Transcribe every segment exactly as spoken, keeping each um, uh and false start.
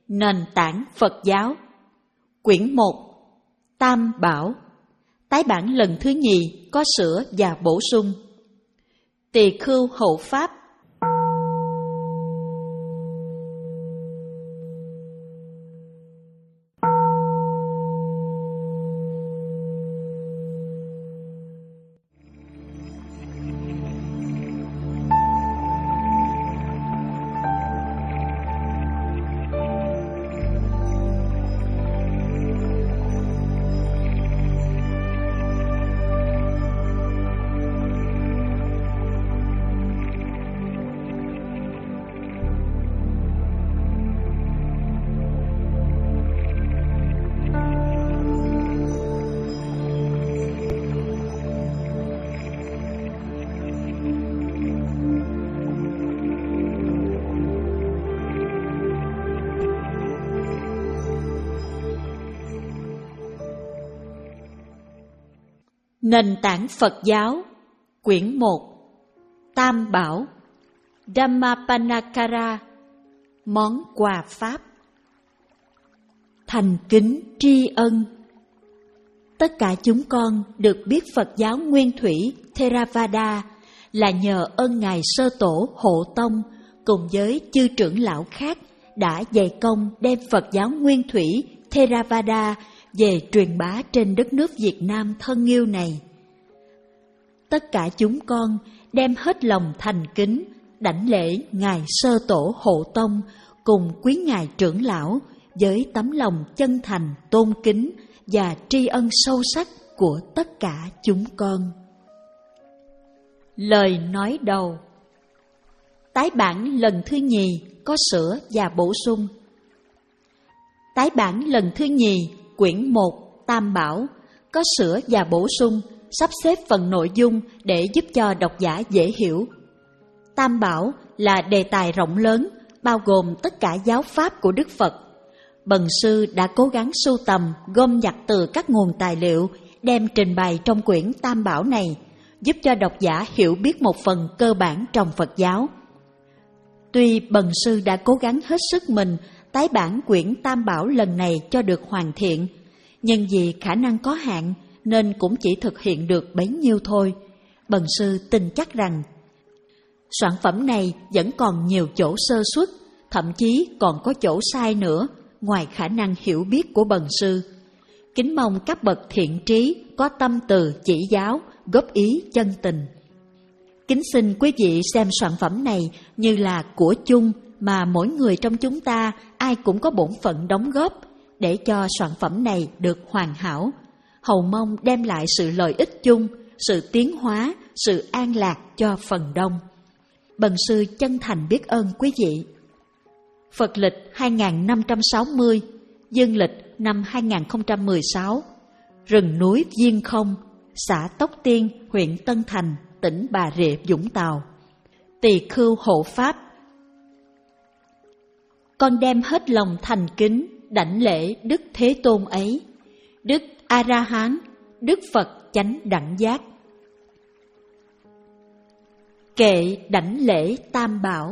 Nền tảng Phật giáo. Quyển một. Tam Bảo. Tái bản lần thứ nhì, có sửa và bổ sung. Tỳ khưu hộ pháp. Nền tảng Phật giáo. Quyển một. Tam Bảo. Dhammapanakara. Món quà Pháp. Thành kính tri ân. Tất cả chúng con được biết Phật giáo Nguyên Thủy Theravada là nhờ ơn Ngài Sơ Tổ Hộ Tông cùng với chư trưởng lão khác đã dày công đem Phật giáo Nguyên Thủy Theravada về truyền bá trên đất nước Việt Nam thân yêu này. Tất cả chúng con đem hết lòng thành kính đảnh lễ Ngài Sơ Tổ Hộ Tông cùng quý Ngài trưởng lão với tấm lòng chân thành, tôn kính và tri ân sâu sắc của tất cả chúng con. Lời nói đầu. Tái bản lần thứ nhì, có sửa và bổ sung. Tái bản lần thứ nhì, quyển một, Tam Bảo, có sửa và bổ sung, sắp xếp phần nội dung để giúp cho độc giả dễ hiểu. Tam Bảo là đề tài rộng lớn, bao gồm tất cả giáo pháp của Đức Phật. Bần sư đã cố gắng sưu tầm, gom nhặt từ các nguồn tài liệu, đem trình bày trong quyển Tam Bảo này, giúp cho độc giả hiểu biết một phần cơ bản trong Phật giáo. Tuy bần sư đã cố gắng hết sức mình tái bản quyển Tam Bảo lần này cho được hoàn thiện, nhưng vì khả năng có hạn nên cũng chỉ thực hiện được bấy nhiêu thôi. Bần sư tin chắc rằng soạn phẩm này vẫn còn nhiều chỗ sơ suất, thậm chí còn có chỗ sai nữa, ngoài khả năng hiểu biết của bần sư. Kính mong các bậc thiện trí có tâm từ chỉ giáo, góp ý chân tình. Kính xin quý vị xem soạn phẩm này như là của chung mà mỗi người trong chúng ta ai cũng có bổn phận đóng góp để cho soạn phẩm này được hoàn hảo, hầu mong đem lại sự lợi ích chung, sự tiến hóa, sự an lạc cho phần đông. Bần sư chân thành biết ơn quý vị. Phật lịch hai nghìn năm trăm sáu mươi, dương lịch năm hai nghìn không trăm mười sáu, rừng núi Viên Không, xã Tóc Tiên, huyện Tân Thành, tỉnh Bà Rịa Vũng Tàu. Tỳ khưu hộ pháp. Con đem hết lòng thành kính đảnh lễ Đức Thế Tôn ấy, Đức A-ra-hán, Đức Phật chánh đẳng giác. Kệ đảnh lễ Tam Bảo.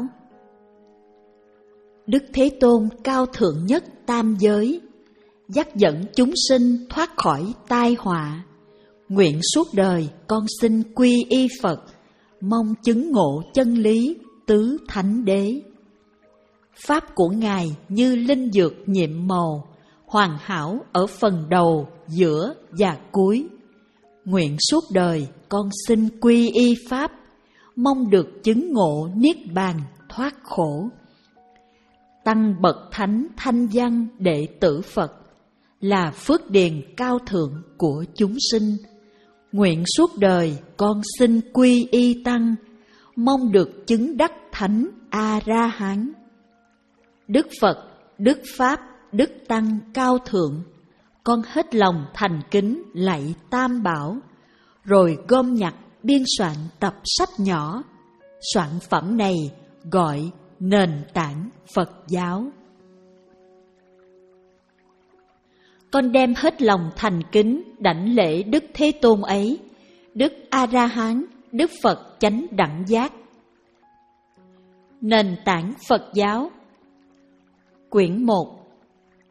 Đức Thế Tôn cao thượng nhất tam giới, dắt dẫn chúng sinh thoát khỏi tai họa. Nguyện suốt đời con xin quy y Phật, mong chứng ngộ chân lý tứ thánh đế. Pháp của Ngài như linh dược nhiệm màu, hoàn hảo ở phần đầu, giữa và cuối. Nguyện suốt đời con xin quy y Pháp, mong được chứng ngộ niết bàn thoát khổ. Tăng bậc thánh thanh văn đệ tử Phật là phước điền cao thượng của chúng sinh. Nguyện suốt đời con xin quy y Tăng, mong được chứng đắc thánh A-ra-hán. Đức Phật, Đức Pháp, Đức Tăng cao thượng, con hết lòng thành kính lạy Tam Bảo, rồi gom nhặt biên soạn tập sách nhỏ. Soạn phẩm này gọi Nền tảng Phật giáo. Con đem hết lòng thành kính đảnh lễ Đức Thế Tôn ấy, Đức A-ra-hán, Đức Phật chánh đẳng giác. Nền tảng Phật giáo. Quyển một.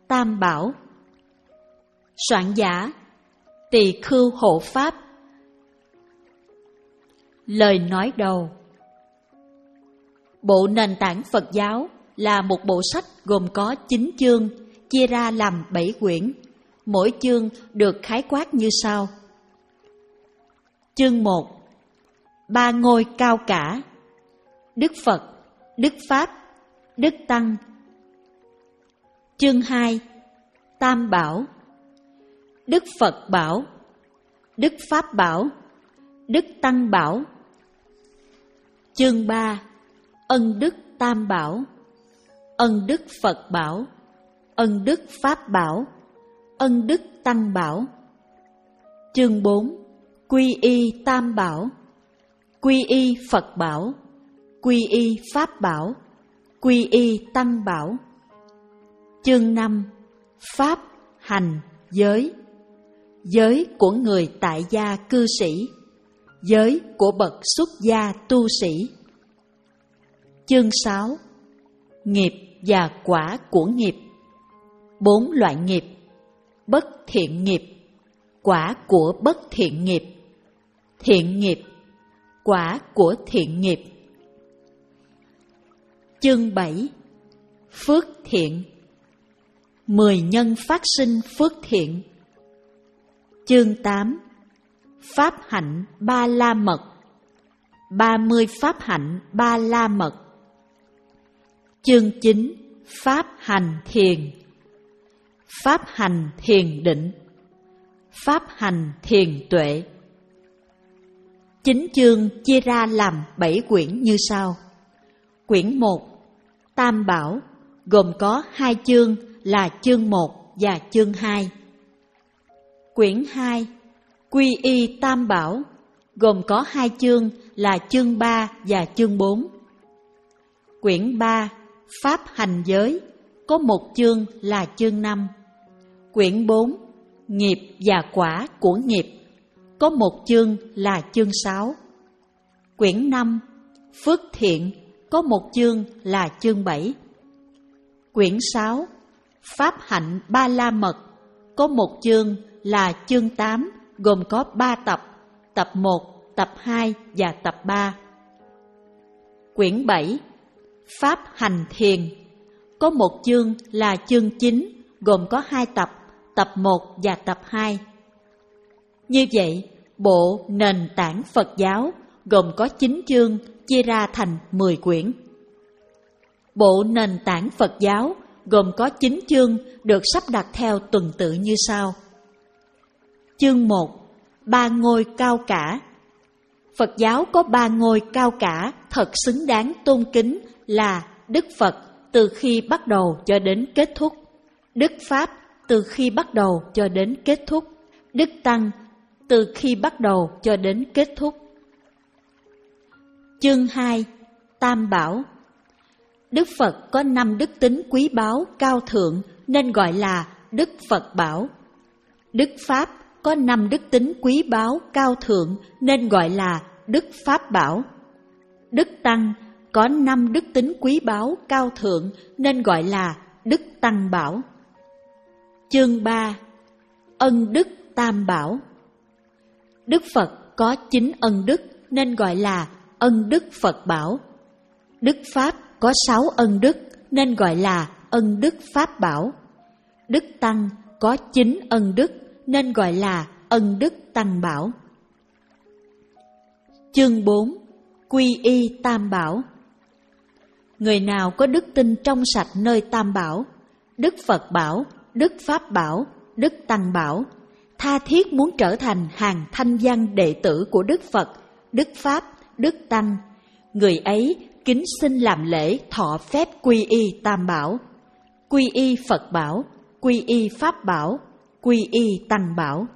Tam Bảo. Soạn giả Tỳ Khưu Hộ Pháp. Lời nói đầu. Bộ Nền tảng Phật giáo là một bộ sách gồm có chín chương, chia ra làm bảy quyển. Mỗi chương được khái quát như sau. Chương một. Ba ngôi cao cả: Đức Phật, Đức Pháp, Đức Tăng. Chương hai. Tam Bảo: Đức Phật Bảo, Đức Pháp Bảo, Đức Tăng Bảo. Chương ba. Ân Đức Tam Bảo: Ân Đức Phật Bảo, Ân Đức Pháp Bảo, Ân Đức Tăng Bảo. Chương bốn. Quy y Tam Bảo: Quy y Phật Bảo, Quy y Pháp Bảo, Quy y Tăng Bảo. Chương năm. Pháp, hành, giới: Giới của người tại gia cư sĩ, giới của bậc xuất gia tu sĩ. Chương sáu. Nghiệp và quả của nghiệp: Bốn loại nghiệp: Bất thiện nghiệp, quả của bất thiện nghiệp, thiện nghiệp, quả của thiện nghiệp. Chương bảy. Phước thiện: Mười nhân phát sinh phước thiện. Chương tám. Pháp hạnh ba la mật: Ba mươi pháp hạnh ba la mật. Chương chín. Pháp hành thiền: Pháp hành thiền định, Pháp hành thiền tuệ. Chín chương chia ra làm bảy quyển như sau. Quyển một. Tam Bảo, gồm có hai chương là chương một và chương hai. Quyển hai. Quy y Tam Bảo, gồm có hai chương là chương ba và chương bốn. Quyển ba. Pháp hành giới, có một chương là chương năm. Quyển bốn. Nghiệp và quả của nghiệp, có một chương là chương sáu. Quyển năm. Phước thiện, có một chương là chương bảy. Quyển sáu. Pháp hạnh ba la mật, có một chương là chương tám, gồm có ba tập, tập một, tập hai và tập ba. Quyển bảy. Pháp hành thiền, có một chương là chương chín, gồm có hai tập, tập một và tập hai. Như vậy, bộ Nền tảng Phật giáo gồm có chín chương, chia ra thành mười quyển. Bộ Nền tảng Phật giáo gồm có chín chương được sắp đặt theo tuần tự như sau. Chương một. Ba ngôi cao cả: Phật giáo có ba ngôi cao cả thật xứng đáng tôn kính là Đức Phật từ khi bắt đầu cho đến kết thúc, Đức Pháp từ khi bắt đầu cho đến kết thúc, Đức Tăng từ khi bắt đầu cho đến kết thúc. Chương hai. Tam Bảo: Đức Phật có năm đức tính quý báu cao thượng nên gọi là Đức Phật Bảo. Đức Pháp có năm đức tính quý báu cao thượng nên gọi là Đức Pháp Bảo. Đức Tăng có năm đức tính quý báu cao thượng nên gọi là Đức Tăng Bảo. Chương ba. Ân Đức Tam Bảo: Đức Phật có chín ân đức nên gọi là Ân Đức Phật Bảo. Đức Pháp có sáu ân đức nên gọi là Ân Đức Pháp Bảo. Đức Tăng có chín ân đức nên gọi là Ân Đức Tăng Bảo. Chương bốn. Quy y Tam Bảo: Người nào có đức tin trong sạch nơi Tam Bảo, Đức Phật Bảo, Đức Pháp Bảo, Đức Tăng Bảo, tha thiết muốn trở thành hàng thanh văn đệ tử của Đức Phật, Đức Pháp, Đức Tăng, người ấy kính xin làm lễ thọ phép quy y Tam Bảo, quy y Phật Bảo, quy y Pháp Bảo, quy y Tăng Bảo.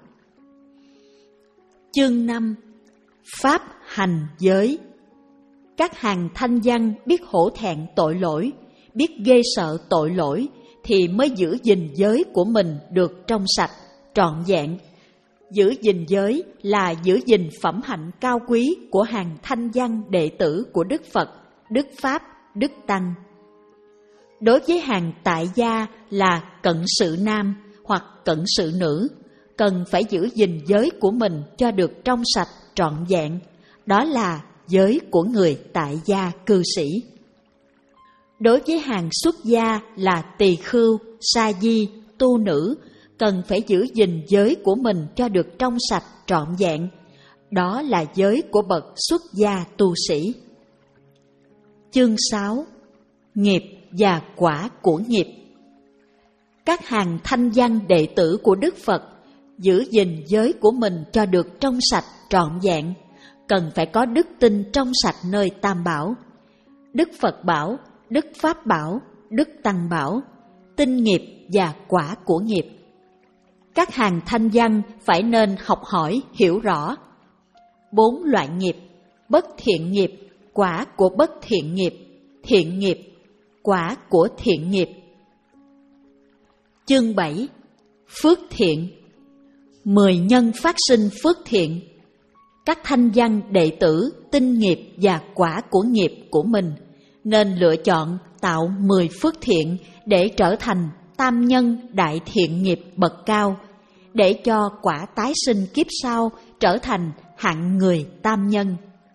Chương năm. Pháp hành giới: Các hàng thanh văn biết hổ thẹn tội lỗi, biết ghê sợ tội lỗi thì mới giữ gìn giới của mình được trong sạch, trọn vẹn. Giữ gìn giới là giữ gìn phẩm hạnh cao quý của hàng thanh văn đệ tử của Đức Phật, Đức Pháp, Đức Tăng. Đối với hàng tại gia là cận sự nam hoặc cận sự nữ, cần phải giữ gìn giới của mình cho được trong sạch trọn vẹn. Đó là giới của người tại gia cư sĩ. Đối với hàng xuất gia là tỳ khưu, sa di, tu nữ, cần phải giữ gìn giới của mình cho được trong sạch trọn vẹn. Đó là giới của bậc xuất gia tu sĩ. Chương sáu. Nghiệp và quả của nghiệp. Các hàng thanh văn đệ tử của Đức Phật giữ gìn giới của mình cho được trong sạch trọn vẹn, cần phải có đức tin trong sạch nơi Tam Bảo. Đức Phật bảo, Đức Pháp bảo, Đức Tăng bảo, tin nghiệp và quả của nghiệp. Các hàng thanh văn phải nên học hỏi, hiểu rõ bốn loại nghiệp: bất thiện nghiệp, quả của bất thiện nghiệp; thiện nghiệp, quả của thiện nghiệp. Chương bảy. Phước thiện. Mười nhân phát sinh phước thiện. Các thanh văn đệ tử tin nghiệp và quả của nghiệp của mình nên lựa chọn tạo mười phước thiện để trở thành tam nhân đại thiện nghiệp bậc cao, để cho quả tái sinh kiếp sau trở thành hạng người tam nhân.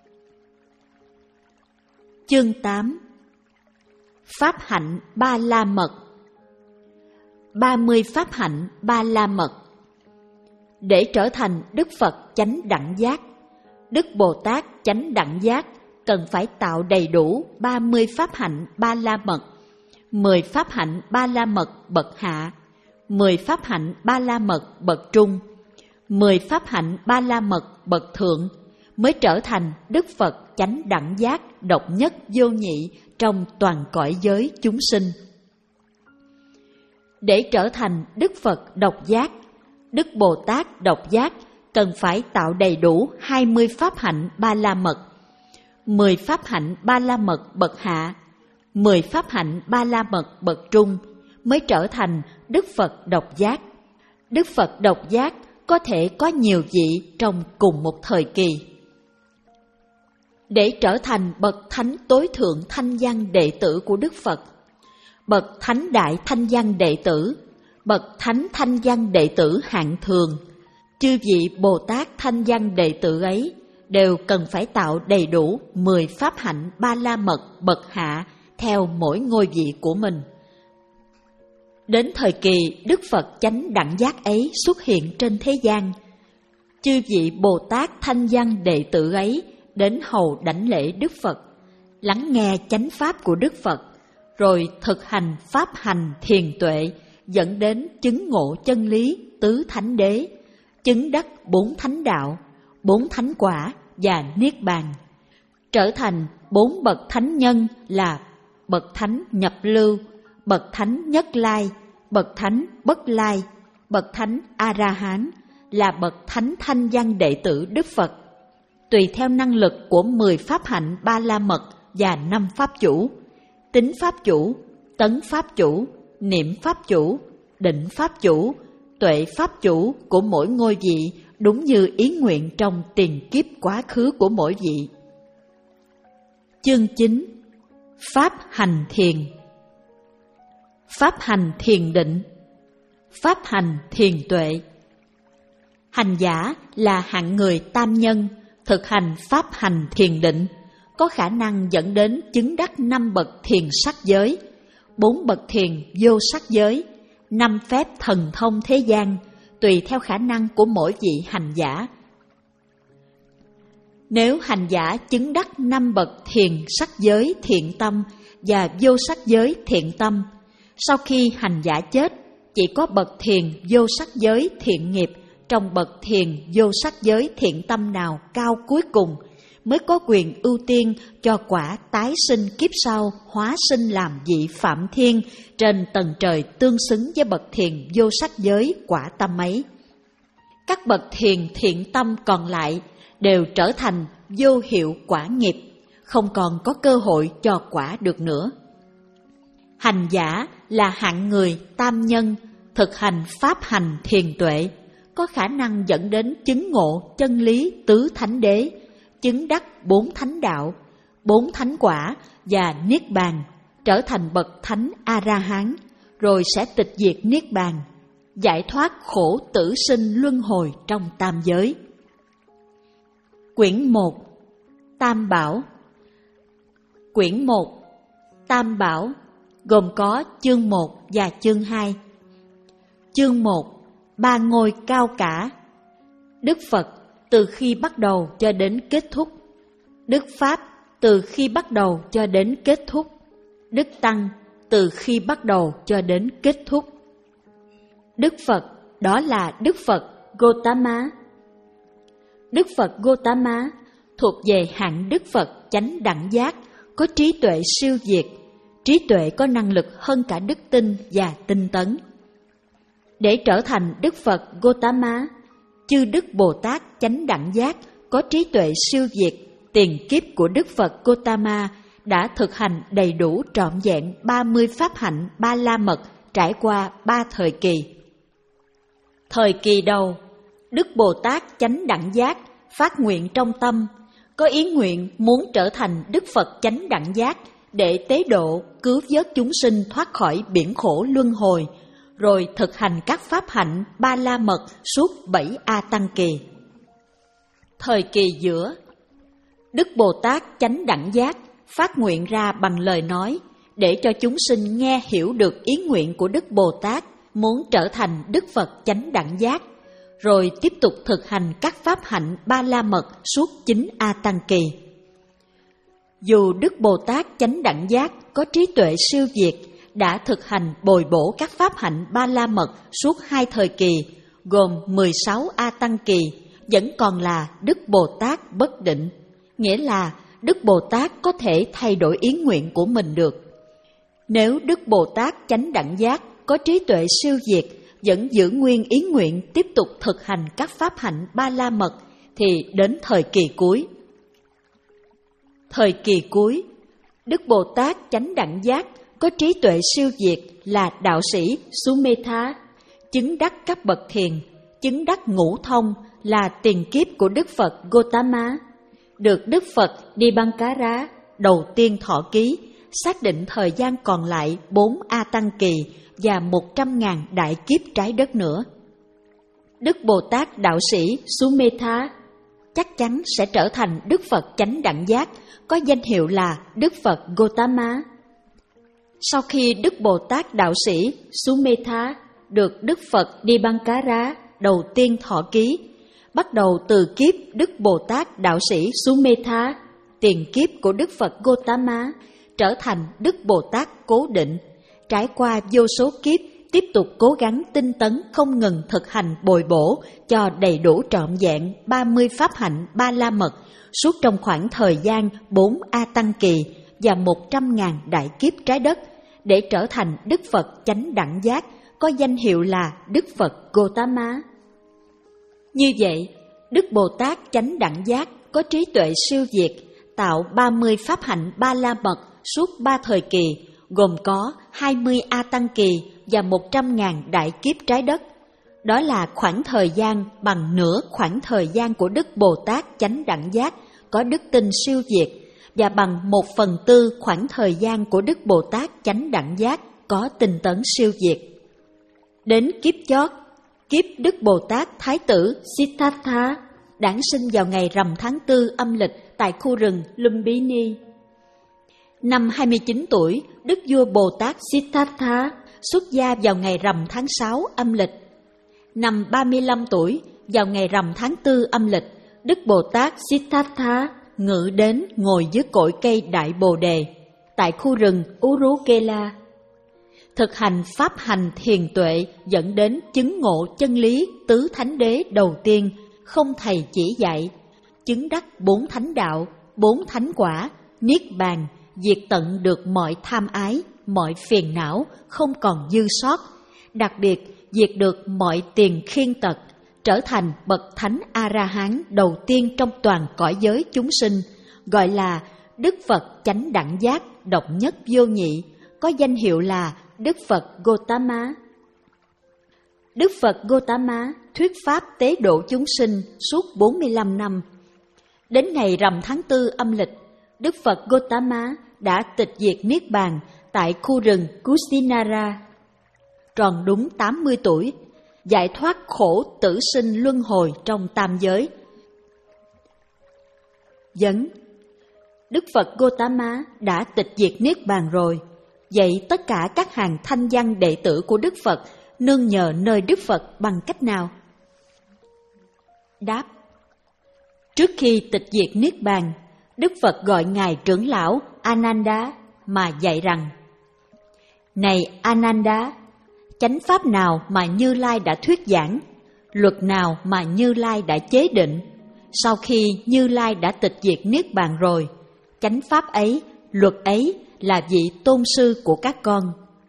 Chương tám. Pháp hạnh ba la mật. Ba mươi pháp hạnh ba la mật. Để trở thành Đức Phật chánh đẳng giác, Đức Bồ Tát chánh đẳng giác cần phải tạo đầy đủ ba mươi pháp hạnh ba la mật, mười pháp hạnh ba la mật bậc hạ, mười pháp hạnh ba la mật bậc trung, mười pháp hạnh ba la mật bậc thượng, mới trở thành Đức Phật chánh đẳng giác độc nhất vô nhị trong toàn cõi giới chúng sinh. Để trở thành Đức Phật độc giác, Đức Bồ Tát độc giác cần phải tạo đầy đủ hai mươi pháp hạnh ba la mật, mười pháp hạnh ba la mật bậc hạ, mười pháp hạnh ba la mật bậc trung, mới trở thành Đức Phật độc giác. Đức Phật độc giác có thể có nhiều vị trong cùng một thời kỳ. Để trở thành bậc thánh tối thượng thanh văn đệ tử của Đức Phật, bậc thánh đại thanh văn đệ tử, bậc thánh thanh văn đệ tử hạng thường, chư vị Bồ Tát thanh văn đệ tử ấy đều cần phải tạo đầy đủ mười pháp hạnh ba la mật bậc hạ theo mỗi ngôi vị của mình. Đến thời kỳ Đức Phật chánh đẳng giác ấy xuất hiện trên thế gian, chư vị Bồ Tát thanh văn đệ tử ấy đến hầu đảnh lễ Đức Phật, lắng nghe chánh pháp của Đức Phật, rồi thực hành pháp hành thiền tuệ, dẫn đến chứng ngộ chân lý tứ thánh đế, chứng đắc bốn thánh đạo, bốn thánh quả và niết bàn, trở thành bốn bậc thánh nhân là bậc thánh nhập lưu, bậc thánh nhất lai, bậc thánh bất lai, bậc thánh a la hán, là bậc thánh thanh văn đệ tử Đức Phật, tùy theo năng lực của mười pháp hạnh ba la mật và năm pháp chủ: tính pháp chủ, tấn pháp chủ, niệm pháp chủ, định pháp chủ, tuệ pháp chủ của mỗi ngôi vị, đúng như ý nguyện trong tiền kiếp quá khứ của mỗi vị. Chương chín. Pháp hành thiền. Pháp hành thiền định, pháp hành thiền tuệ. Hành giả là hạng người tam nhân, thực hành pháp hành thiền định, có khả năng dẫn đến chứng đắc năm bậc thiền sắc giới, bốn bậc thiền vô sắc giới, năm phép thần thông thế gian, tùy theo khả năng của mỗi vị hành giả. Nếu hành giả chứng đắc năm bậc thiền sắc giới thiện tâm và vô sắc giới thiện tâm, sau khi hành giả chết, chỉ có bậc thiền vô sắc giới thiện nghiệp trong bậc thiền vô sắc giới thiện tâm nào cao cuối cùng mới có quyền ưu tiên cho quả tái sinh kiếp sau hóa sinh làm vị Phạm Thiên trên tầng trời tương xứng với bậc thiền vô sắc giới quả tâm ấy. Các bậc thiền thiện tâm còn lại đều trở thành vô hiệu quả nghiệp, không còn có cơ hội cho quả được nữa. Hành giả là hạng người tam nhân, thực hành pháp hành thiền tuệ, có khả năng dẫn đến chứng ngộ chân lý tứ thánh đế, chứng đắc bốn thánh đạo, bốn thánh quả và niết bàn, trở thành bậc thánh A-la-hán, rồi sẽ tịch diệt niết bàn, giải thoát khổ tử sinh luân hồi trong tam giới. Quyển một Tam Bảo. Quyển một Tam Bảo gồm có chương một và chương hai. Chương một Ba ngôi cao cả. Đức Phật từ khi bắt đầu cho đến kết thúc. Đức Pháp từ khi bắt đầu cho đến kết thúc. Đức Tăng từ khi bắt đầu cho đến kết thúc. Đức Phật đó là Đức Phật Gotama. Đức Phật Gotama thuộc về hạng Đức Phật chánh đẳng giác, có trí tuệ siêu việt, trí tuệ có năng lực hơn cả đức tin và tinh tấn. Để trở thành Đức Phật Gotama, chư Đức Bồ Tát chánh đẳng giác có trí tuệ siêu việt, tiền kiếp của Đức Phật Gotama đã thực hành đầy đủ trọn vẹn ba mươi pháp hạnh ba la mật trải qua ba thời kỳ. Thời kỳ đầu, Đức Bồ Tát chánh đẳng giác phát nguyện trong tâm, có ý nguyện muốn trở thành Đức Phật chánh đẳng giác để tế độ, cứu vớt chúng sinh thoát khỏi biển khổ luân hồi, rồi thực hành các pháp hạnh ba la mật suốt bảy A Tăng kỳ. Thời kỳ giữa, Đức Bồ Tát chánh đẳng giác phát nguyện ra bằng lời nói để cho chúng sinh nghe hiểu được ý nguyện của Đức Bồ Tát muốn trở thành Đức Phật chánh đẳng giác, rồi tiếp tục thực hành các pháp hạnh ba la mật suốt chín A Tăng kỳ. Dù Đức Bồ Tát chánh đẳng giác có trí tuệ siêu việt, đã thực hành bồi bổ các pháp hạnh ba la mật suốt hai thời kỳ, gồm mười sáu A Tăng kỳ, vẫn còn là Đức Bồ Tát bất định, nghĩa là Đức Bồ Tát có thể thay đổi ý nguyện của mình được. Nếu Đức Bồ Tát chánh đẳng giác có trí tuệ siêu việt, vẫn giữ nguyên ý nguyện tiếp tục thực hành các pháp hạnh ba la mật, thì đến thời kỳ cuối. Thời kỳ cuối, Đức Bồ Tát chánh đẳng giác có trí tuệ siêu việt là đạo sĩ Sumetha, chứng đắc các bậc thiền, chứng đắc ngũ thông là tiền kiếp của Đức Phật Gotama, được Đức Phật Dibankara đầu tiên thọ ký, xác định thời gian còn lại bốn A Tăng kỳ và một trăm ngàn đại kiếp trái đất nữa. Đức Bồ Tát đạo sĩ Sumetha chắc chắn sẽ trở thành Đức Phật chánh đẳng giác, có danh hiệu là Đức Phật Gotama. Sau khi Đức Bồ Tát đạo sĩ Sumetha được Đức Phật Dibankara đầu tiên thọ ký, bắt đầu từ kiếp Đức Bồ Tát đạo sĩ Sumetha, tiền kiếp của Đức Phật Gotama, trở thành Đức Bồ Tát cố định, trải qua vô số kiếp tiếp tục cố gắng tinh tấn không ngừng thực hành bồi bổ cho đầy đủ trọn vẹn ba mươi pháp hạnh ba la mật suốt trong khoảng thời gian bốn A Tăng kỳ và một trăm ngàn đại kiếp trái đất, để trở thành Đức Phật chánh đẳng giác, có danh hiệu là Đức Phật Gotama. Như vậy, Đức Bồ Tát chánh đẳng giác có trí tuệ siêu việt, tạo ba mươi pháp hạnh ba la mật suốt ba thời kỳ, gồm có hai mươi A Tăng kỳ và một trăm ngàn đại kiếp trái đất. Đó là khoảng thời gian bằng nửa khoảng thời gian của Đức Bồ Tát chánh đẳng giác có đức tin siêu việt, và bằng một phần tư khoảng thời gian của Đức Bồ Tát chánh đẳng giác có tinh tấn siêu việt. Đến kiếp chót, kiếp Đức Bồ Tát Thái tử Siddhartha, đản sinh vào ngày rằm tháng tư âm lịch tại khu rừng Lumbini. Năm hai mươi chín tuổi, Đức vua Bồ Tát Siddhartha xuất gia vào ngày rằm tháng sáu âm lịch. Năm ba mươi lăm tuổi, vào ngày rằm tháng tư âm lịch, Đức Bồ Tát Siddhartha ngự đến ngồi dưới cội cây Đại Bồ Đề tại khu rừng Urukela, thực hành pháp hành thiền tuệ dẫn đến chứng ngộ chân lý tứ thánh đế đầu tiên không thầy chỉ dạy, chứng đắc bốn thánh đạo, bốn thánh quả, niết bàn, diệt tận được mọi tham ái, mọi phiền não, không còn dư sót, đặc biệt diệt được mọi tiền khiên tật, trở thành bậc thánh A-la-hán đầu tiên trong toàn cõi giới chúng sinh, gọi là Đức Phật chánh đẳng giác độc nhất vô nhị, có danh hiệu là Đức Phật Gotama. Đức Phật Gotama thuyết pháp tế độ chúng sinh suốt bốn mươi lăm năm. Đến ngày rằm tháng tư âm lịch, Đức Phật Gotama đã tịch diệt niết bàn tại khu rừng Kusinara. Tròn đúng tám mươi tuổi, giải thoát khổ tử sinh luân hồi trong tam giới. Vấn: Đức Phật Gotama đã tịch diệt Niết Bàn rồi, vậy tất cả các hàng thanh văn đệ tử của Đức Phật nương nhờ nơi Đức Phật bằng cách nào? Đáp: Trước khi tịch diệt Niết Bàn, Đức Phật gọi Ngài trưởng lão Ananda mà dạy rằng: Này Ananda, chánh pháp nào mà Như Lai đã thuyết giảng, luật nào mà Như Lai đã chế định, sau khi Như Lai đã tịch diệt Niết Bàn rồi, chánh pháp ấy, luật ấy là vị tôn sư của các con.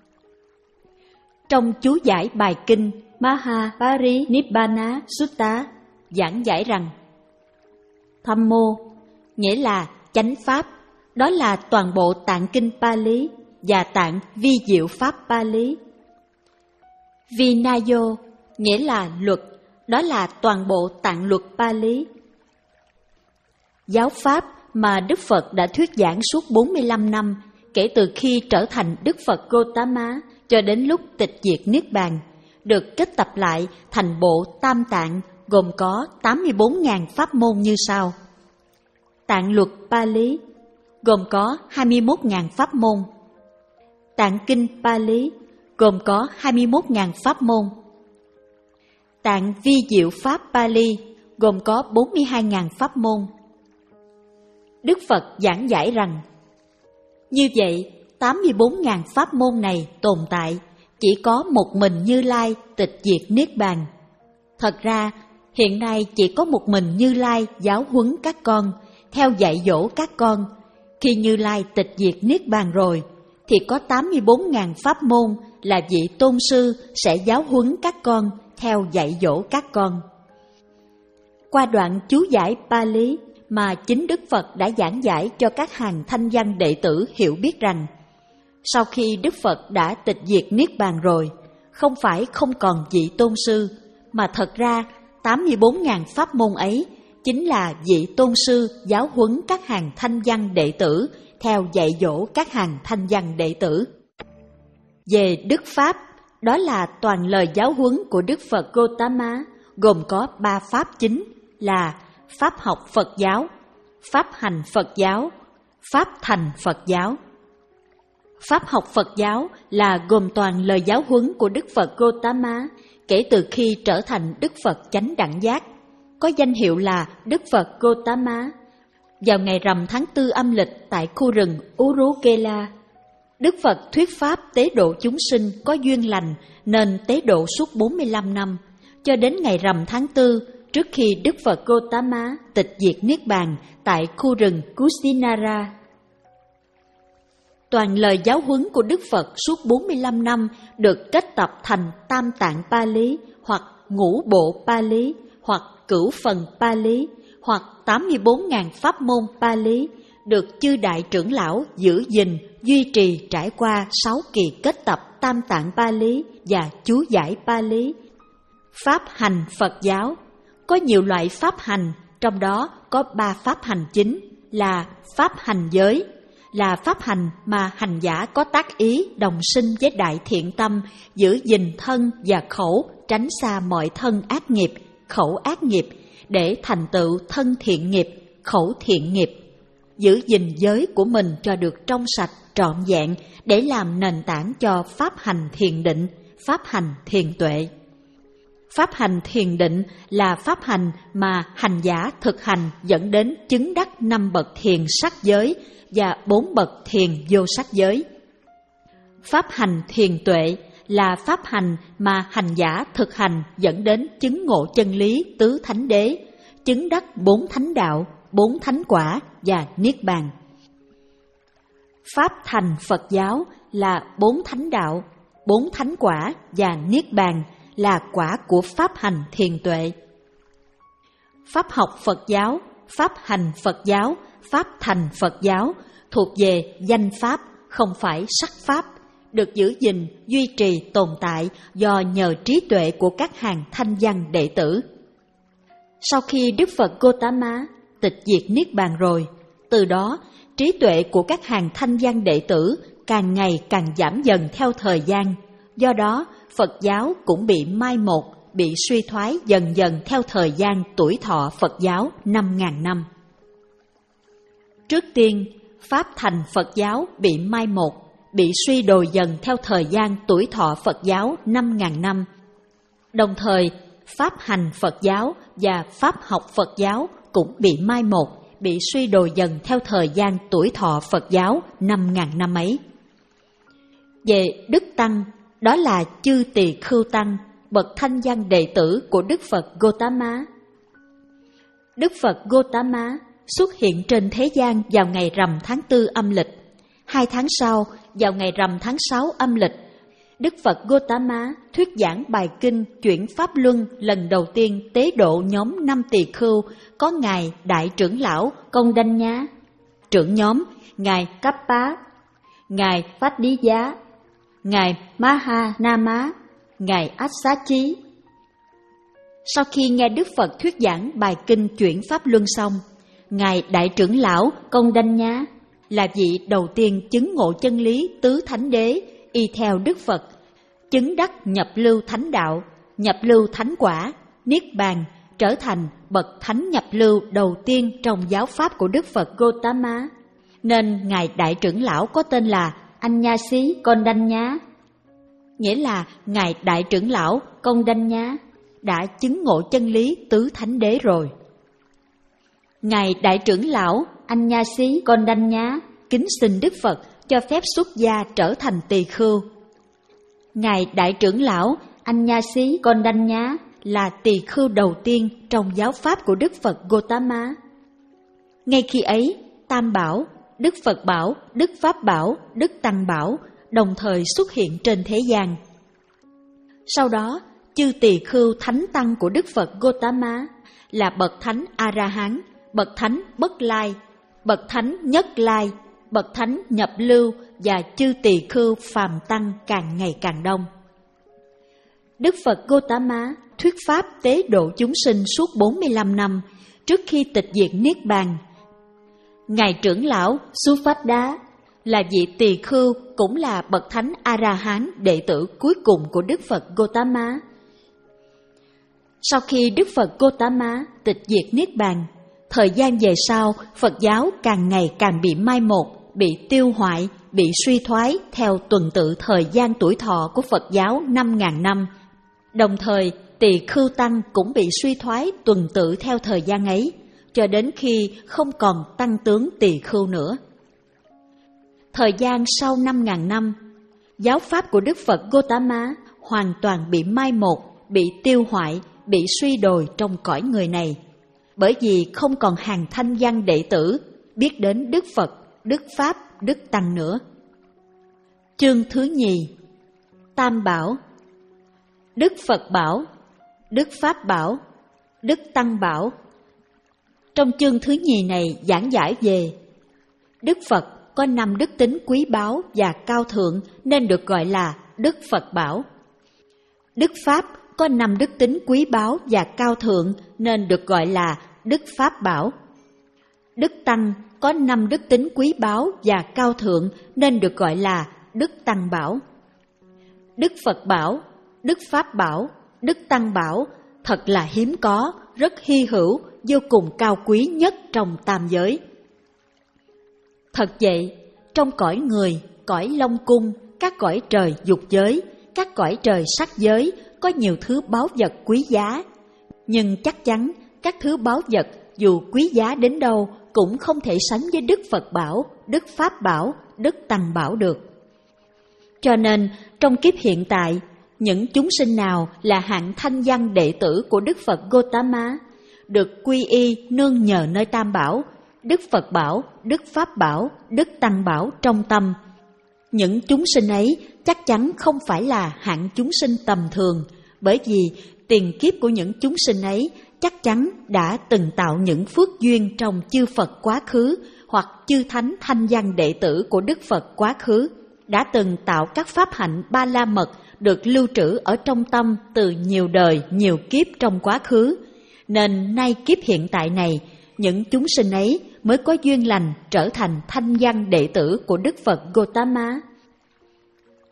Trong chú giải bài kinh Mahaparinibbana Sutta giảng giải rằng Thammo nghĩa là chánh pháp, đó là toàn bộ tạng kinh Pali và tạng vi diệu pháp Pali. Vinayo nghĩa là luật, đó là toàn bộ tạng luật Pali. Giáo pháp mà Đức Phật đã thuyết giảng suốt bốn mươi lăm năm, kể từ khi trở thành Đức Phật Gotama cho đến lúc tịch diệt Niết Bàn, được kết tập lại thành bộ Tam Tạng gồm có tám mươi bốn nghìn pháp môn như sau. Tạng luật Pali gồm có hai mươi mốt nghìn pháp môn. Tạng kinh Pali gồm có hai mươi mốt nghìn pháp môn. Tạng vi diệu pháp Pali gồm có bốn mươi hai nghìn pháp môn. Đức Phật giảng giải rằng, như vậy, tám mươi bốn nghìn pháp môn này tồn tại, chỉ có một mình Như Lai tịch diệt Niết Bàn. Thật ra, hiện nay chỉ có một mình Như Lai giáo huấn các con, theo dạy dỗ các con. Khi Như Lai tịch diệt Niết Bàn rồi, thì có tám mươi bốn nghìn pháp môn là vị tôn sư sẽ giáo huấn các con, theo dạy dỗ các con. Qua đoạn chú giải Pali mà chính Đức Phật đã giảng giải cho các hàng thanh văn đệ tử hiểu biết rằng, sau khi Đức Phật đã tịch diệt Niết Bàn rồi, không phải không còn vị tôn sư, mà thật ra tám mươi bốn nghìn pháp môn ấy chính là vị tôn sư giáo huấn các hàng thanh văn đệ tử, theo dạy dỗ các hàng thanh văn đệ tử. Về Đức Pháp, đó là toàn lời giáo huấn của Đức Phật Gotama, gồm có ba pháp chính là Pháp học Phật giáo, Pháp hành Phật giáo, Pháp thành Phật giáo. Pháp học Phật giáo là gồm toàn lời giáo huấn của Đức Phật Gotama kể từ khi trở thành Đức Phật chánh đẳng giác, có danh hiệu là Đức Phật Gotama. Vào ngày rằm tháng tư âm lịch tại khu rừng Urukela, Đức Phật thuyết pháp tế độ chúng sinh có duyên lành nên tế độ suốt bốn mươi lăm năm, cho đến ngày rằm tháng tư trước khi Đức Phật Gotama tịch diệt Niết Bàn tại khu rừng Kusinara. Toàn lời giáo huấn của Đức Phật suốt bốn mươi lăm năm được kết tập thành Tam Tạng Pali, hoặc Ngũ Bộ Pali, hoặc Cửu Phần Pali, hoặc tám mươi bốn nghìn pháp môn Pali, được chư đại trưởng lão giữ gìn, duy trì trải qua sáu kỳ kết tập Tam Tạng Pali và chú giải Pali. Pháp hành Phật giáo có nhiều loại pháp hành, trong đó có ba pháp hành chính là pháp hành giới, là pháp hành mà hành giả có tác ý đồng sinh với đại thiện tâm, giữ gìn thân và khẩu, tránh xa mọi thân ác nghiệp, khẩu ác nghiệp, để thành tựu thân thiện nghiệp, khẩu thiện nghiệp. Giữ gìn giới của mình cho được trong sạch, trọn vẹn, để làm nền tảng cho pháp hành thiền định, pháp hành thiền tuệ. Pháp hành thiền định là pháp hành mà hành giả thực hành dẫn đến chứng đắc năm bậc thiền sắc giới và bốn bậc thiền vô sắc giới. Pháp hành thiền tuệ là pháp hành mà hành giả thực hành dẫn đến chứng ngộ chân lý tứ thánh đế, chứng đắc bốn thánh đạo, bốn thánh quả và niết bàn. Pháp thành Phật giáo là bốn thánh đạo, bốn thánh quả và niết bàn, là quả của pháp hành thiền tuệ. Pháp học Phật giáo, pháp hành Phật giáo, pháp thành Phật giáo thuộc về danh pháp, không phải sắc pháp, được giữ gìn, duy trì, tồn tại do nhờ trí tuệ của các hàng thanh văn đệ tử. Sau khi Đức Phật Gotama tịch diệt Niết Bàn rồi, từ đó trí tuệ của các hàng thanh văn đệ tử càng ngày càng giảm dần theo thời gian. Do đó, Phật giáo cũng bị mai một, bị suy thoái dần dần theo thời gian tuổi thọ Phật giáo năm ngàn năm. Trước tiên, Pháp thành Phật giáo bị mai một, bị suy đồi dần theo thời gian tuổi thọ Phật giáo năm ngàn năm. Đồng thời, Pháp hành Phật giáo và Pháp học Phật giáo cũng bị mai một, bị suy đồi dần theo thời gian tuổi thọ Phật giáo năm ngàn năm ấy. Về Đức Tăng, đó là Chư Tỳ Khưu Tăng, bậc thanh văn đệ tử của Đức Phật Gotama. Đức Phật Gotama xuất hiện trên thế gian vào ngày rằm tháng tư âm lịch. Hai tháng sau, vào ngày rằm tháng sáu âm lịch, Đức Phật Gotama thuyết giảng bài kinh Chuyển Pháp Luân lần đầu tiên tế độ nhóm năm tỳ khưu có Ngài Đại trưởng lão Công Đanh Nhá, trưởng nhóm Ngài Kappa, Ngài Phát Đi Giá, Ngài Maha Nama, Ngài Assachi. Sau khi nghe Đức Phật thuyết giảng bài kinh Chuyển Pháp Luân xong, Ngài Đại trưởng lão Công Đanh Nhá là vị đầu tiên chứng ngộ chân lý tứ thánh đế y theo Đức Phật, chứng đắc nhập lưu thánh đạo, nhập lưu thánh quả, niết bàn, trở thành bậc thánh nhập lưu đầu tiên trong giáo pháp của Đức Phật Gotama. Nên Ngài Đại trưởng lão có tên là Annyasi Kondanya, nghĩa là Ngài Đại trưởng lão Công Đanh Nhá đã chứng ngộ chân lý tứ thánh đế rồi. Ngài Đại trưởng lão Annyasi Kondanya kính xin Đức Phật cho phép xuất gia trở thành tỳ khưu. Ngài Đại trưởng lão Annyasi Kondanya là tỳ khưu đầu tiên trong giáo pháp của Đức Phật Gotama. Ngay khi ấy, Tam Bảo, Đức Phật Bảo, Đức Pháp Bảo, Đức Tăng Bảo đồng thời xuất hiện trên thế gian. Sau đó, chư tỳ khưu thánh tăng của Đức Phật Gotama là bậc thánh A-ra-hán, bậc thánh Bất Lai, bậc thánh Nhất Lai, bậc thánh Nhập Lưu và chư tỳ khưu phàm tăng càng ngày càng đông. Đức Phật Gotama thuyết pháp tế độ chúng sinh suốt bốn mươi lăm năm trước khi tịch diệt niết bàn. Ngài trưởng lão Suphadda là vị tỳ khưu cũng là bậc thánh A-ra-hán đệ tử cuối cùng của Đức Phật Gotama. Sau khi Đức Phật Gotama tịch diệt niết bàn, thời gian về sau Phật giáo càng ngày càng bị mai một, bị tiêu hoại, bị suy thoái theo tuần tự thời gian tuổi thọ của Phật giáo năm ngàn năm. Đồng thời, tỳ khưu tăng cũng bị suy thoái tuần tự theo thời gian ấy, cho đến khi không còn tăng tướng tỳ khưu nữa. Thời gian sau năm ngàn năm, giáo pháp của Đức Phật Gotama hoàn toàn bị mai một, bị tiêu hoại, bị suy đồi trong cõi người này, bởi vì không còn hàng thanh văn đệ tử biết đến Đức Phật, Đức Pháp, Đức Tăng nữa. Chương thứ nhì, Tam Bảo. Đức Phật Bảo, Đức Pháp Bảo, Đức Tăng Bảo. Trong chương thứ nhì này giảng giải về Đức Phật có năm đức tính quý báu và cao thượng nên được gọi là Đức Phật Bảo. Đức Pháp có năm đức tính quý báu và cao thượng nên được gọi là Đức Pháp Bảo. Đức Tăng có năm đức tính quý báu và cao thượng nên được gọi là Đức Tăng Bảo. Đức Phật Bảo, Đức Pháp Bảo, Đức Tăng Bảo thật là hiếm có, rất hy hữu, vô cùng cao quý nhất trong tam giới. Thật vậy, trong cõi người, cõi Long Cung, các cõi trời dục giới, các cõi trời sắc giới có nhiều thứ báu vật quý giá. Nhưng chắc chắn các thứ báu vật dù quý giá đến đâu cũng không thể sánh với Đức Phật Bảo, Đức Pháp Bảo, Đức Tăng Bảo được. Cho nên, trong kiếp hiện tại, những chúng sinh nào là hạng thanh văn đệ tử của Đức Phật Gotama được quy y nương nhờ nơi Tam Bảo, Đức Phật Bảo, Đức Pháp Bảo, Đức Tăng Bảo trong tâm, những chúng sinh ấy chắc chắn không phải là hạng chúng sinh tầm thường, bởi vì tiền kiếp của những chúng sinh ấy chắc chắn đã từng tạo những phước duyên trong chư Phật quá khứ hoặc chư thánh thanh văn đệ tử của Đức Phật quá khứ, đã từng tạo các pháp hạnh ba la mật được lưu trữ ở trong tâm từ nhiều đời, nhiều kiếp trong quá khứ. Nên nay kiếp hiện tại này, những chúng sinh ấy mới có duyên lành trở thành thanh văn đệ tử của Đức Phật Gotama,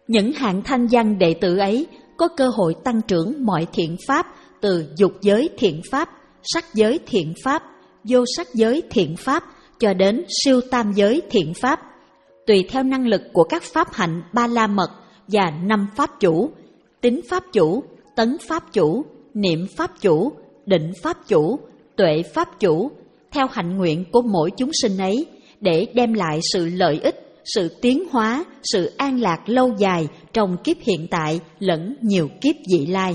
Những hạng thanh văn đệ tử ấy có cơ hội tăng trưởng mọi thiện pháp, từ dục giới thiện pháp, sắc giới thiện pháp, vô sắc giới thiện pháp cho đến siêu tam giới thiện pháp, tùy theo năng lực của các pháp hạnh ba la mật và năm pháp chủ: tín pháp chủ, tấn pháp chủ, niệm pháp chủ, định pháp chủ, tuệ pháp chủ, theo hạnh nguyện của mỗi chúng sinh ấy, để đem lại sự lợi ích, sự tiến hóa, sự an lạc lâu dài trong kiếp hiện tại lẫn nhiều kiếp vị lai.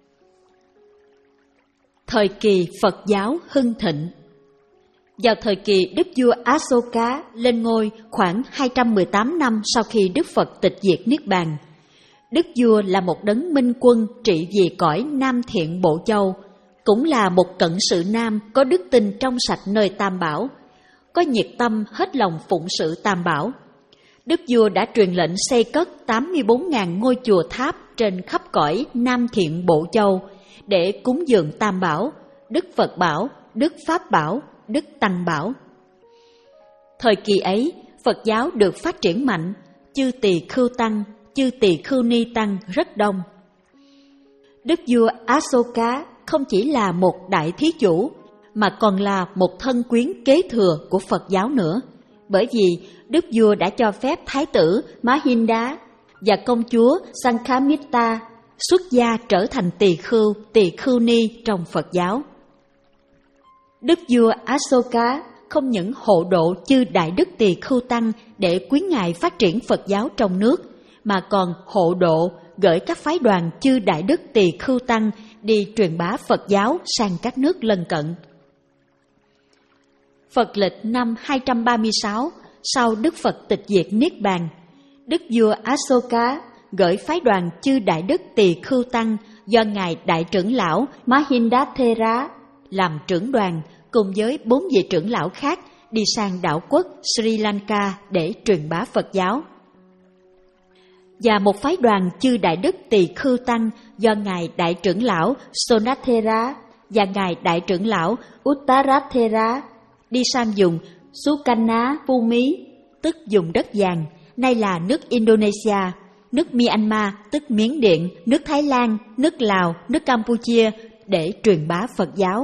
Thời kỳ Phật giáo hưng thịnh. Vào thời kỳ Đức vua Asoka lên ngôi khoảng hai trăm mười tám năm sau khi Đức Phật tịch diệt Niết Bàn, Đức vua là một đấng minh quân trị vì cõi Nam Thiện Bộ Châu, cũng là một cận sự nam có đức tin trong sạch nơi Tam Bảo, có nhiệt tâm hết lòng phụng sự Tam Bảo. Đức vua đã truyền lệnh xây cất tám mươi bốn nghìn ngôi chùa tháp trên khắp cõi Nam Thiện Bộ Châu để cúng dường Tam Bảo, Đức Phật Bảo, Đức Pháp Bảo, Đức Tăng Bảo. Thời kỳ ấy, Phật giáo được phát triển mạnh, chư tỳ khưu tăng, chư tỳ khưu ni tăng rất đông. Đức vua Asoka không chỉ là một đại thí chủ, mà còn là một thân quyến kế thừa của Phật giáo nữa, bởi vì Đức vua đã cho phép Thái tử Mahinda và công chúa Sankhamita xuất gia trở thành tỳ khưu, tỳ khưu ni trong Phật giáo. Đức vua Asoka không những hộ độ chư đại đức tỳ khưu tăng để quyến ngài phát triển Phật giáo trong nước, mà còn hộ độ gửi các phái đoàn chư đại đức tỳ khưu tăng đi truyền bá Phật giáo sang các nước lân cận. Phật lịch năm hai trăm ba mươi sáu, sau Đức Phật tịch diệt Niết Bàn, Đức vua Asoka gửi phái đoàn chư đại đức tỳ khưu tăng do ngài đại trưởng lão Mahindathera làm trưởng đoàn cùng với bốn vị trưởng lão khác đi sang đảo quốc Sri Lanka để truyền bá Phật giáo. Và một phái đoàn chư đại đức tỳ khưu tăng do ngài đại trưởng lão Sonathera và ngài đại trưởng lão Uttarathera đi sang vùng Sukarna Bhumi, tức vùng đất vàng, nay là nước Indonesia, nước Myanmar, tức Miến Điện, nước Thái Lan, nước Lào, nước Campuchia để truyền bá Phật giáo.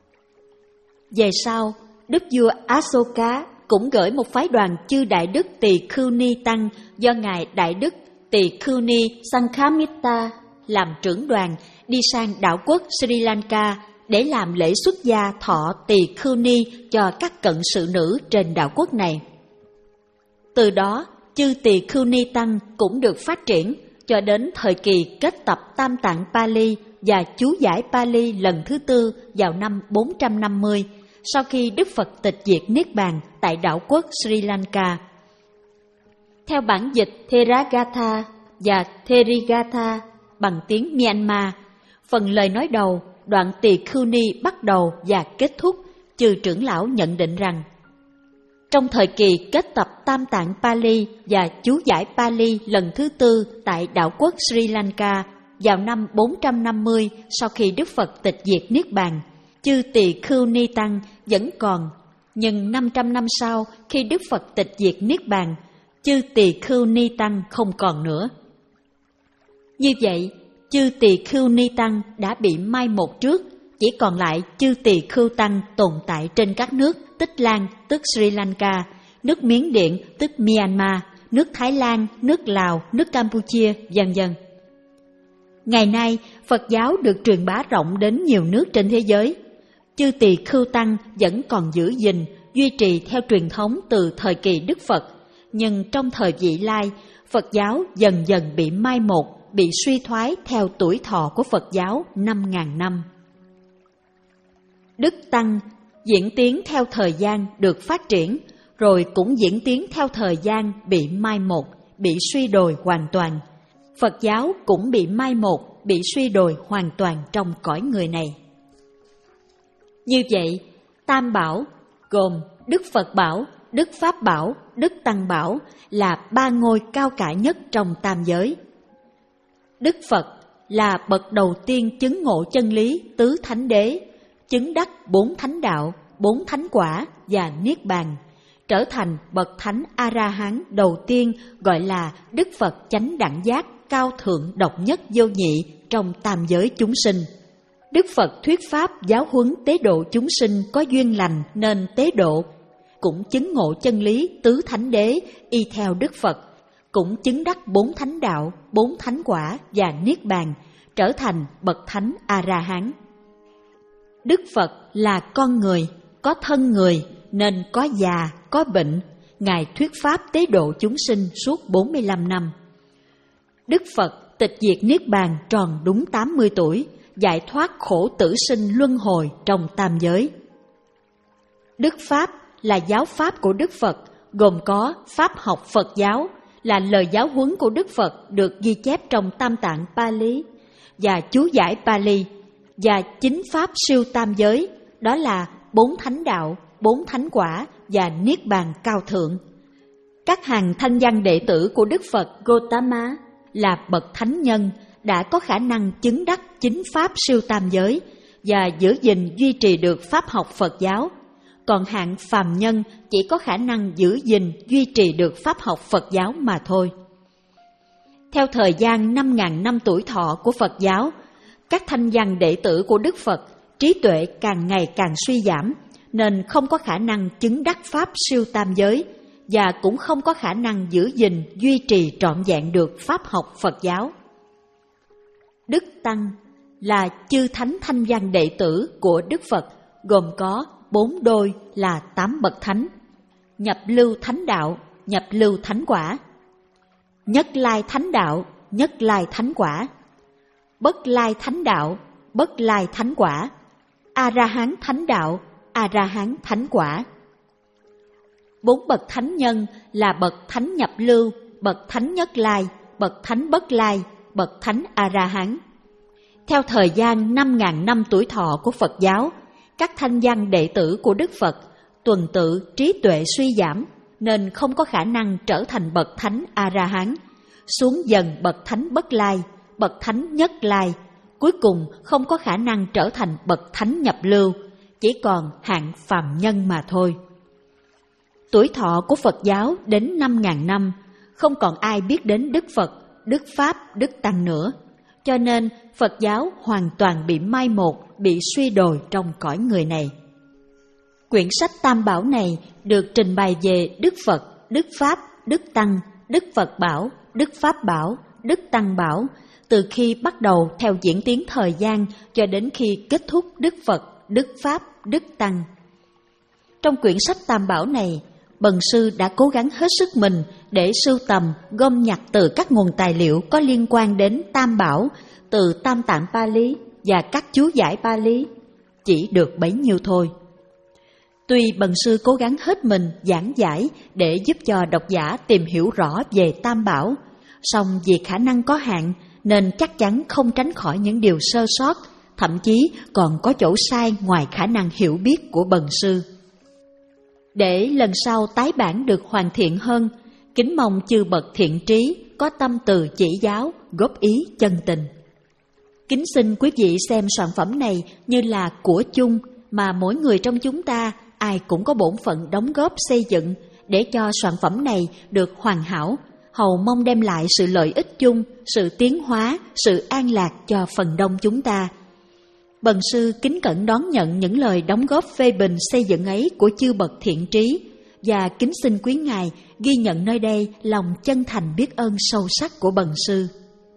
Về sau, Đức vua Asoka cũng gửi một phái đoàn chư đại đức tỳ khưu ni tăng do ngài đại đức tỳ khưu ni Sankhamita làm trưởng đoàn đi sang đảo quốc Sri Lanka để làm lễ xuất gia thọ tỳ khưu ni cho các cận sự nữ trên đảo quốc này. Từ đó, chư tỳ khưu ni tăng cũng được phát triển cho đến thời kỳ kết tập Tam Tạng Pali và chú giải Pali lần thứ tư vào năm bốn trăm năm mươi, sau khi Đức Phật tịch diệt Niết Bàn tại đảo quốc Sri Lanka. Theo bản dịch Theragatha và Therigatha bằng tiếng Myanmar, phần lời nói đầu, đoạn tỳ khưu ni bắt đầu và kết thúc, chư trưởng lão nhận định rằng trong thời kỳ kết tập Tam Tạng Pali và chú giải Pali lần thứ tư tại đảo quốc Sri Lanka vào năm bốn trăm năm mươi sau khi Đức Phật tịch diệt Niết Bàn, chư tỳ khưu ni tăng vẫn còn, nhưng năm trăm năm sau khi Đức Phật tịch diệt Niết Bàn, chư tỳ khưu ni tăng không còn nữa. Như vậy, chư tỳ khưu ni tăng đã bị mai một trước, chỉ còn lại chư tỳ khưu tăng tồn tại trên các nước Tích Lan tức Sri Lanka, nước Miến Điện tức Myanmar, nước Thái Lan, nước Lào, nước Campuchia, vân vân. Ngày nay, Phật giáo được truyền bá rộng đến nhiều nước trên thế giới. Chư tỳ khưu tăng vẫn còn giữ gìn, duy trì theo truyền thống từ thời kỳ Đức Phật, nhưng trong thời vị lai, Phật giáo dần dần bị mai một, bị suy thoái theo tuổi thọ của Phật giáo năm ngàn năm. Đức Tăng diễn tiến theo thời gian được phát triển, rồi cũng diễn tiến theo thời gian bị mai một, bị suy đồi hoàn toàn. Phật giáo cũng bị mai một, bị suy đồi hoàn toàn trong cõi người này. Như vậy, Tam Bảo gồm Đức Phật Bảo, Đức Pháp Bảo, Đức Tăng Bảo là ba ngôi cao cả nhất trong tam giới. Đức Phật là bậc đầu tiên chứng ngộ chân lý tứ thánh đế, chứng đắc bốn thánh đạo, bốn thánh quả và niết bàn, trở thành bậc thánh A-ra-hán đầu tiên, gọi là Đức Phật chánh đẳng giác cao thượng độc nhất vô nhị trong tam giới chúng sinh. Đức Phật thuyết pháp giáo huấn tế độ chúng sinh có duyên lành nên tế độ, cũng chứng ngộ chân lý tứ thánh đế y theo Đức Phật, cũng chứng đắc bốn thánh đạo, bốn thánh quả và niết bàn, trở thành bậc thánh A-ra-hán. Đức Phật là con người, có thân người nên có già, có bệnh. Ngài thuyết pháp tế độ chúng sinh suốt bốn mươi lăm năm. Đức Phật tịch diệt niết bàn tròn đúng tám mươi tuổi, giải thoát khổ tử sinh luân hồi trong tam giới. Đức Pháp là giáo pháp của Đức Phật, gồm có pháp học Phật giáo, là lời giáo huấn của Đức Phật được ghi chép trong Tam Tạng Pali và chú giải Pali, và chính pháp siêu tam giới, đó là bốn thánh đạo, bốn thánh quả và niết bàn cao thượng. Các hàng thanh văn đệ tử của Đức Phật Gotama là bậc thánh nhân, đã có khả năng chứng đắc chính pháp siêu tam giới và giữ gìn duy trì được pháp học Phật giáo. Còn hạng phàm nhân chỉ có khả năng giữ gìn duy trì được pháp học Phật giáo mà thôi. Theo thời gian năm nghìn năm tuổi thọ của Phật giáo, các thanh văn đệ tử của Đức Phật trí tuệ càng ngày càng suy giảm, nên không có khả năng chứng đắc pháp siêu tam giới và cũng không có khả năng giữ gìn duy trì trọn vẹn được pháp học Phật giáo. Đức Tăng là chư thánh thanh văn đệ tử của Đức Phật, gồm có bốn đôi là tám bậc thánh: nhập lưu thánh đạo, nhập lưu thánh quả; nhất lai thánh đạo, nhất lai thánh quả; bất lai thánh đạo, bất lai thánh quả; A-ra-hán thánh đạo, A-ra-hán thánh quả. Bốn bậc thánh nhân là bậc thánh nhập lưu, bậc thánh nhất lai, bậc thánh bất lai, bậc thánh A-ra-hán. Theo thời gian năm nghìn năm tuổi thọ của Phật giáo, các thanh văn đệ tử của Đức Phật tuần tự trí tuệ suy giảm, nên không có khả năng trở thành bậc thánh A-ra-hán, xuống dần bậc thánh bất lai, bậc thánh nhất lai, cuối cùng không có khả năng trở thành bậc thánh nhập lưu, chỉ còn hạng phàm nhân mà thôi. Tuổi thọ của Phật giáo đến năm nghìn năm, không còn ai biết đến Đức Phật, Đức Pháp, Đức Tăng nữa, cho nên Phật giáo hoàn toàn bị mai một, bị suy đồi trong cõi người này. Quyển sách Tam Bảo này được trình bày về Đức Phật, Đức Pháp, Đức Tăng, Đức Phật Bảo, Đức Pháp Bảo, Đức Tăng Bảo, từ khi bắt đầu theo diễn tiến thời gian cho đến khi kết thúc Đức Phật, Đức Pháp, Đức Tăng. Trong quyển sách Tam Bảo này, Bần Sư đã cố gắng hết sức mình để sưu tầm, gom nhặt từ các nguồn tài liệu có liên quan đến Tam Bảo, từ Tam Tạng Pali và các chú giải Pali, chỉ được bấy nhiêu thôi. Tuy Bần Sư cố gắng hết mình giảng giải để giúp cho độc giả tìm hiểu rõ về Tam Bảo, song vì khả năng có hạn nên chắc chắn không tránh khỏi những điều sơ sót, thậm chí còn có chỗ sai ngoài khả năng hiểu biết của Bần Sư. Để lần sau tái bản được hoàn thiện hơn, kính mong chư bậc thiện trí có tâm từ chỉ giáo, góp ý chân tình. Kính xin quý vị xem sản phẩm này như là của chung mà mỗi người trong chúng ta ai cũng có bổn phận đóng góp xây dựng để cho sản phẩm này được hoàn hảo, hầu mong đem lại sự lợi ích chung, sự tiến hóa, sự an lạc cho phần đông chúng ta. Bần Sư kính cẩn đón nhận những lời đóng góp phê bình xây dựng ấy của chư bậc thiện trí và kính xin quý ngài ghi nhận nơi đây lòng chân thành biết ơn sâu sắc của Bần Sư.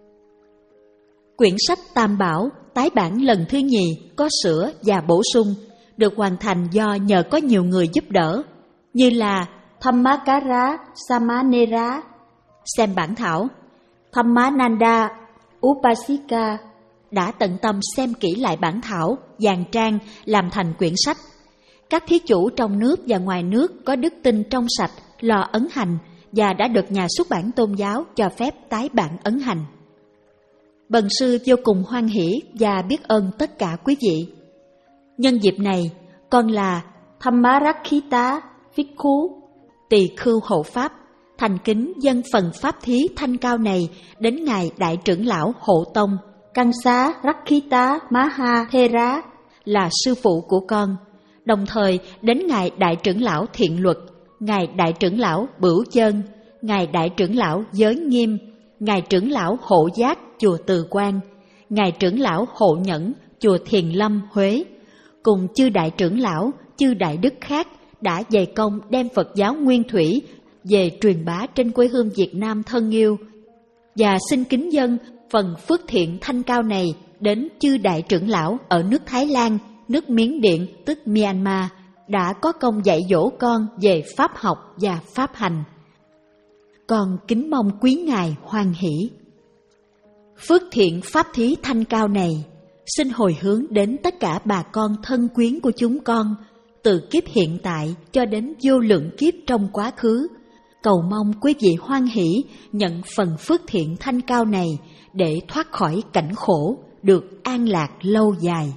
Quyển sách Tam Bảo tái bản lần thứ nhì có sửa và bổ sung, được hoàn thành do nhờ có nhiều người giúp đỡ, như là Thammakara Samanera xem bản thảo, Thammananda Upasika đã tận tâm xem kỹ lại bản thảo, dàn trang làm thành quyển sách. Các thí chủ trong nước và ngoài nước có đức tin trong sạch lo ấn hành và đã được nhà xuất bản tôn giáo cho phép tái bản ấn hành. Bần Sư vô cùng hoan hỷ và biết ơn tất cả quý vị. Nhân dịp này, con là Thammarakkhita Bhikkhu, tỳ khưu hộ pháp, thành kính dâng phần pháp thí thanh cao này đến ngài đại trưởng lão hộ tông Kansa Rakkhita Maha Thera là sư phụ của con, đồng thời đến ngài đại trưởng lão thiện luật Ngài Đại trưởng lão Bửu Chân, Ngài Đại trưởng lão Giới Nghiêm, Ngài trưởng lão Hộ Giác chùa Từ Quan, Ngài trưởng lão Hộ Nhẫn chùa Thiền Lâm Huế, cùng chư đại trưởng lão, chư đại đức khác đã dày công đem Phật giáo nguyên thủy về truyền bá trên quê hương Việt Nam thân yêu, và xin kính dâng phần phước thiện thanh cao này đến chư đại trưởng lão ở nước Thái Lan, nước Miến Điện tức Myanmar đã có công dạy dỗ con về pháp học và pháp hành. Con kính mong quý ngài hoan hỷ. Phước thiện pháp thí thanh cao này xin hồi hướng đến tất cả bà con thân quyến của chúng con, từ kiếp hiện tại cho đến vô lượng kiếp trong quá khứ. Cầu mong quý vị hoan hỷ nhận phần phước thiện thanh cao này để thoát khỏi cảnh khổ, được an lạc lâu dài.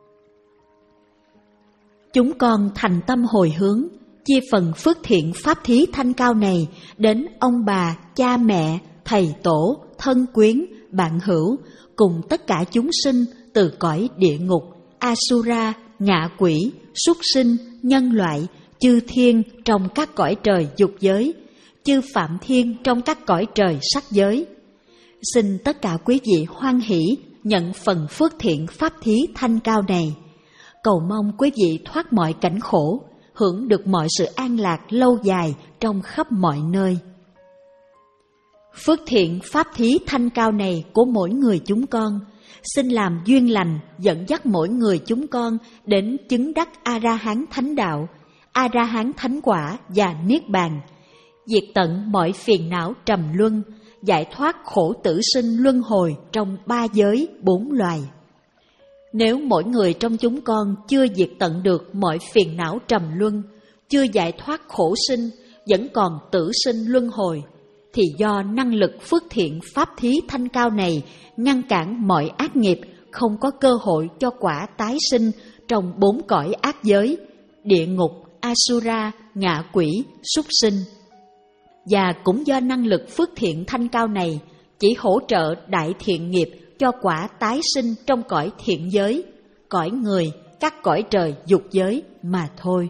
Chúng con thành tâm hồi hướng, chia phần phước thiện pháp thí thanh cao này đến ông bà, cha mẹ, thầy tổ, thân quyến, bạn hữu, cùng tất cả chúng sinh từ cõi địa ngục, Asura, ngạ quỷ, súc sinh, nhân loại, chư thiên trong các cõi trời dục giới, chư phạm thiên trong các cõi trời sắc giới. Xin tất cả quý vị hoan hỷ nhận phần phước thiện pháp thí thanh cao này. Cầu mong quý vị thoát mọi cảnh khổ, hưởng được mọi sự an lạc lâu dài trong khắp mọi nơi. Phước thiện pháp thí thanh cao này của mỗi người chúng con xin làm duyên lành dẫn dắt mỗi người chúng con đến chứng đắc A-la-hán thánh đạo, A-la-hán thánh quả và niết bàn, diệt tận mọi phiền não trầm luân, giải thoát khổ tử sinh luân hồi trong ba giới bốn loài. Nếu mỗi người trong chúng con chưa diệt tận được mọi phiền não trầm luân, chưa giải thoát khổ sinh, vẫn còn tử sinh luân hồi, thì do năng lực phước thiện pháp thí thanh cao này ngăn cản mọi ác nghiệp, không có cơ hội cho quả tái sinh trong bốn cõi ác giới, địa ngục, Asura, ngạ quỷ, súc sinh. Và cũng do năng lực phước thiện thanh cao này chỉ hỗ trợ đại thiện nghiệp cho quả tái sinh trong cõi thiện giới, cõi người, các cõi trời dục giới mà thôi.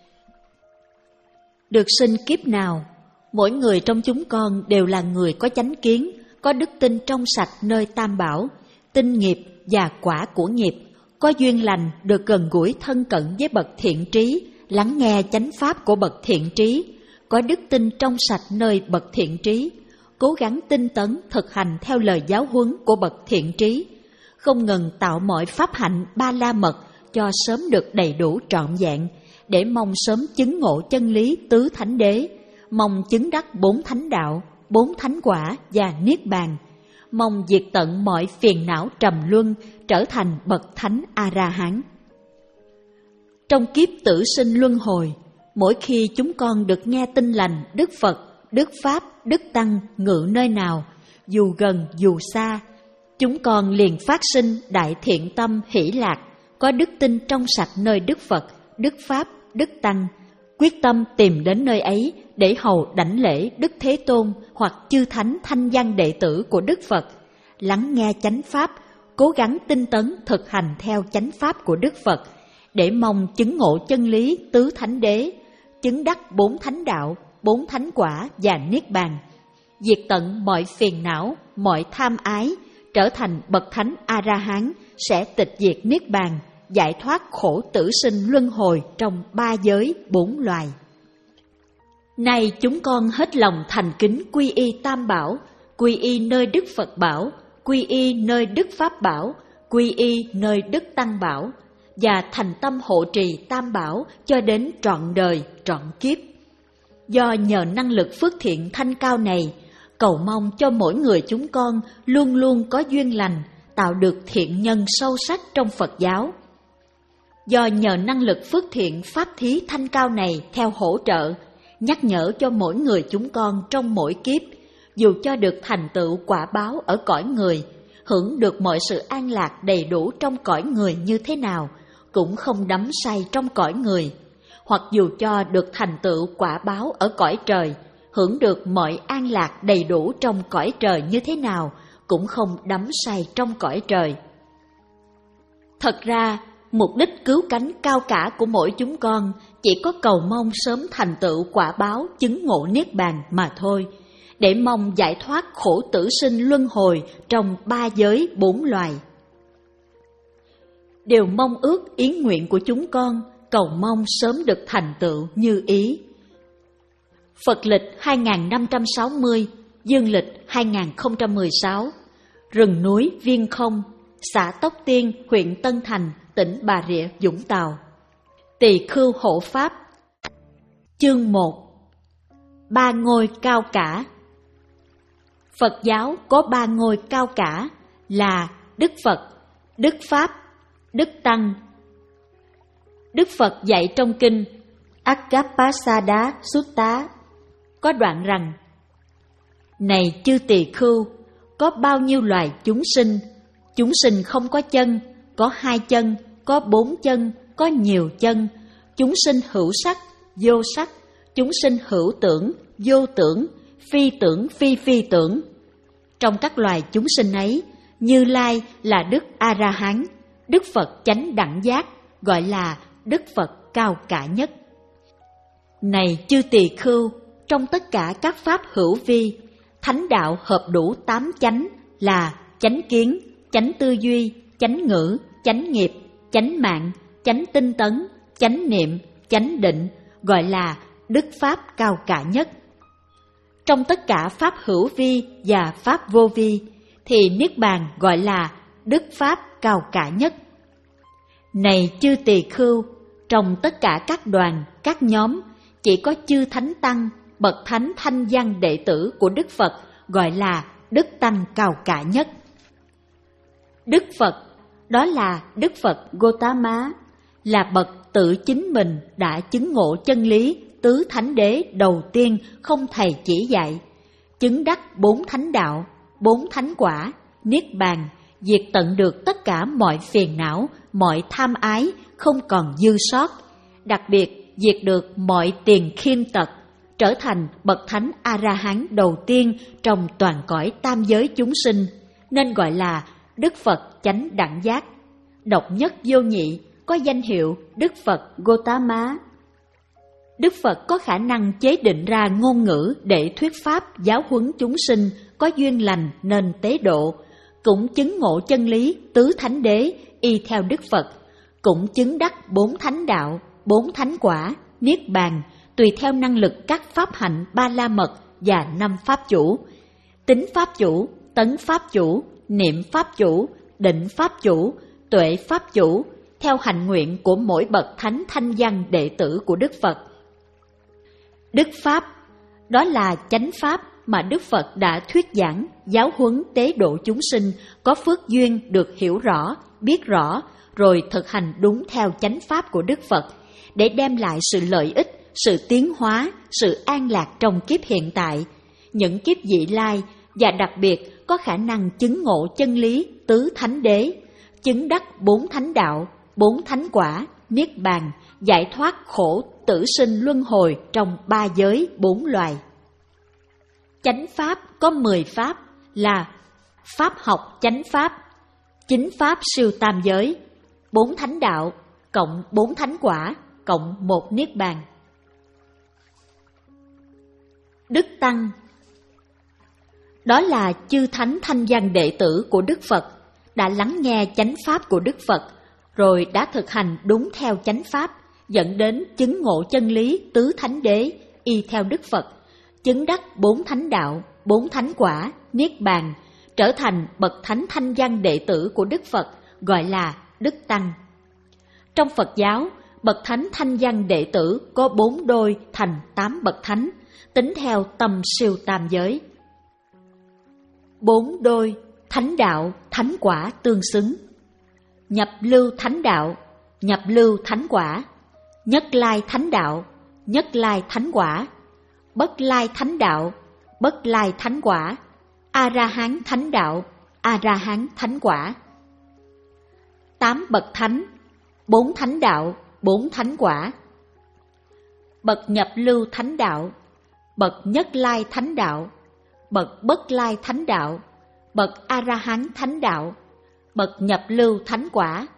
Được sinh kiếp nào, mỗi người trong chúng con đều là người có chánh kiến, có đức tin trong sạch nơi Tam Bảo, tin nghiệp và quả của nghiệp, có duyên lành được gần gũi thân cận với bậc thiện trí, lắng nghe chánh pháp của bậc thiện trí, có đức tin trong sạch nơi bậc thiện trí, cố gắng tinh tấn thực hành theo lời giáo huấn của bậc thiện trí, không ngừng tạo mọi pháp hạnh ba la mật cho sớm được đầy đủ trọn vẹn, để mong sớm chứng ngộ chân lý tứ thánh đế, mong chứng đắc bốn thánh đạo, bốn thánh quả và niết bàn, mong diệt tận mọi phiền não trầm luân, trở thành bậc thánh A-la-hán. Trong kiếp tử sinh luân hồi, mỗi khi chúng con được nghe tin lành Đức Phật, Đức Pháp, Đức Tăng ngự nơi nào, dù gần dù xa, chúng con liền phát sinh đại thiện tâm hỷ lạc, có đức tin trong sạch nơi Đức Phật, Đức Pháp, Đức Tăng, quyết tâm tìm đến nơi ấy để hầu đảnh lễ Đức Thế Tôn hoặc chư thánh thanh văn đệ tử của Đức Phật, lắng nghe chánh pháp, cố gắng tinh tấn thực hành theo chánh pháp của Đức Phật, để mong chứng ngộ chân lý tứ thánh đế, chứng đắc bốn thánh đạo, bốn thánh quả và niết bàn, diệt tận mọi phiền não, mọi tham ái, trở thành bậc thánh A-la-hán, sẽ tịch diệt niết bàn, giải thoát khổ tử sinh luân hồi trong ba giới bốn loài. Nay chúng con hết lòng thành kính quy y Tam Bảo, quy y nơi Đức Phật Bảo, quy y nơi Đức Pháp Bảo, quy y nơi Đức Tăng Bảo, và thành tâm hộ trì Tam Bảo cho đến trọn đời, trọn kiếp. Do nhờ năng lực phước thiện thanh cao này, cầu mong cho mỗi người chúng con luôn luôn có duyên lành, tạo được thiện nhân sâu sắc trong Phật giáo. Do nhờ năng lực phước thiện pháp thí thanh cao này theo hỗ trợ, nhắc nhở cho mỗi người chúng con trong mỗi kiếp, dù cho được thành tựu quả báo ở cõi người, hưởng được mọi sự an lạc đầy đủ trong cõi người như thế nào, cũng không đắm say trong cõi người, hoặc dù cho được thành tựu quả báo ở cõi trời, hưởng được mọi an lạc đầy đủ trong cõi trời như thế nào, cũng không đắm say trong cõi trời. Thật ra, mục đích cứu cánh cao cả của mỗi chúng con chỉ có cầu mong sớm thành tựu quả báo chứng ngộ niết bàn mà thôi, để mong giải thoát khổ tử sinh luân hồi trong ba giới bốn loài. Điều mong ước ý nguyện của chúng con cầu mong sớm được thành tựu như ý. Phật lịch hai nghìn năm trăm sáu mươi, dương lịch hai nghìn không trăm mười sáu, rừng núi Viên Không, xã Tóc Tiên, huyện Tân Thành, tỉnh Bà Rịa, Vũng Tàu. Tỳ khưu hộ pháp. Chương một. Ba ngôi cao cả. Phật giáo có ba ngôi cao cả là Đức Phật, Đức Pháp, Đức Tăng. Đức Phật dạy trong kinh Akapasada Sutta có đoạn rằng: Này chư tỳ khưu, có bao nhiêu loài chúng sinh, chúng sinh không có chân, có hai chân, có bốn chân, có nhiều chân, chúng sinh hữu sắc, vô sắc, chúng sinh hữu tưởng, vô tưởng, phi tưởng, phi phi tưởng. Trong các loài chúng sinh ấy, Như Lai là Đức A-ra-hán, Đức Phật chánh đẳng giác, gọi là Đức Phật cao cả nhất. Này chư tỳ khưu, trong tất cả các pháp hữu vi, thánh đạo hợp đủ tám chánh là chánh kiến, chánh tư duy, chánh ngữ, chánh nghiệp, chánh mạng, chánh tinh tấn, chánh niệm, chánh định, gọi là Đức Pháp cao cả nhất. Trong tất cả pháp hữu vi và pháp vô vi, thì Niết Bàn gọi là Đức Pháp cao cả nhất. Này chư tỳ khưu, trong tất cả các đoàn, các nhóm, chỉ có chư Thánh Tăng, bậc Thánh Thanh Văn đệ tử của Đức Phật gọi là Đức Tăng cao cả nhất. Đức Phật, đó là Đức Phật Gotama, là bậc tự chính mình đã chứng ngộ chân lý tứ thánh đế đầu tiên không thầy chỉ dạy, chứng đắc bốn thánh đạo, bốn thánh quả, niết bàn, diệt tận được tất cả mọi phiền não, mọi tham ái, không còn dư sót, đặc biệt diệt được mọi tiền khiên tật, trở thành bậc thánh A-ra-hán đầu tiên trong toàn cõi tam giới chúng sinh, nên gọi là Đức Phật chánh đẳng giác, độc nhất vô nhị, có danh hiệu Đức Phật Gotama. Đức Phật có khả năng chế định ra ngôn ngữ để thuyết pháp giáo huấn chúng sinh có duyên lành nên tế độ, cũng chứng ngộ chân lý tứ thánh đế y theo Đức Phật, cũng chứng đắc bốn thánh đạo, bốn thánh quả, niết bàn, tùy theo năng lực các pháp hạnh ba la mật và năm pháp chủ: tính pháp chủ, tấn pháp chủ, niệm pháp chủ, định pháp chủ, tuệ pháp chủ, theo hạnh nguyện của mỗi bậc thánh thanh văn đệ tử của Đức Phật. Đức Pháp, đó là chánh pháp mà Đức Phật đã thuyết giảng, giáo huấn tế độ chúng sinh có phước duyên được hiểu rõ, biết rõ, rồi thực hành đúng theo chánh pháp của Đức Phật, để đem lại sự lợi ích, sự tiến hóa, sự an lạc trong kiếp hiện tại, những kiếp vị lai, và đặc biệt có khả năng chứng ngộ chân lý tứ thánh đế, chứng đắc bốn thánh đạo, bốn thánh quả, niết bàn, giải thoát khổ tử sinh luân hồi trong ba giới bốn loài. Chánh pháp có mười pháp là pháp học chánh pháp, chính pháp siêu tam giới, bốn thánh đạo, cộng bốn thánh quả, cộng một niết bàn. Đức Tăng, đó là chư thánh thanh văn đệ tử của Đức Phật, đã lắng nghe chánh pháp của Đức Phật, rồi đã thực hành đúng theo chánh pháp, dẫn đến chứng ngộ chân lý tứ thánh đế y theo Đức Phật, chứng đắc bốn thánh đạo, bốn thánh quả, niết bàn, trở thành bậc thánh thanh văn đệ tử của Đức Phật, gọi là Đức Tăng. Trong Phật giáo, bậc thánh thanh văn đệ tử có bốn đôi thành tám bậc thánh, tính theo tâm siêu tam giới. Bốn đôi, thánh đạo, thánh quả tương xứng. Nhập lưu thánh đạo, nhập lưu thánh quả. Nhất lai thánh đạo, nhất lai thánh quả. Bất lai thánh đạo, bất lai thánh quả. A-ra-hán thánh đạo, A-ra-hán thánh quả. Tám bậc thánh, bốn thánh đạo, bốn thánh quả. Bậc nhập lưu thánh đạo, bậc nhất lai thánh đạo, bậc bất lai thánh đạo, bậc A-ra-hán thánh đạo, bậc nhập lưu thánh quả,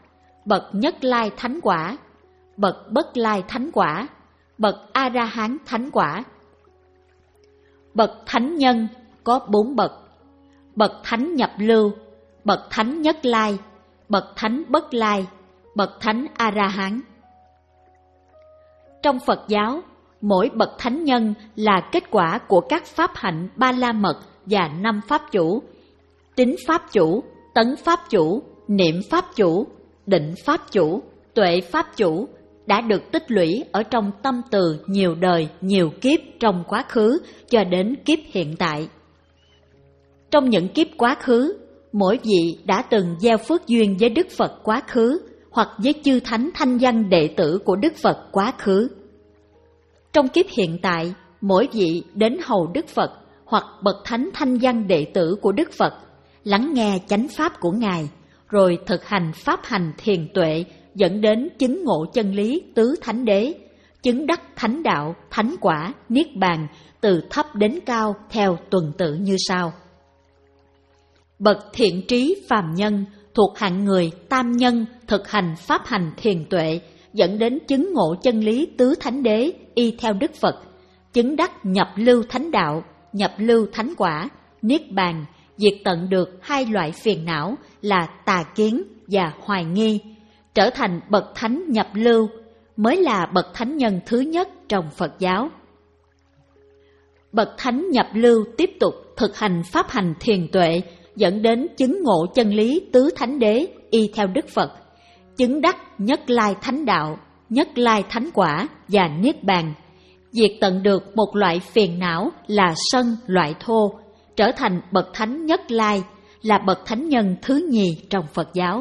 bậc Nhất Lai Thánh Quả, bậc Bất Lai Thánh Quả, bậc A-la-hán Thánh Quả. Bậc Thánh Nhân có bốn bậc: bậc Thánh Nhập Lưu, bậc Thánh Nhất Lai, bậc Thánh Bất Lai, bậc Thánh A-la-hán. Trong Phật giáo, mỗi bậc Thánh Nhân là kết quả của các pháp hạnh Ba La Mật và năm pháp chủ: tín pháp chủ, tấn pháp chủ, niệm pháp chủ, định pháp chủ, tuệ pháp chủ, đã được tích lũy ở trong tâm từ nhiều đời, nhiều kiếp trong quá khứ cho đến kiếp hiện tại. Trong những kiếp quá khứ, mỗi vị đã từng gieo phước duyên với Đức Phật quá khứ hoặc với chư thánh thanh văn đệ tử của Đức Phật quá khứ. Trong kiếp hiện tại, mỗi vị đến hầu Đức Phật hoặc bậc thánh thanh văn đệ tử của Đức Phật, lắng nghe chánh pháp của Ngài, rồi thực hành pháp hành thiền tuệ dẫn đến chứng ngộ chân lý tứ thánh đế, chứng đắc thánh đạo, thánh quả, niết bàn từ thấp đến cao theo tuần tự như sau. Bậc thiện trí phàm nhân thuộc hạng người tam nhân thực hành pháp hành thiền tuệ dẫn đến chứng ngộ chân lý tứ thánh đế y theo Đức Phật, chứng đắc nhập lưu thánh đạo, nhập lưu thánh quả, niết bàn, diệt tận được hai loại phiền não là tà kiến và hoài nghi, trở thành bậc thánh nhập lưu, mới là bậc thánh nhân thứ nhất trong Phật giáo. Bậc thánh nhập lưu tiếp tục thực hành pháp hành thiền tuệ dẫn đến chứng ngộ chân lý tứ thánh đế y theo Đức Phật, chứng đắc Nhất Lai Thánh Đạo, Nhất Lai Thánh Quả và Niết Bàn, diệt tận được một loại phiền não là sân loại thô, trở thành bậc thánh Nhất Lai, là bậc thánh nhân thứ nhì trong Phật giáo.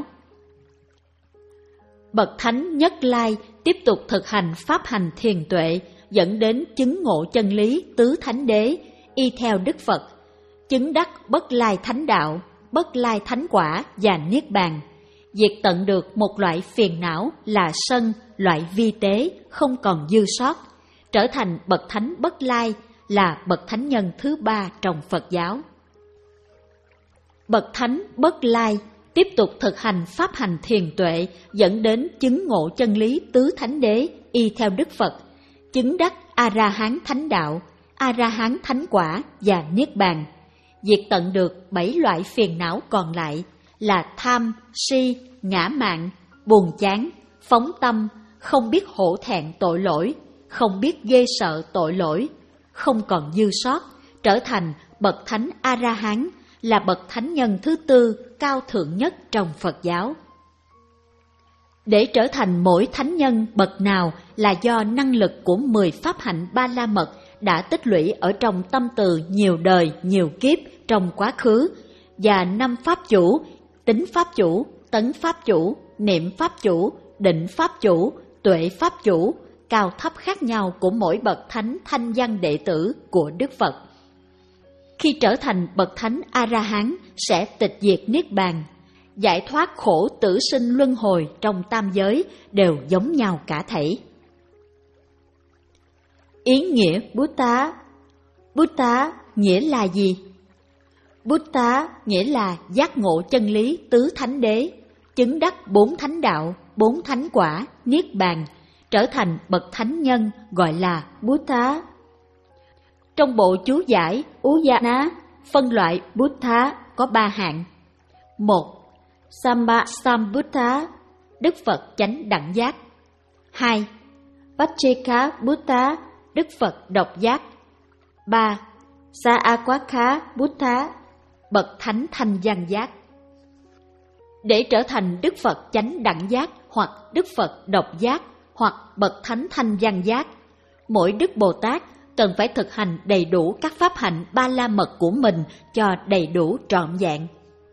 Bậc thánh Nhất Lai tiếp tục thực hành pháp hành thiền tuệ dẫn đến chứng ngộ chân lý tứ thánh đế y theo Đức Phật, chứng đắc Bất Lai Thánh Đạo, Bất Lai Thánh Quả và Niết Bàn, diệt tận được một loại phiền não là sân loại vi tế không còn dư sót, trở thành bậc thánh Bất Lai, là bậc thánh nhân thứ ba trong Phật giáo. Bậc thánh Bất Lai tiếp tục thực hành pháp hành thiền tuệ dẫn đến chứng ngộ chân lý tứ thánh đế y theo Đức Phật, chứng đắc A-la-hán Thánh Đạo, A-la-hán Thánh Quả và Niết Bàn, diệt tận được bảy loại phiền não còn lại là tham, si, ngã mạn, buồn chán, phóng tâm, không biết hổ thẹn tội lỗi, không biết ghê sợ tội lỗi, không còn dư sót, trở thành bậc thánh A-la-hán, là bậc thánh nhân thứ tư cao thượng nhất trong Phật giáo. Để trở thành mỗi thánh nhân bậc nào là do năng lực của mười pháp hạnh Ba La Mật đã tích lũy ở trong tâm từ nhiều đời, nhiều kiếp trong quá khứ, và năm pháp chủ, tín pháp chủ, tấn pháp chủ, niệm pháp chủ, định pháp chủ, tuệ pháp chủ, cao thấp khác nhau của mỗi bậc thánh thanh văn đệ tử của Đức Phật. Khi trở thành bậc thánh A-la-hán sẽ tịch diệt niết bàn, giải thoát khổ tử sinh luân hồi trong tam giới đều giống nhau cả thảy. Ý nghĩa Buddha. Buddha nghĩa là gì? Buddha nghĩa là giác ngộ chân lý tứ thánh đế, chứng đắc bốn thánh đạo, bốn thánh quả, niết bàn, trở thành bậc thánh nhân gọi là Buddha. Trong bộ chú giải Udana, phân loại Buddha có ba hạng. Một. Samba Sambuddha, Đức Phật chánh đẳng giác. Hai. Pacceka Buddha, Đức Phật độc giác. Ba. Saakvaka Buddha, bậc thánh thanh văn giác. Để trở thành Đức Phật chánh đẳng giác hoặc Đức Phật độc giác hoặc bậc thánh thanh văn giác, mỗi Đức Bồ Tát cần phải thực hành đầy đủ các pháp hạnh Ba La Mật của mình cho đầy đủ trọn vẹn.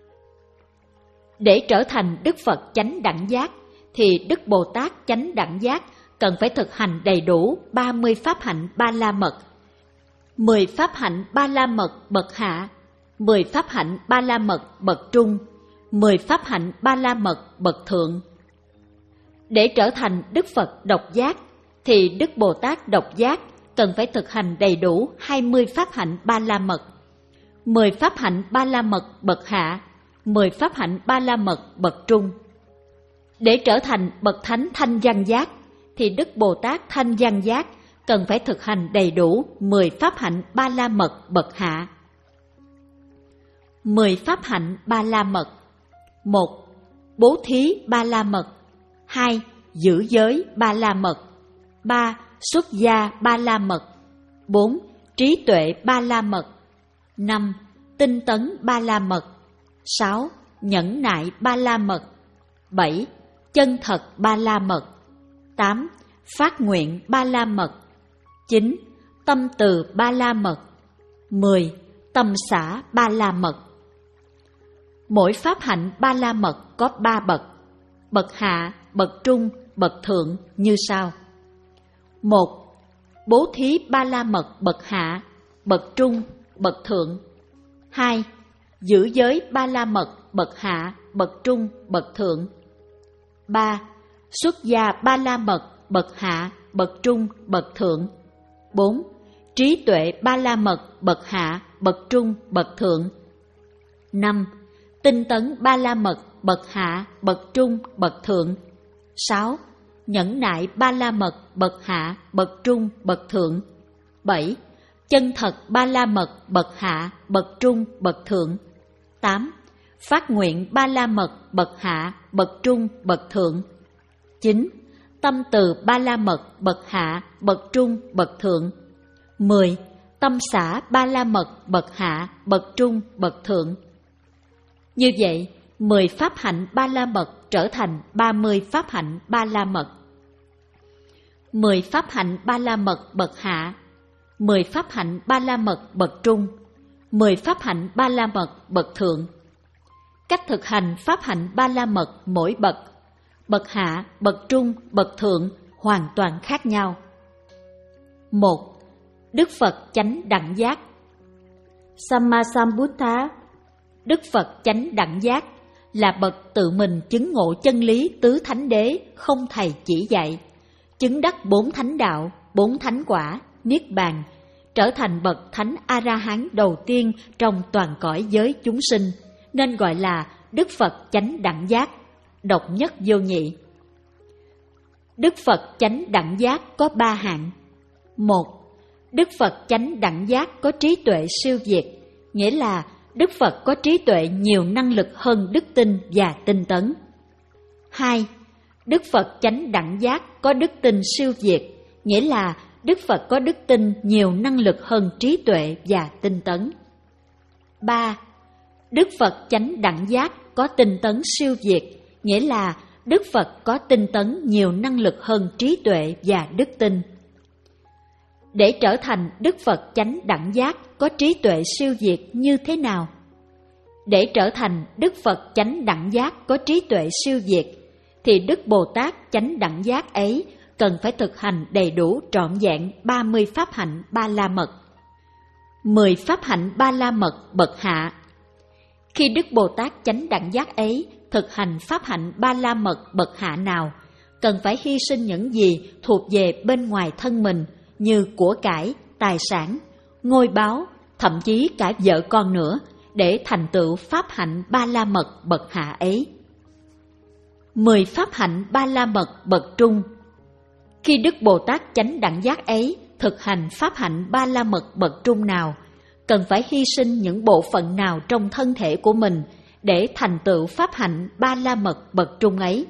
Để trở thành Đức Phật chánh đẳng giác thì Đức Bồ Tát chánh đẳng giác cần phải thực hành đầy đủ ba mươi pháp hạnh Ba La Mật, mười pháp hạnh Ba La Mật bậc hạ, mười pháp hạnh Ba La Mật bậc trung, mười pháp hạnh Ba La Mật bậc thượng. Để trở thành Đức Phật độc giác thì Đức Bồ Tát độc giác cần phải thực hành đầy đủ hai mươi pháp hạnh Ba La Mật, mười pháp hạnh Ba La Mật bậc hạ, mười pháp hạnh Ba La Mật bậc trung. Để trở thành bậc thánh thanh văn giác thì Đức Bồ Tát thanh văn giác cần phải thực hành đầy đủ mười pháp hạnh ba la mật bậc hạ. Mười pháp hạnh ba la mật. Một. Bố thí ba la mật. Hai. Giữ giới ba la mật. Ba. Xuất gia ba la mật. Bốn. Trí tuệ ba la mật. Năm. Tinh tấn ba la mật. Sáu. Nhẫn nại ba la mật. Bảy. Chân thật ba la mật. Tám. Phát nguyện ba la mật. Chín. Tâm từ ba la mật. Mười. Tâm xả ba la mật. Mỗi pháp hạnh ba la mật có ba bậc, bậc hạ, bậc trung, bậc thượng như sau. Một. Bố thí ba la mật bậc hạ, bậc trung, bậc thượng. Hai. Giữ giới ba la mật bậc hạ, bậc trung, bậc thượng. Ba. Xuất gia ba la mật bậc hạ, bậc trung, bậc thượng. Bốn. Trí tuệ ba la mật bậc hạ, bậc trung, bậc thượng. Năm. Tinh tấn ba la mật bậc hạ, bậc trung, bậc thượng. Sáu. Nhẫn nại ba la mật bậc hạ, bậc trung, bậc thượng. Bảy. Chân thật ba la mật bậc hạ, bậc trung, bậc thượng. Tám. Phát nguyện ba la mật bậc hạ, bậc trung, bậc thượng. Chín. Tâm từ ba la mật bậc hạ, bậc trung, bậc thượng. Mười. Tâm xả ba la mật bậc hạ, bậc trung, bậc thượng. Như vậy, mười pháp hạnh ba la mật trở thành ba mươi pháp hạnh ba la mật. Mười pháp hạnh ba la mật bậc hạ, mười pháp hạnh ba la mật bậc trung, mười pháp hạnh ba la mật bậc thượng. Cách thực hành pháp hạnh ba la mật mỗi bậc, bậc hạ, bậc trung, bậc thượng hoàn toàn khác nhau. Một. Đức Phật chánh đẳng giác. Sammasambuddha. Đức Phật chánh đẳng giác là bậc tự mình chứng ngộ chân lý tứ thánh đế không thầy chỉ dạy, chứng đắc bốn thánh đạo, bốn thánh quả, niết bàn, trở thành bậc thánh A-la-hán đầu tiên trong toàn cõi giới chúng sinh, nên gọi là Đức Phật chánh đẳng giác, độc nhất vô nhị. Đức Phật chánh đẳng giác có ba hạng. Một. Đức Phật chánh đẳng giác có trí tuệ siêu việt, nghĩa là Đức Phật có trí tuệ nhiều năng lực hơn đức tin và tinh tấn. Hai. Đức Phật chánh đẳng giác có đức tin siêu việt, nghĩa là Đức Phật có đức tin nhiều năng lực hơn trí tuệ và tinh tấn. Ba. Đức Phật chánh đẳng giác có tinh tấn siêu việt, nghĩa là Đức Phật có tinh tấn nhiều năng lực hơn trí tuệ và đức tin. Để trở thành Đức Phật chánh đẳng giác có trí tuệ siêu việt như thế nào? Để trở thành Đức Phật chánh đẳng giác có trí tuệ siêu việt, thì Đức Bồ Tát chánh đẳng giác ấy cần phải thực hành đầy đủ trọn vẹn ba mươi pháp hạnh ba la mật. mười pháp hạnh ba la mật bậc hạ. Khi Đức Bồ Tát chánh đẳng giác ấy thực hành pháp hạnh ba la mật bậc hạ nào, cần phải hy sinh những gì thuộc về bên ngoài thân mình như của cải, tài sản, ngôi báu, thậm chí cả vợ con nữa, để thành tựu pháp hạnh ba la mật bậc hạ ấy. Mười pháp hạnh ba la mật bậc trung. Khi Đức Bồ Tát chánh đẳng giác ấy thực hành pháp hạnh ba la mật bậc trung nào, cần phải hy sinh những bộ phận nào trong thân thể của mình để thành tựu pháp hạnh ba la mật bậc trung ấy.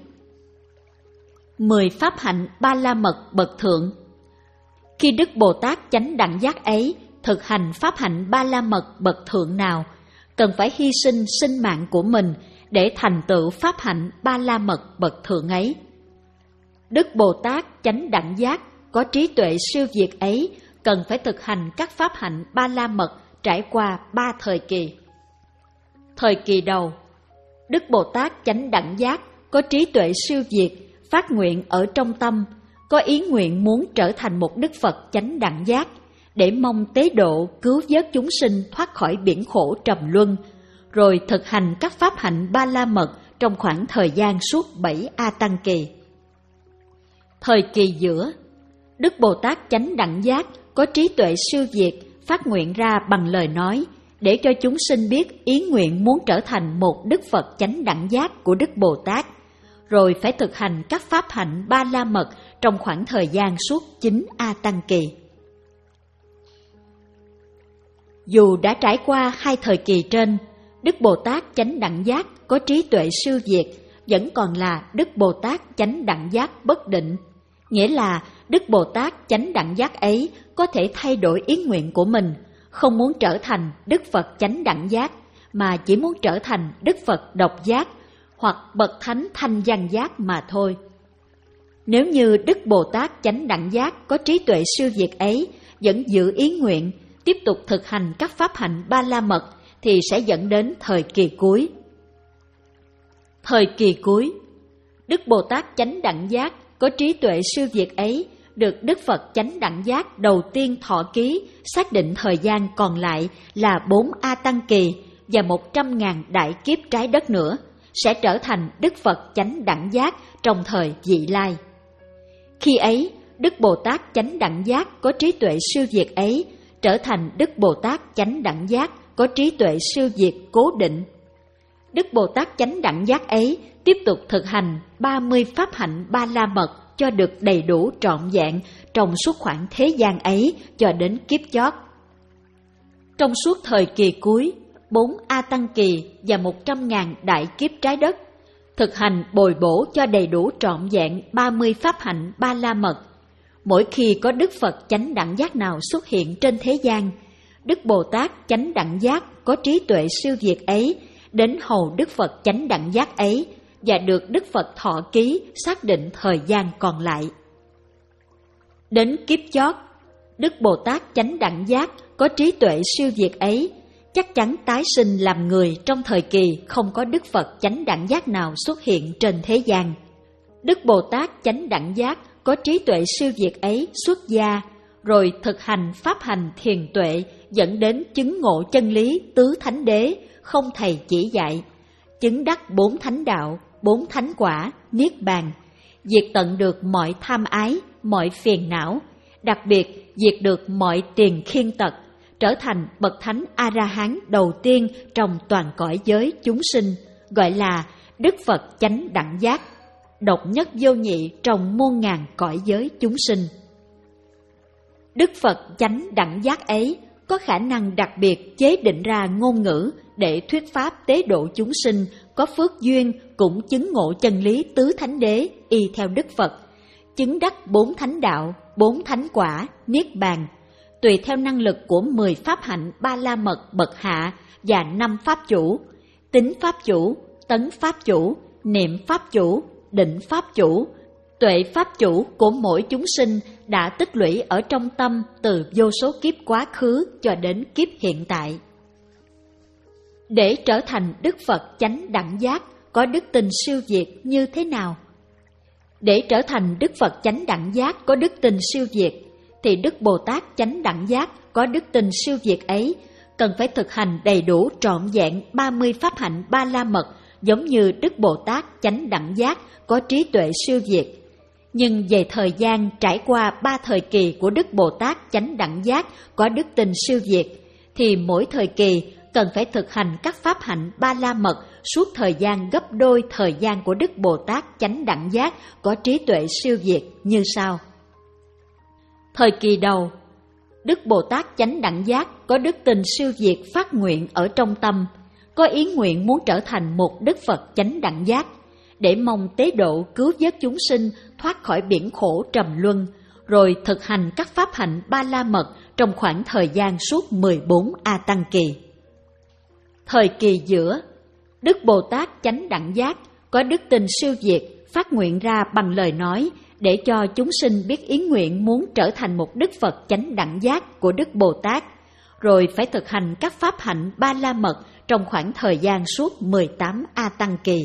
Mười pháp hạnh ba la mật bậc thượng. Khi Đức Bồ Tát chánh đẳng giác ấy thực hành pháp hạnh ba la mật bậc thượng nào, cần phải hy sinh sinh mạng của mình để thành tựu pháp hạnh ba la mật bậc thượng ấy. Đức Bồ Tát chánh đẳng giác có trí tuệ siêu việt ấy cần phải thực hành các pháp hạnh ba la mật trải qua ba thời kỳ. Thời kỳ đầu, Đức Bồ Tát chánh đẳng giác có trí tuệ siêu việt, phát nguyện ở trong tâm, có ý nguyện muốn trở thành một Đức Phật chánh đẳng giác, để mong tế độ cứu vớt chúng sinh thoát khỏi biển khổ trầm luân, rồi thực hành các pháp hạnh ba la mật trong khoảng thời gian suốt bảy A Tăng kỳ. Thời kỳ giữa, Đức Bồ Tát chánh đẳng giác có trí tuệ siêu việt, phát nguyện ra bằng lời nói, để cho chúng sinh biết ý nguyện muốn trở thành một Đức Phật chánh đẳng giác của Đức Bồ Tát, rồi phải thực hành các pháp hạnh Ba La Mật trong khoảng thời gian suốt chín A Tăng kỳ. Dù đã trải qua hai thời kỳ trên, Đức Bồ Tát Chánh Đẳng Giác có trí tuệ siêu việt vẫn còn là Đức Bồ Tát Chánh Đẳng Giác bất định, nghĩa là Đức Bồ Tát Chánh Đẳng Giác ấy có thể thay đổi ý nguyện của mình, không muốn trở thành Đức Phật Chánh Đẳng Giác, mà chỉ muốn trở thành Đức Phật Độc Giác hoặc Bậc Thánh Thanh Văn Giác mà thôi. Nếu như Đức Bồ Tát Chánh Đẳng Giác có trí tuệ siêu việt ấy vẫn giữ ý nguyện, tiếp tục thực hành các pháp hạnh Ba La Mật thì sẽ dẫn đến thời kỳ cuối. Thời kỳ cuối, Đức Bồ Tát Chánh Đẳng Giác có trí tuệ siêu việt ấy được Đức Phật Chánh Đẳng Giác đầu tiên thọ ký, xác định thời gian còn lại là bốn A Tăng kỳ và một trăm ngàn đại kiếp trái đất nữa, sẽ trở thành Đức Phật Chánh Đẳng Giác trong thời vị lai. Khi ấy, Đức Bồ Tát Chánh Đẳng Giác có trí tuệ siêu việt ấy trở thành Đức Bồ Tát Chánh Đẳng Giác có trí tuệ siêu việt cố định. Đức Bồ Tát Chánh Đẳng Giác ấy tiếp tục thực hành ba mươi pháp hạnh Ba La Mật cho được đầy đủ trọn vẹn trong suốt khoảng thế gian ấy cho đến kiếp chót. Trong suốt thời kỳ cuối, bốn A Tăng kỳ và một trăm ngàn đại kiếp trái đất, thực hành bồi bổ cho đầy đủ trọn vẹn ba mươi pháp hạnh Ba La Mật. Mỗi khi có Đức Phật Chánh Đẳng Giác nào xuất hiện trên thế gian, Đức Bồ Tát Chánh Đẳng Giác có trí tuệ siêu việt ấy đến hầu Đức Phật Chánh Đẳng Giác ấy và được Đức Phật thọ ký xác định thời gian còn lại. Đến kiếp chót, Đức Bồ Tát Chánh Đẳng Giác có trí tuệ siêu việt ấy chắc chắn tái sinh làm người trong thời kỳ không có Đức Phật Chánh Đẳng Giác nào xuất hiện trên thế gian. Đức Bồ Tát Chánh Đẳng Giác có trí tuệ siêu việt ấy xuất gia, rồi thực hành pháp hành thiền tuệ dẫn đến chứng ngộ chân lý tứ thánh đế, không thầy chỉ dạy, chứng đắc bốn thánh đạo, bốn thánh quả, niết bàn, diệt tận được mọi tham ái, mọi phiền não, đặc biệt diệt được mọi tiền khiên tật, trở thành bậc thánh A-la-hán đầu tiên trong toàn cõi giới chúng sinh, gọi là Đức Phật Chánh Đẳng Giác, độc nhất vô nhị trong muôn ngàn cõi giới chúng sinh. Đức Phật Chánh Đẳng Giác ấy có khả năng đặc biệt chế định ra ngôn ngữ để thuyết pháp tế độ chúng sinh có phước duyên cũng chứng ngộ chân lý tứ thánh đế y theo Đức Phật, chứng đắc bốn thánh đạo, bốn thánh quả, niết bàn, tùy theo năng lực của mười pháp hạnh Ba La Mật bậc hạ và năm pháp chủ, tính pháp chủ, tấn pháp chủ, niệm pháp chủ, định pháp chủ, tuệ pháp chủ của mỗi chúng sinh đã tích lũy ở trong tâm từ vô số kiếp quá khứ cho đến kiếp hiện tại. Để trở thành Đức Phật Chánh Đẳng Giác có đức tin siêu việt như thế nào? Để trở thành Đức Phật Chánh Đẳng Giác có đức tin siêu việt, thì Đức Bồ Tát Chánh Đẳng Giác có đức tin siêu việt ấy cần phải thực hành đầy đủ trọn vẹn ba mươi pháp hạnh Ba La Mật giống như Đức Bồ Tát Chánh Đẳng Giác có trí tuệ siêu việt. Nhưng về thời gian trải qua ba thời kỳ của Đức Bồ Tát Chánh Đẳng Giác có đức tin siêu việt, thì mỗi thời kỳ cần phải thực hành các pháp hạnh Ba La Mật suốt thời gian gấp đôi thời gian của Đức Bồ Tát Chánh Đẳng Giác có trí tuệ siêu việt như sau. Thời kỳ đầu, Đức Bồ Tát Chánh Đẳng Giác có đức tin siêu việt phát nguyện ở trong tâm, có ý nguyện muốn trở thành một Đức Phật Chánh Đẳng Giác, để mong tế độ cứu vớt chúng sinh thoát khỏi biển khổ trầm luân, rồi thực hành các pháp hạnh Ba La Mật trong khoảng thời gian suốt mười bốn A Tăng kỳ. Thời kỳ giữa, Đức Bồ Tát Chánh Đẳng Giác có đức tin siêu việt phát nguyện ra bằng lời nói để cho chúng sinh biết ý nguyện muốn trở thành một Đức Phật Chánh Đẳng Giác của Đức Bồ Tát, rồi phải thực hành các pháp hạnh Ba La Mật trong khoảng thời gian suốt mười tám A Tăng kỳ.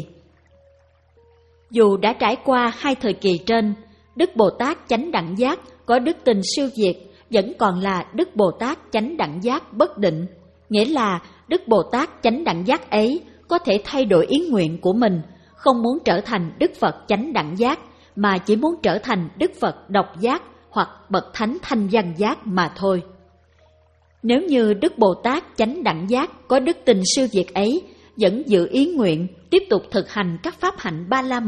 Dù đã trải qua hai thời kỳ trên, Đức Bồ Tát Chánh Đẳng Giác có đức tin siêu việt vẫn còn là Đức Bồ Tát Chánh Đẳng Giác bất định, nghĩa là Đức Bồ Tát Chánh Đẳng Giác ấy có thể thay đổi ý nguyện của mình, không muốn trở thành Đức Phật Chánh Đẳng Giác, mà chỉ muốn trở thành Đức Phật Độc Giác hoặc Bậc Thánh Thanh Văn Giác mà thôi. Nếu như Đức Bồ Tát Chánh Đẳng Giác có đức tin siêu việt ấy vẫn giữ ý nguyện tiếp tục thực hành các pháp hạnh Ba La Mật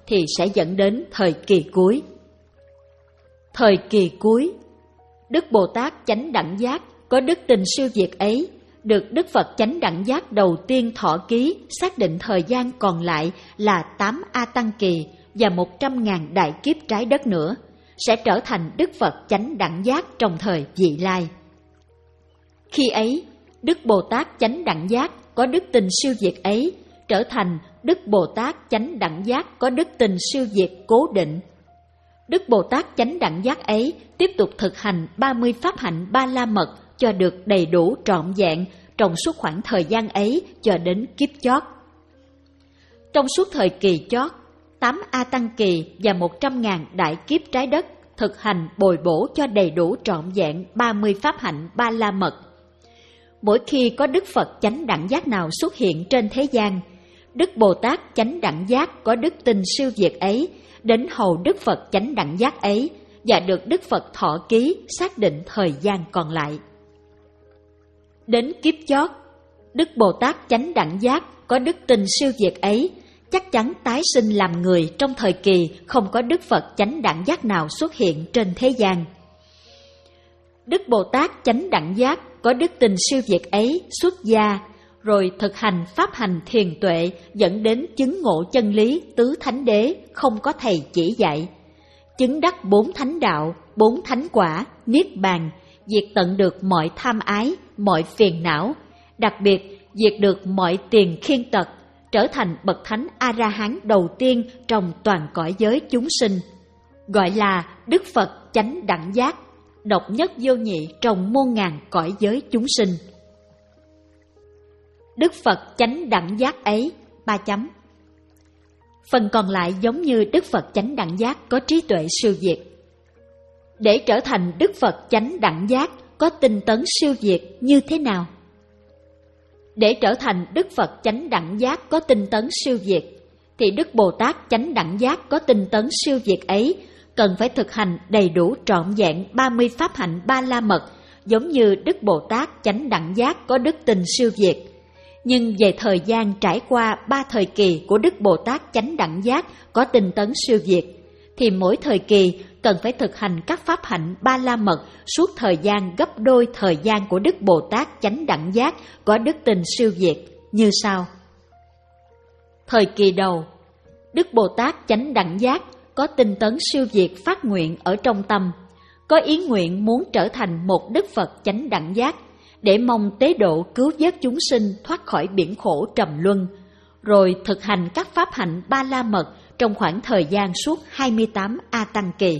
thì sẽ dẫn đến thời kỳ cuối. Thời kỳ cuối, Đức Bồ Tát Chánh Đẳng Giác có đức tình siêu việt ấy, được Đức Phật Chánh Đẳng Giác đầu tiên thọ ký xác định thời gian còn lại là tám A Tăng Kỳ và một trăm ngàn đại kiếp trái đất nữa, sẽ trở thành Đức Phật Chánh Đẳng Giác trong thời vị lai. Khi ấy, Đức Bồ Tát Chánh Đẳng Giác có đức tình siêu việt ấy trở thành Đức Bồ Tát Chánh Đẳng Giác có đức tình siêu việt cố định. Đức Bồ Tát Chánh Đẳng Giác ấy tiếp tục thực hành ba mươi pháp hạnh ba la mật cho được đầy đủ trọn vẹn trong suốt khoảng thời gian ấy cho đến kiếp chót. Trong suốt thời kỳ chót, tám A Tăng Kỳ và một trăm ngàn đại kiếp trái đất thực hành bồi bổ cho đầy đủ trọn vẹn ba mươi pháp hạnh ba la mật. Mỗi khi có Đức Phật Chánh Đẳng Giác nào xuất hiện trên thế gian, Đức Bồ Tát Chánh Đẳng Giác có đức tình siêu việt ấy đến hầu Đức Phật Chánh Đẳng Giác ấy và được Đức Phật thọ ký xác định thời gian còn lại. Đến kiếp chót, Đức Bồ Tát Chánh Đẳng Giác có đức tình siêu việt ấy chắc chắn tái sinh làm người trong thời kỳ không có Đức Phật Chánh Đẳng Giác nào xuất hiện trên thế gian. Đức Bồ Tát Chánh Đẳng Giác có đức tình siêu việt ấy xuất gia, rồi thực hành pháp hành thiền tuệ dẫn đến chứng ngộ chân lý tứ thánh đế không có thầy chỉ dạy, chứng đắc bốn thánh đạo, bốn thánh quả, niết bàn, diệt tận được mọi tham ái, mọi phiền não, đặc biệt diệt được mọi tiền khiên tật, trở thành bậc thánh A-la-hán đầu tiên trong toàn cõi giới chúng sinh, gọi là Đức Phật Chánh Đẳng Giác, độc nhất vô nhị trong muôn ngàn cõi giới chúng sinh. Đức Phật Chánh Đẳng Giác ấy, ba chấm. Phần còn lại giống như Đức Phật Chánh Đẳng Giác có trí tuệ siêu việt. Để trở thành Đức Phật Chánh Đẳng Giác có tinh tấn siêu việt như thế nào? Để trở thành Đức Phật Chánh Đẳng Giác có tinh tấn siêu việt, thì Đức Bồ Tát Chánh Đẳng Giác có tinh tấn siêu việt ấy cần phải thực hành đầy đủ trọn vẹn ba mươi pháp hạnh ba la mật, giống như Đức Bồ Tát Chánh Đẳng Giác có đức tình siêu việt. Nhưng về thời gian trải qua ba thời kỳ của Đức Bồ Tát Chánh Đẳng Giác có tinh tấn siêu việt, thì mỗi thời kỳ cần phải thực hành các pháp hạnh ba la mật suốt thời gian gấp đôi thời gian của Đức Bồ Tát Chánh Đẳng Giác có đức tình siêu việt như sau. Thời kỳ đầu, Đức Bồ Tát Chánh Đẳng Giác có tinh tấn siêu việt phát nguyện ở trong tâm, có ý nguyện muốn trở thành một Đức Phật Chánh Đẳng Giác để mong tế độ cứu vớt chúng sinh thoát khỏi biển khổ trầm luân, rồi thực hành các pháp hạnh ba la mật trong khoảng thời gian suốt hai mươi tám A Tăng Kỳ.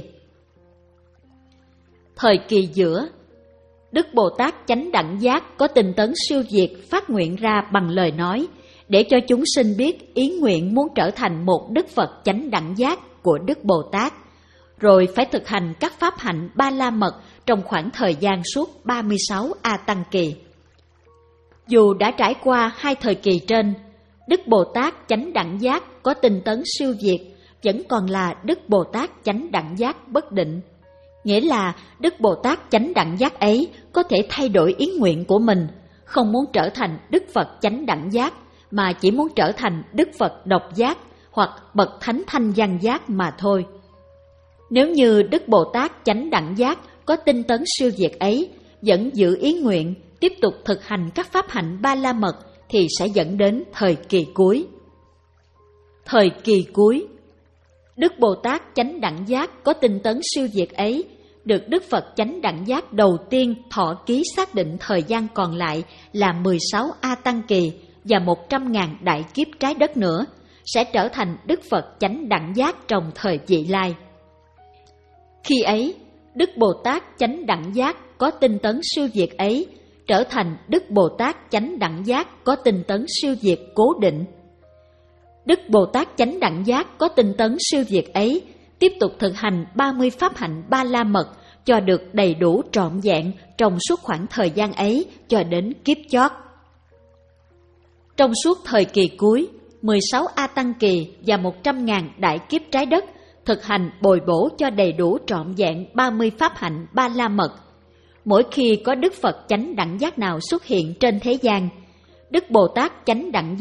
Thời kỳ giữa, Đức Bồ Tát Chánh Đẳng Giác có tinh tấn siêu việt phát nguyện ra bằng lời nói để cho chúng sinh biết ý nguyện muốn trở thành một Đức Phật Chánh Đẳng Giác của Đức Bồ Tát, rồi phải thực hành các pháp hạnh ba la mật trong khoảng thời gian suốt ba mươi sáu A Tăng Kỳ. Dù đã trải qua hai thời kỳ trên, Đức Bồ Tát Chánh Đẳng Giác có tinh tấn siêu việt vẫn còn là Đức Bồ Tát Chánh Đẳng Giác bất định. Nghĩa là Đức Bồ Tát Chánh Đẳng Giác ấy có thể thay đổi ý nguyện của mình, không muốn trở thành Đức Phật Chánh Đẳng Giác, mà chỉ muốn trở thành Đức Phật Độc Giác hoặc Bậc Thánh Thanh Văn Giác mà thôi. Nếu như Đức Bồ Tát Chánh Đẳng Giác có tinh tấn siêu việt ấy vẫn giữ ý nguyện tiếp tục thực hành các pháp hạnh ba la mật, thì sẽ dẫn đến thời kỳ cuối. Thời kỳ cuối, Đức Bồ Tát Chánh Đẳng Giác có tinh tấn siêu việt ấy được Đức Phật Chánh Đẳng Giác đầu tiên thọ ký xác định thời gian còn lại là mười sáu A Tăng Kỳ và một trăm ngàn đại kiếp trái đất nữa, sẽ trở thành Đức Phật Chánh Đẳng Giác trong thời vị lai. Khi ấy, Đức Bồ Tát Chánh Đẳng Giác có tinh tấn siêu việt ấy trở thành Đức Bồ Tát Chánh Đẳng Giác có tinh tấn siêu việt cố định. Đức Bồ Tát Chánh Đẳng Giác có tinh tấn siêu việt ấy tiếp tục thực hành ba mươi pháp hạnh ba la mật cho được đầy đủ trọn vẹn trong suốt khoảng thời gian ấy cho đến kiếp chót. Trong suốt thời kỳ cuối, mười sáu A Tăng Kỳ và một trăm ngàn đại kiếp trái đất thực hành bồi bổ cho đầy đủ trọn vẹn ba mươi pháp hạnh ba la mật. Mỗi khi có Đức Phật Chánh Đẳng Giác nào xuất hiện trên thế gian, Đức Bồ Tát Chánh Đẳng Giác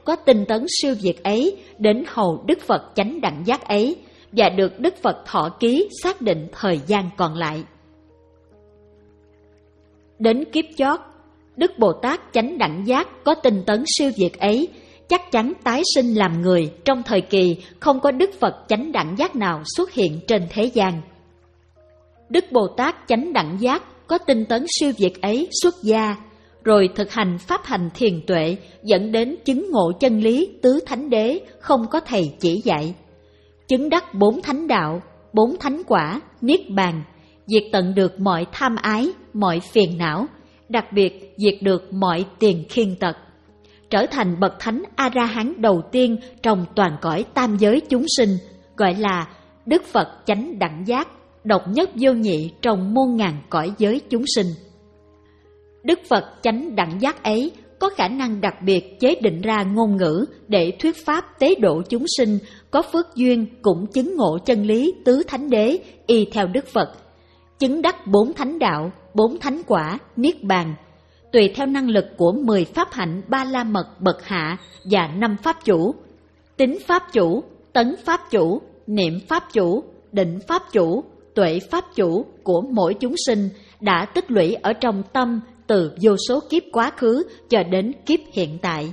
có tinh tấn siêu việt ấy đến hầu Đức Phật chánh đẳng giác ấy và được Đức Phật thọ ký xác định thời gian còn lại. Đến kiếp chót, Đức Bồ Tát chánh đẳng giác có tinh tấn siêu việt ấy chắc chắn tái sinh làm người trong thời kỳ không có Đức Phật chánh đẳng giác nào xuất hiện trên thế gian. Đức Bồ Tát chánh đẳng giác có tinh tấn siêu việt ấy xuất gia, rồi thực hành pháp hành thiền tuệ dẫn đến chứng ngộ chân lý tứ thánh đế không có thầy chỉ dạy, chứng đắc bốn thánh đạo, bốn thánh quả, niết bàn, diệt tận được mọi tham ái, mọi phiền não, đặc biệt diệt được mọi tiền khiên tật, trở thành bậc thánh A-la-hán đầu tiên trong toàn cõi tam giới chúng sinh, gọi là Đức Phật chánh đẳng giác, độc nhất vô nhị trong muôn ngàn cõi giới chúng sinh. Đức Phật chánh đẳng giác ấy có khả năng đặc biệt chế định ra ngôn ngữ để thuyết pháp tế độ chúng sinh có phước duyên cũng chứng ngộ chân lý tứ thánh đế y theo Đức Phật, chứng đắc bốn thánh đạo, bốn thánh quả, niết bàn, tùy theo năng lực của mười pháp hạnh ba la mật bậc hạ và năm pháp chủ, tín pháp chủ, tấn pháp chủ, niệm pháp chủ, định pháp chủ, tuệ pháp chủ của mỗi chúng sinh đã tích lũy ở trong tâm từ vô số kiếp quá khứ cho đến kiếp hiện tại.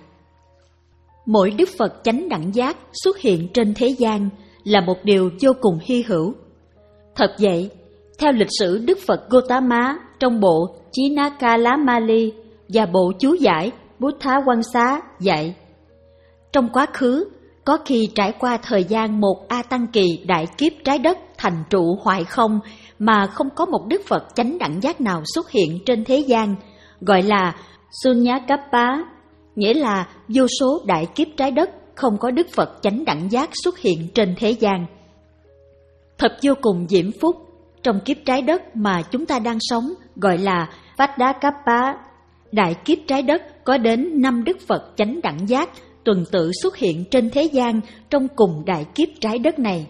Mỗi Đức Phật chánh đẳng giác xuất hiện trên thế gian là một điều vô cùng hy hữu. Thật vậy, theo lịch sử Đức Phật Gotama trong bộ Chinakalamali và bộ chú giải Buddha Wangsa dạy, trong quá khứ, có khi trải qua thời gian một A Tăng kỳ đại kiếp trái đất thành trụ hoại không mà không có một Đức Phật chánh đẳng giác nào xuất hiện trên thế gian, gọi là Sunyakappa, nghĩa là vô số đại kiếp trái đất không có Đức Phật chánh đẳng giác xuất hiện trên thế gian. Thật vô cùng diễm phúc, trong kiếp trái đất mà chúng ta đang sống gọi là Vaddakappa, đại kiếp trái đất có đến năm Đức Phật chánh đẳng giác tuần tự xuất hiện trên thế gian trong cùng đại kiếp trái đất này.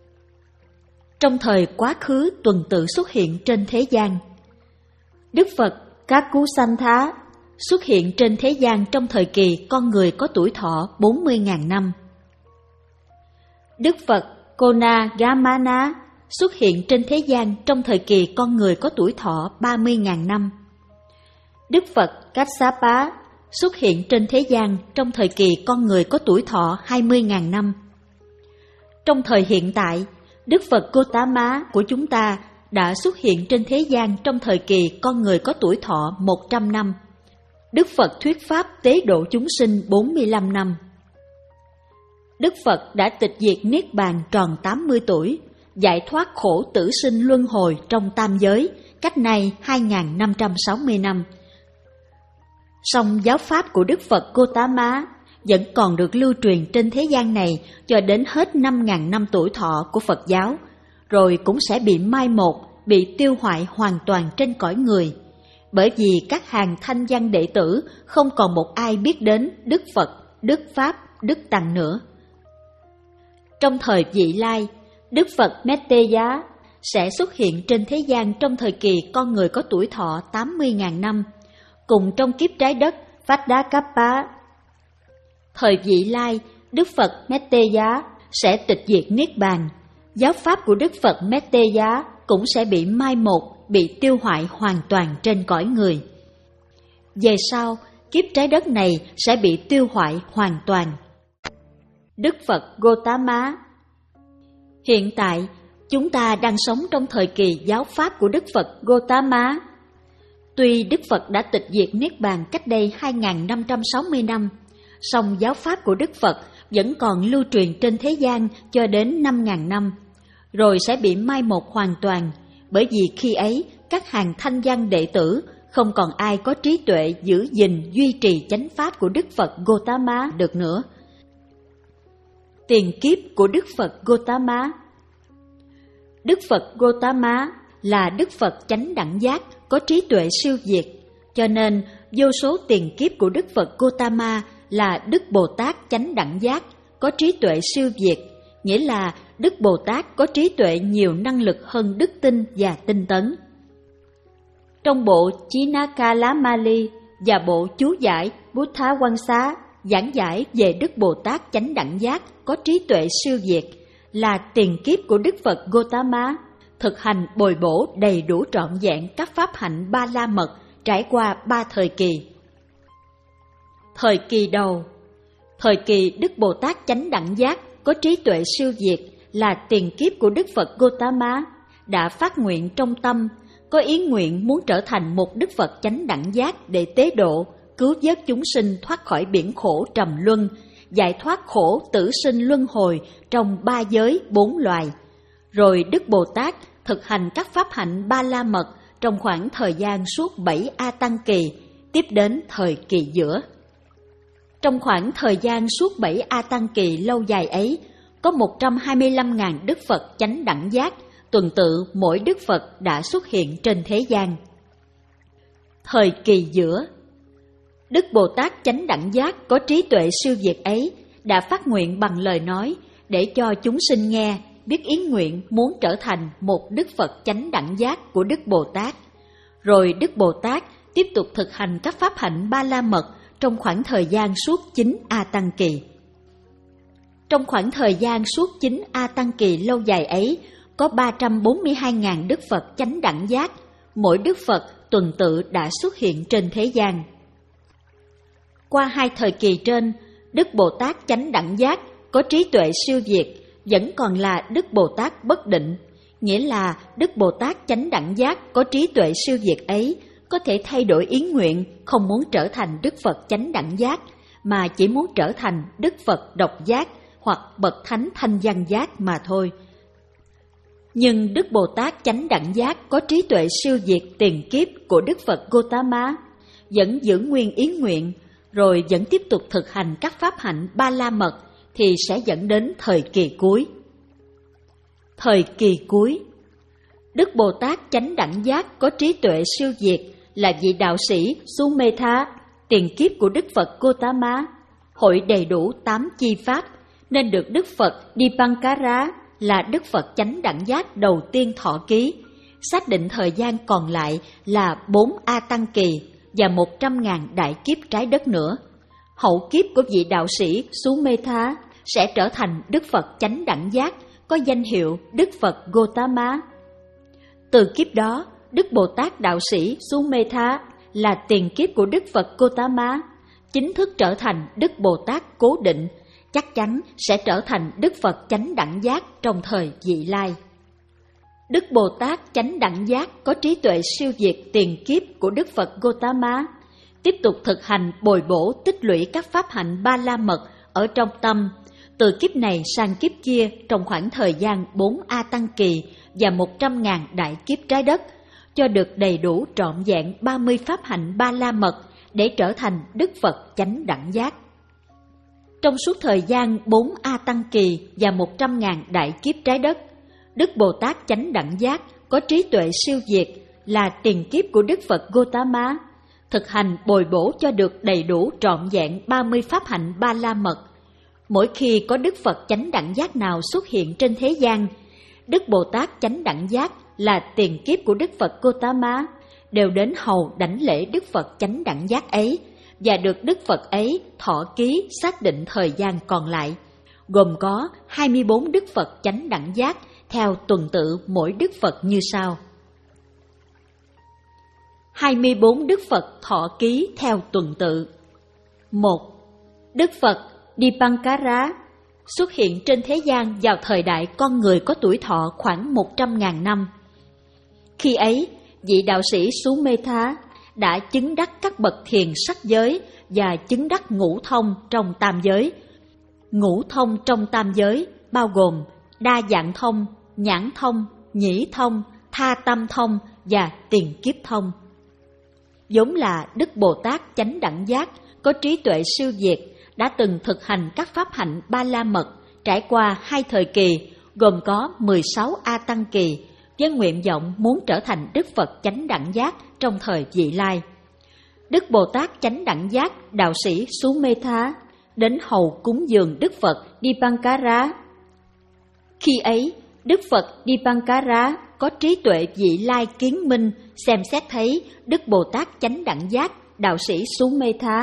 Trong thời quá khứ tuần tự xuất hiện trên thế gian, Đức Phật Kakusantha xuất hiện trên thế gian trong thời kỳ con người có tuổi thọ bốn mươi nghìn năm. Đức Phật Konagamana xuất hiện trên thế gian trong thời kỳ con người có tuổi thọ ba mươi nghìn năm. Đức Phật Kassapa xuất hiện trên thế gian trong thời kỳ con người có tuổi thọ hai mươi nghìn năm. Trong thời hiện tại, Đức Phật Gotama của chúng ta đã xuất hiện trên thế gian trong thời kỳ con người có tuổi thọ một trăm năm. Đức Phật thuyết pháp tế độ chúng sinh bốn mươi lăm năm. Đức Phật đã tịch diệt Niết Bàn tròn tám mươi tuổi, giải thoát khổ tử sinh luân hồi trong tam giới, cách nay hai nghìn năm trăm sáu mươi năm. Song giáo pháp của Đức Phật Gotama vẫn còn được lưu truyền trên thế gian này cho đến hết năm nghìn năm tuổi thọ của Phật giáo, rồi cũng sẽ bị mai một, bị tiêu hoại hoàn toàn trên cõi người, bởi vì các hàng thanh văn đệ tử không còn một ai biết đến Đức Phật, Đức Pháp, Đức Tăng nữa. Trong thời vị lai, Đức Phật Metteya sẽ xuất hiện trên thế gian trong thời kỳ con người có tuổi thọ tám mươi nghìn năm, cùng trong kiếp trái đất Vaddakappa. Thời vị lai, Đức Phật Metteya sẽ tịch diệt Niết Bàn, giáo pháp của Đức Phật Metteya cũng sẽ bị mai một, bị tiêu hoại hoàn toàn trên cõi người. Về sau, kiếp trái đất này sẽ bị tiêu hoại hoàn toàn. Đức Phật Gotama. Hiện tại, chúng ta đang sống trong thời kỳ giáo pháp của Đức Phật Gotama. Tuy Đức Phật đã tịch diệt Niết Bàn cách đây hai nghìn năm trăm sáu mươi năm, song giáo pháp của Đức Phật vẫn còn lưu truyền trên thế gian cho đến năm nghìn năm, rồi sẽ bị mai một hoàn toàn, bởi vì khi ấy các hàng thanh văn đệ tử không còn ai có trí tuệ giữ gìn duy trì chánh pháp của Đức Phật Gotama được nữa. Tiền kiếp của Đức Phật Gotama. Đức Phật Gotama là Đức Phật chánh đẳng giác, có trí tuệ siêu việt, cho nên vô số tiền kiếp của Đức Phật Gotama là Đức Bồ Tát chánh đẳng giác, có trí tuệ siêu việt, nghĩa là Đức Bồ Tát có trí tuệ nhiều năng lực hơn đức tin và tinh tấn. Trong bộ Chinakalamali và bộ chú giải Buddha Wangsa giảng giải về Đức Bồ Tát Chánh Đẳng Giác có trí tuệ siêu việt, là tiền kiếp của Đức Phật Gotama, thực hành bồi bổ đầy đủ trọn vẹn các pháp hạnh ba la mật trải qua ba thời kỳ. Thời kỳ đầu, thời kỳ Đức Bồ Tát Chánh Đẳng Giác có trí tuệ siêu việt, là tiền kiếp của Đức Phật Gotama, đã phát nguyện trong tâm, có ý nguyện muốn trở thành một Đức Phật Chánh Đẳng Giác để tế độ, cứu vớt chúng sinh thoát khỏi biển khổ trầm luân, giải thoát khổ tử sinh luân hồi trong ba giới bốn loài. Rồi Đức Bồ Tát thực hành các pháp hạnh ba la mật trong khoảng thời gian suốt bảy A Tăng kỳ, tiếp đến thời kỳ giữa. Trong khoảng thời gian suốt bảy A Tăng kỳ lâu dài ấy, có một trăm hai mươi lăm nghìn Đức Phật Chánh Đẳng Giác, tuần tự mỗi Đức Phật đã xuất hiện trên thế gian. Thời kỳ giữa, Đức Bồ Tát Chánh Đẳng Giác có trí tuệ siêu việt ấy đã phát nguyện bằng lời nói để cho chúng sinh nghe, biết ý nguyện muốn trở thành một Đức Phật Chánh Đẳng Giác của Đức Bồ Tát. Rồi Đức Bồ Tát tiếp tục thực hành các pháp hạnh ba la mật trong khoảng thời gian suốt chín A Tăng kỳ. Trong khoảng thời gian suốt chín A Tăng kỳ lâu dài ấy, có ba trăm bốn mươi hai nghìn Đức Phật Chánh Đẳng Giác, mỗi Đức Phật tuần tự đã xuất hiện trên thế gian. Qua hai thời kỳ trên, Đức Bồ Tát Chánh Đẳng Giác có trí tuệ siêu việt vẫn còn là Đức Bồ Tát bất định, nghĩa là Đức Bồ Tát Chánh Đẳng Giác có trí tuệ siêu việt ấy có thể thay đổi ý nguyện, không muốn trở thành Đức Phật Chánh Đẳng Giác, mà chỉ muốn trở thành Đức Phật Độc Giác hoặc Bậc Thánh Thanh Văn Giác mà thôi. Nhưng Đức Bồ Tát Chánh Đẳng Giác có trí tuệ siêu việt tiền kiếp của Đức Phật Gotama vẫn giữ nguyên ý nguyện, rồi vẫn tiếp tục thực hành các pháp hạnh ba la mật, thì sẽ dẫn đến thời kỳ cuối. Thời kỳ cuối, Đức Bồ Tát Chánh Đẳng Giác có trí tuệ siêu việt là vị đạo sĩ Sumetha, tiền kiếp của Đức Phật Gotama, hội đầy đủ tám chi pháp, nên được Đức Phật Dipankara là Đức Phật Chánh Đẳng Giác đầu tiên thọ ký, xác định thời gian còn lại là bốn A Tăng kỳ và một trăm ngàn đại kiếp trái đất nữa. Hậu kiếp của vị đạo sĩ Sumetha sẽ trở thành Đức Phật Chánh Đẳng Giác, có danh hiệu Đức Phật Gotama. Từ kiếp đó, Đức Bồ Tát đạo sĩ Sumetha là tiền kiếp của Đức Phật Gotama, chính thức trở thành Đức Bồ Tát cố định, chắc chắn sẽ trở thành Đức Phật Chánh Đẳng Giác trong thời vị lai. Đức Bồ Tát Chánh Đẳng Giác có trí tuệ siêu việt tiền kiếp của Đức Phật Gotama, tiếp tục thực hành bồi bổ tích lũy các pháp hạnh ba la mật ở trong tâm, từ kiếp này sang kiếp kia trong khoảng thời gian bốn A Tăng kỳ và một trăm ngàn đại kiếp trái đất, cho được đầy đủ trọn vẹn ba mươi pháp hạnh ba la mật để trở thành Đức Phật Chánh Đẳng Giác. Trong suốt thời gian bốn A Tăng kỳ và một trăm ngàn đại kiếp trái đất, Đức Bồ Tát Chánh Đẳng Giác có trí tuệ siêu việt là tiền kiếp của Đức Phật Gotama, thực hành bồi bổ cho được đầy đủ trọn vẹn ba mươi pháp hạnh ba la mật. Mỗi khi có Đức Phật Chánh Đẳng Giác nào xuất hiện trên thế gian, Đức Bồ Tát Chánh Đẳng Giác là tiền kiếp của Đức Phật Gotama đều đến hầu đảnh lễ Đức Phật Chánh Đẳng Giác ấy, và được Đức Phật ấy thọ ký xác định thời gian còn lại, gồm có hai mươi bốn Đức Phật Chánh Đẳng Giác theo tuần tự mỗi Đức Phật như sau. hai mươi bốn Đức Phật thọ ký theo tuần tự. một. Đức Phật Dipankara xuất hiện trên thế gian vào thời đại con người có tuổi thọ khoảng một trăm ngàn năm. Khi ấy, vị đạo sĩ Sumetha đã chứng đắc các bậc thiền sắc giới và chứng đắc ngũ thông trong tam giới. Ngũ thông trong tam giới bao gồm đa dạng thông, nhãn thông, nhĩ thông, tha tâm thông và tiền kiếp thông. Vốn là Đức Bồ Tát Chánh Đẳng Giác có trí tuệ siêu việt, đã từng thực hành các pháp hạnh ba la mật trải qua hai thời kỳ, gồm có mười sáu A Tăng kỳ, với nguyện vọng muốn trở thành Đức Phật Chánh Đẳng Giác trong thời vị lai. Đức Bồ Tát Chánh Đẳng Giác đạo sĩ Sumetha đến hầu cúng dường Đức Phật Dipankara. Khi ấy, Đức Phật Dipankara có trí tuệ vị lai kiến minh, xem xét thấy Đức Bồ Tát Chánh Đẳng Giác đạo sĩ Sumetha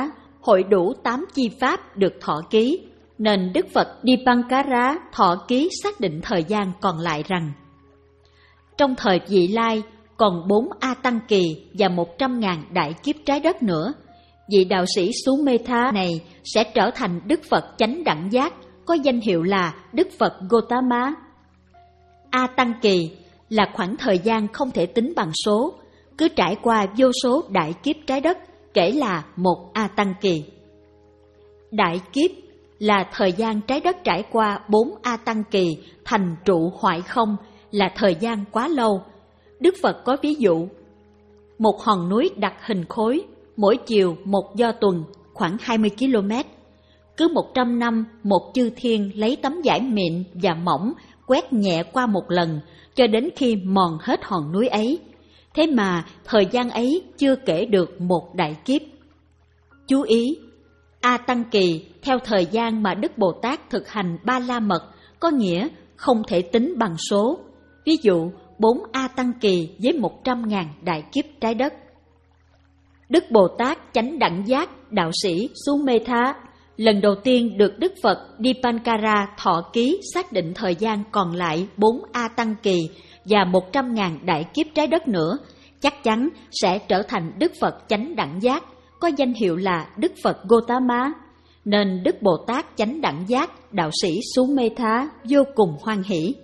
hội đủ tám chi pháp được thọ ký, nên Đức Phật Dipankara thọ ký xác định thời gian còn lại rằng trong thời vị lai còn bốn A Tăng kỳ và một trăm ngàn đại kiếp trái đất nữa, vị đạo sĩ Sumetha này sẽ trở thành Đức Phật chánh đẳng giác, có danh hiệu là Đức Phật Gotama. A Tăng kỳ là khoảng thời gian không thể tính bằng số, cứ trải qua vô số đại kiếp trái đất, kể là một A Tăng kỳ. Đại kiếp là thời gian trái đất trải qua bốn A Tăng kỳ thành trụ hoại không, là thời gian quá lâu. Đức Phật có ví dụ: một hòn núi đặt hình khối, mỗi chiều một do tuần, khoảng hai mươi ki lô mét. Cứ một trăm năm, một chư thiên lấy tấm vải mịn và mỏng quét nhẹ qua một lần, cho đến khi mòn hết hòn núi ấy. Thế mà thời gian ấy chưa kể được một đại kiếp. Chú ý, A Tăng kỳ theo thời gian mà Đức Bồ Tát thực hành Ba La Mật, có nghĩa không thể tính bằng số. Ví dụ, bốn A Tăng kỳ với một trăm ngàn đại kiếp trái đất. Đức Bồ Tát chánh đẳng giác đạo sĩ Sumetha lần đầu tiên được Đức Phật Dipankara thọ ký xác định thời gian còn lại bốn A Tăng kỳ và một trăm ngàn đại kiếp trái đất nữa, chắc chắn sẽ trở thành Đức Phật chánh đẳng giác, có danh hiệu là Đức Phật Gotama, nên Đức Bồ Tát chánh đẳng giác đạo sĩ Sumetha vô cùng hoan hỷ.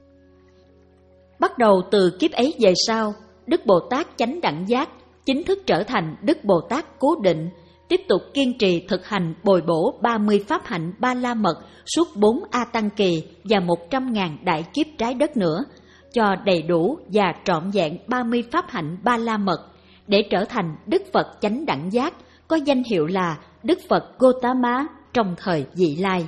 Bắt đầu từ kiếp ấy về sau, Đức Bồ Tát chánh đẳng giác chính thức trở thành Đức Bồ Tát cố định, tiếp tục kiên trì thực hành bồi bổ ba mươi pháp hạnh Ba La Mật suốt bốn A Tăng kỳ và một trăm ngàn đại kiếp trái đất nữa, cho đầy đủ và trọn vẹn ba mươi pháp hạnh Ba La Mật, để trở thành Đức Phật chánh đẳng giác, có danh hiệu là Đức Phật Gotama trong thời vị lai.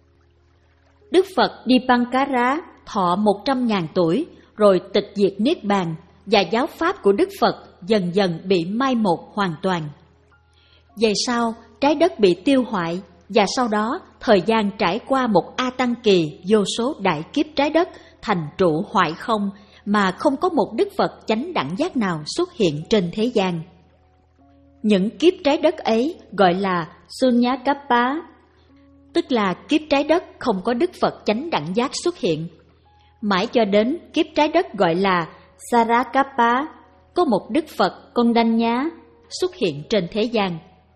Đức Phật Dipankara thọ một trăm ngàn tuổi, rồi tịch diệt Niết Bàn, và giáo pháp của Đức Phật dần dần bị mai một hoàn toàn. Về sau, trái đất bị tiêu hoại, và sau đó thời gian trải qua một A Tăng kỳ vô số đại kiếp trái đất thành trụ hoại không, mà không có một Đức Phật chánh đẳng giác nào xuất hiện trên thế gian. Những kiếp trái đất ấy gọi là Sunyakapa, tức là kiếp trái đất không có Đức Phật chánh đẳng giác xuất hiện. Mãi cho đến kiếp trái đất gọi là Sarakapa, có một Đức Phật Kondanya xuất hiện trên thế gian.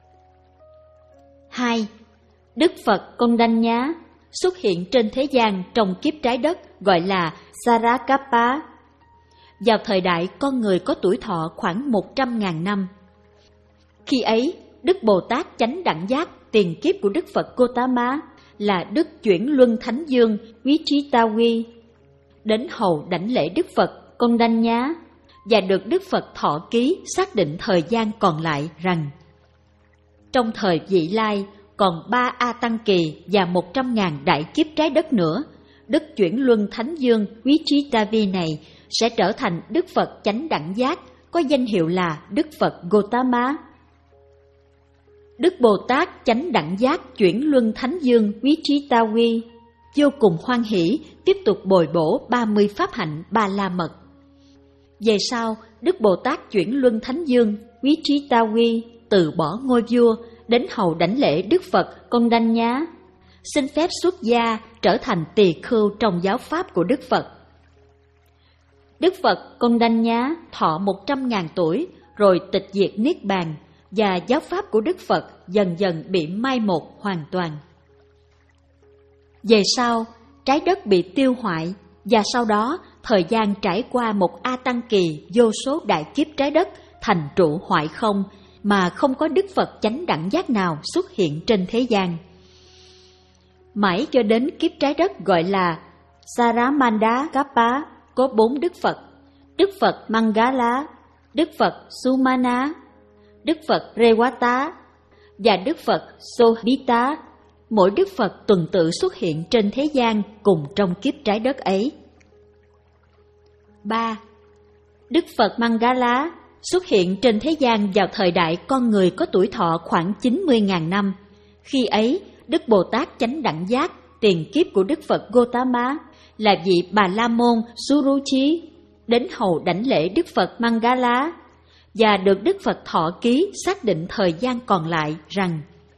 Hai, Đức Phật Kondanya xuất hiện trên thế gian trong kiếp trái đất gọi là Sarakapa. Vào thời đại con người có tuổi thọ khoảng một trăm ngàn năm. Khi ấy, Đức Bồ Tát chánh đẳng giác tiền kiếp của Đức Phật Gotama là Đức Chuyển Luân Thánh Dương Vichitavi đến hầu đảnh lễ Đức Phật Kondanya, và được Đức Phật thọ ký xác định thời gian còn lại rằng trong thời vị lai còn ba A Tăng kỳ và một trăm ngàn đại kiếp trái đất nữa, Đức Chuyển Luân Thánh Dương Vichitavi này sẽ trở thành Đức Phật chánh đẳng giác, có danh hiệu là Đức Phật Gotama. Đức Bồ Tát chánh đẳng giác Chuyển Luân Thánh Dương Vichitavi vô cùng hoan hỷ tiếp tục bồi bổ ba mươi pháp hạnh Ba La Mật. Về sau, Đức Bồ Tát Chuyển Luân Thánh Dương Vichitavi từ bỏ ngôi vua đến hầu đảnh lễ Đức Phật Kondanya, xin phép xuất gia trở thành tỳ khưu trong giáo pháp của Đức Phật. Đức Phật Kondanya thọ một trăm ngàn tuổi, rồi tịch diệt Niết Bàn, và giáo pháp của Đức Phật dần dần bị mai một hoàn toàn. Về sau, trái đất bị tiêu hoại, và sau đó thời gian trải qua một A Tăng kỳ vô số đại kiếp trái đất thành trụ hoại không, mà không có Đức Phật chánh đẳng giác nào xuất hiện trên thế gian. Mãi cho đến kiếp trái đất gọi là Saramandakapa có bốn Đức Phật: Đức Phật Mangala, Đức Phật Sumana, Đức Phật Rewata và Đức Phật Sohbita. Mỗi Đức Phật tuần tự xuất hiện trên thế gian cùng trong kiếp trái đất ấy. Ba. Đức Phật Mangala xuất hiện trên thế gian vào thời đại con người có tuổi thọ khoảng chín mươi nghìn năm. Khi ấy, Đức Bồ Tát chánh đẳng giác tiền kiếp của Đức Phật Gotama là vị Bà La Môn Suruchi đến hầu đảnh lễ Đức Phật Mangala, và được Đức Phật thọ ký xác định thời gian còn lại rằng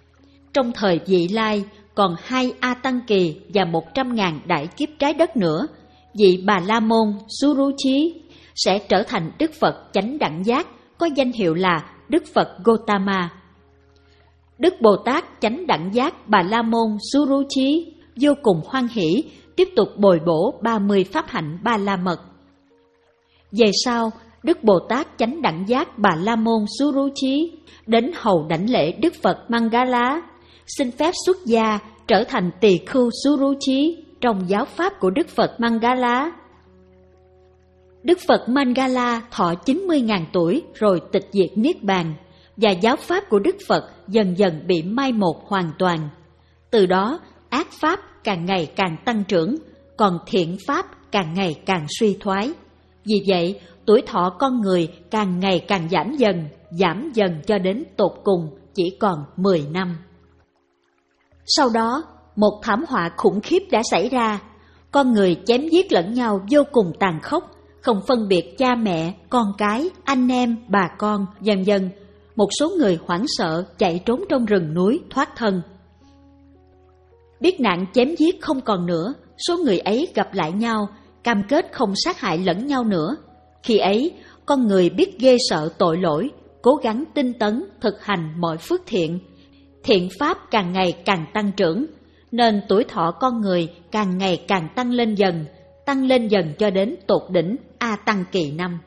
trong thời vị lai còn hai A Tăng Kỳ và một trăm ngàn đại kiếp trái đất nữa, vị Bà La Môn Suruchi sẽ trở thành Đức Phật chánh đẳng giác, có danh hiệu là Đức Phật Gotama. Đức Bồ Tát chánh đẳng giác Bà La Môn Suruchi vô cùng hoan hỷ, tiếp tục bồi bổ ba mươi pháp hạnh Ba La Mật. Về sau, Đức Bồ Tát chánh đẳng giác Bà La Môn Suruchi đến hầu đảnh lễ Đức Phật Mangala, xin phép xuất gia trở thành tỳ khưu Suruchi trong giáo pháp của Đức Phật Mangala. Đức Phật Mangala thọ chín mươi ngàn tuổi rồi tịch diệt niết bàn, và giáo pháp của Đức Phật dần dần bị mai một hoàn toàn. Từ đó, ác pháp càng ngày càng tăng trưởng, còn thiện pháp càng ngày càng suy thoái. Vì vậy, tuổi thọ con người càng ngày càng giảm dần, giảm dần cho đến tột cùng chỉ còn mười năm. Sau đó, một thảm họa khủng khiếp đã xảy ra. Con người chém giết lẫn nhau vô cùng tàn khốc, không phân biệt cha mẹ, con cái, anh em, bà con, vân vân. Một số người hoảng sợ chạy trốn trong rừng núi thoát thân. Biết nạn chém giết không còn nữa, số người ấy gặp lại nhau, cam kết không sát hại lẫn nhau nữa. Khi ấy, con người biết ghê sợ tội lỗi, cố gắng tinh tấn thực hành mọi phước thiện. Thiện pháp càng ngày càng tăng trưởng, nên tuổi thọ con người càng ngày càng tăng lên dần, tăng lên dần cho đến tột đỉnh A Tăng Kỳ năm.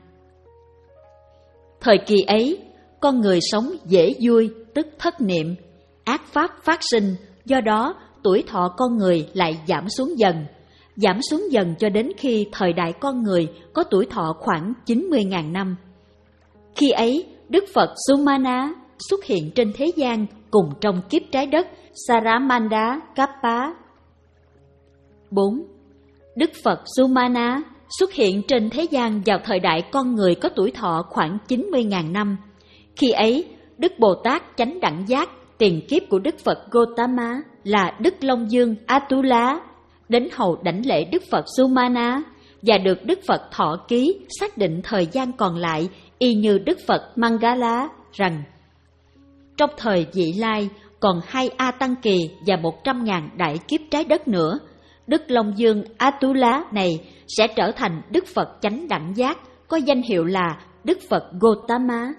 Thời kỳ ấy, con người sống dễ vui, tức thất niệm, ác pháp phát sinh, do đó tuổi thọ con người lại giảm xuống dần, giảm xuống dần cho đến khi thời đại con người có tuổi thọ khoảng chín mươi ngàn năm. Khi ấy, Đức Phật Sumana xuất hiện trên thế gian cùng trong kiếp trái đất Saramanda Kappa. bốn. Đức Phật Sumana xuất hiện trên thế gian vào thời đại con người có tuổi thọ khoảng chín mươi ngàn năm. Khi ấy, Đức Bồ Tát chánh đẳng giác, tiền kiếp của Đức Phật Gotama là Đức Long Dương Atula, đến hầu đảnh lễ Đức Phật Sumana và được Đức Phật thọ ký xác định thời gian còn lại y như Đức Phật Mangala rằng trong thời vị lai còn hai A Tăng Kỳ và một trăm ngàn đại kiếp trái đất nữa, Đức Long Dương Atula này sẽ trở thành Đức Phật chánh đẳng giác, có danh hiệu là Đức Phật Gotama.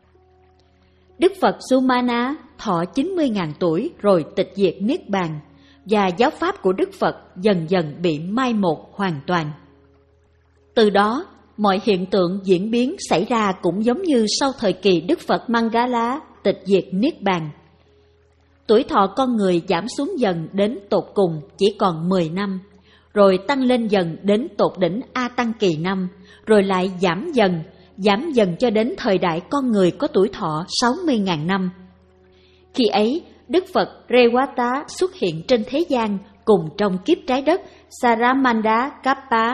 Đức Phật Sumana thọ chín mươi ngàn tuổi rồi tịch diệt niết bàn, và giáo pháp của Đức Phật dần dần bị mai một hoàn toàn. Từ đó, mọi hiện tượng diễn biến xảy ra cũng giống như sau thời kỳ Đức Phật Mangala tịch diệt niết bàn. Tuổi thọ con người giảm xuống dần đến tột cùng chỉ còn mười năm, rồi tăng lên dần đến tột đỉnh A Tăng Kỳ năm, rồi lại giảm dần, giảm dần cho đến thời đại con người có tuổi thọ sáu mươi ngàn năm. Khi ấy, Đức Phật Rewata xuất hiện trên thế gian cùng trong kiếp trái đất Saramanda Kappa.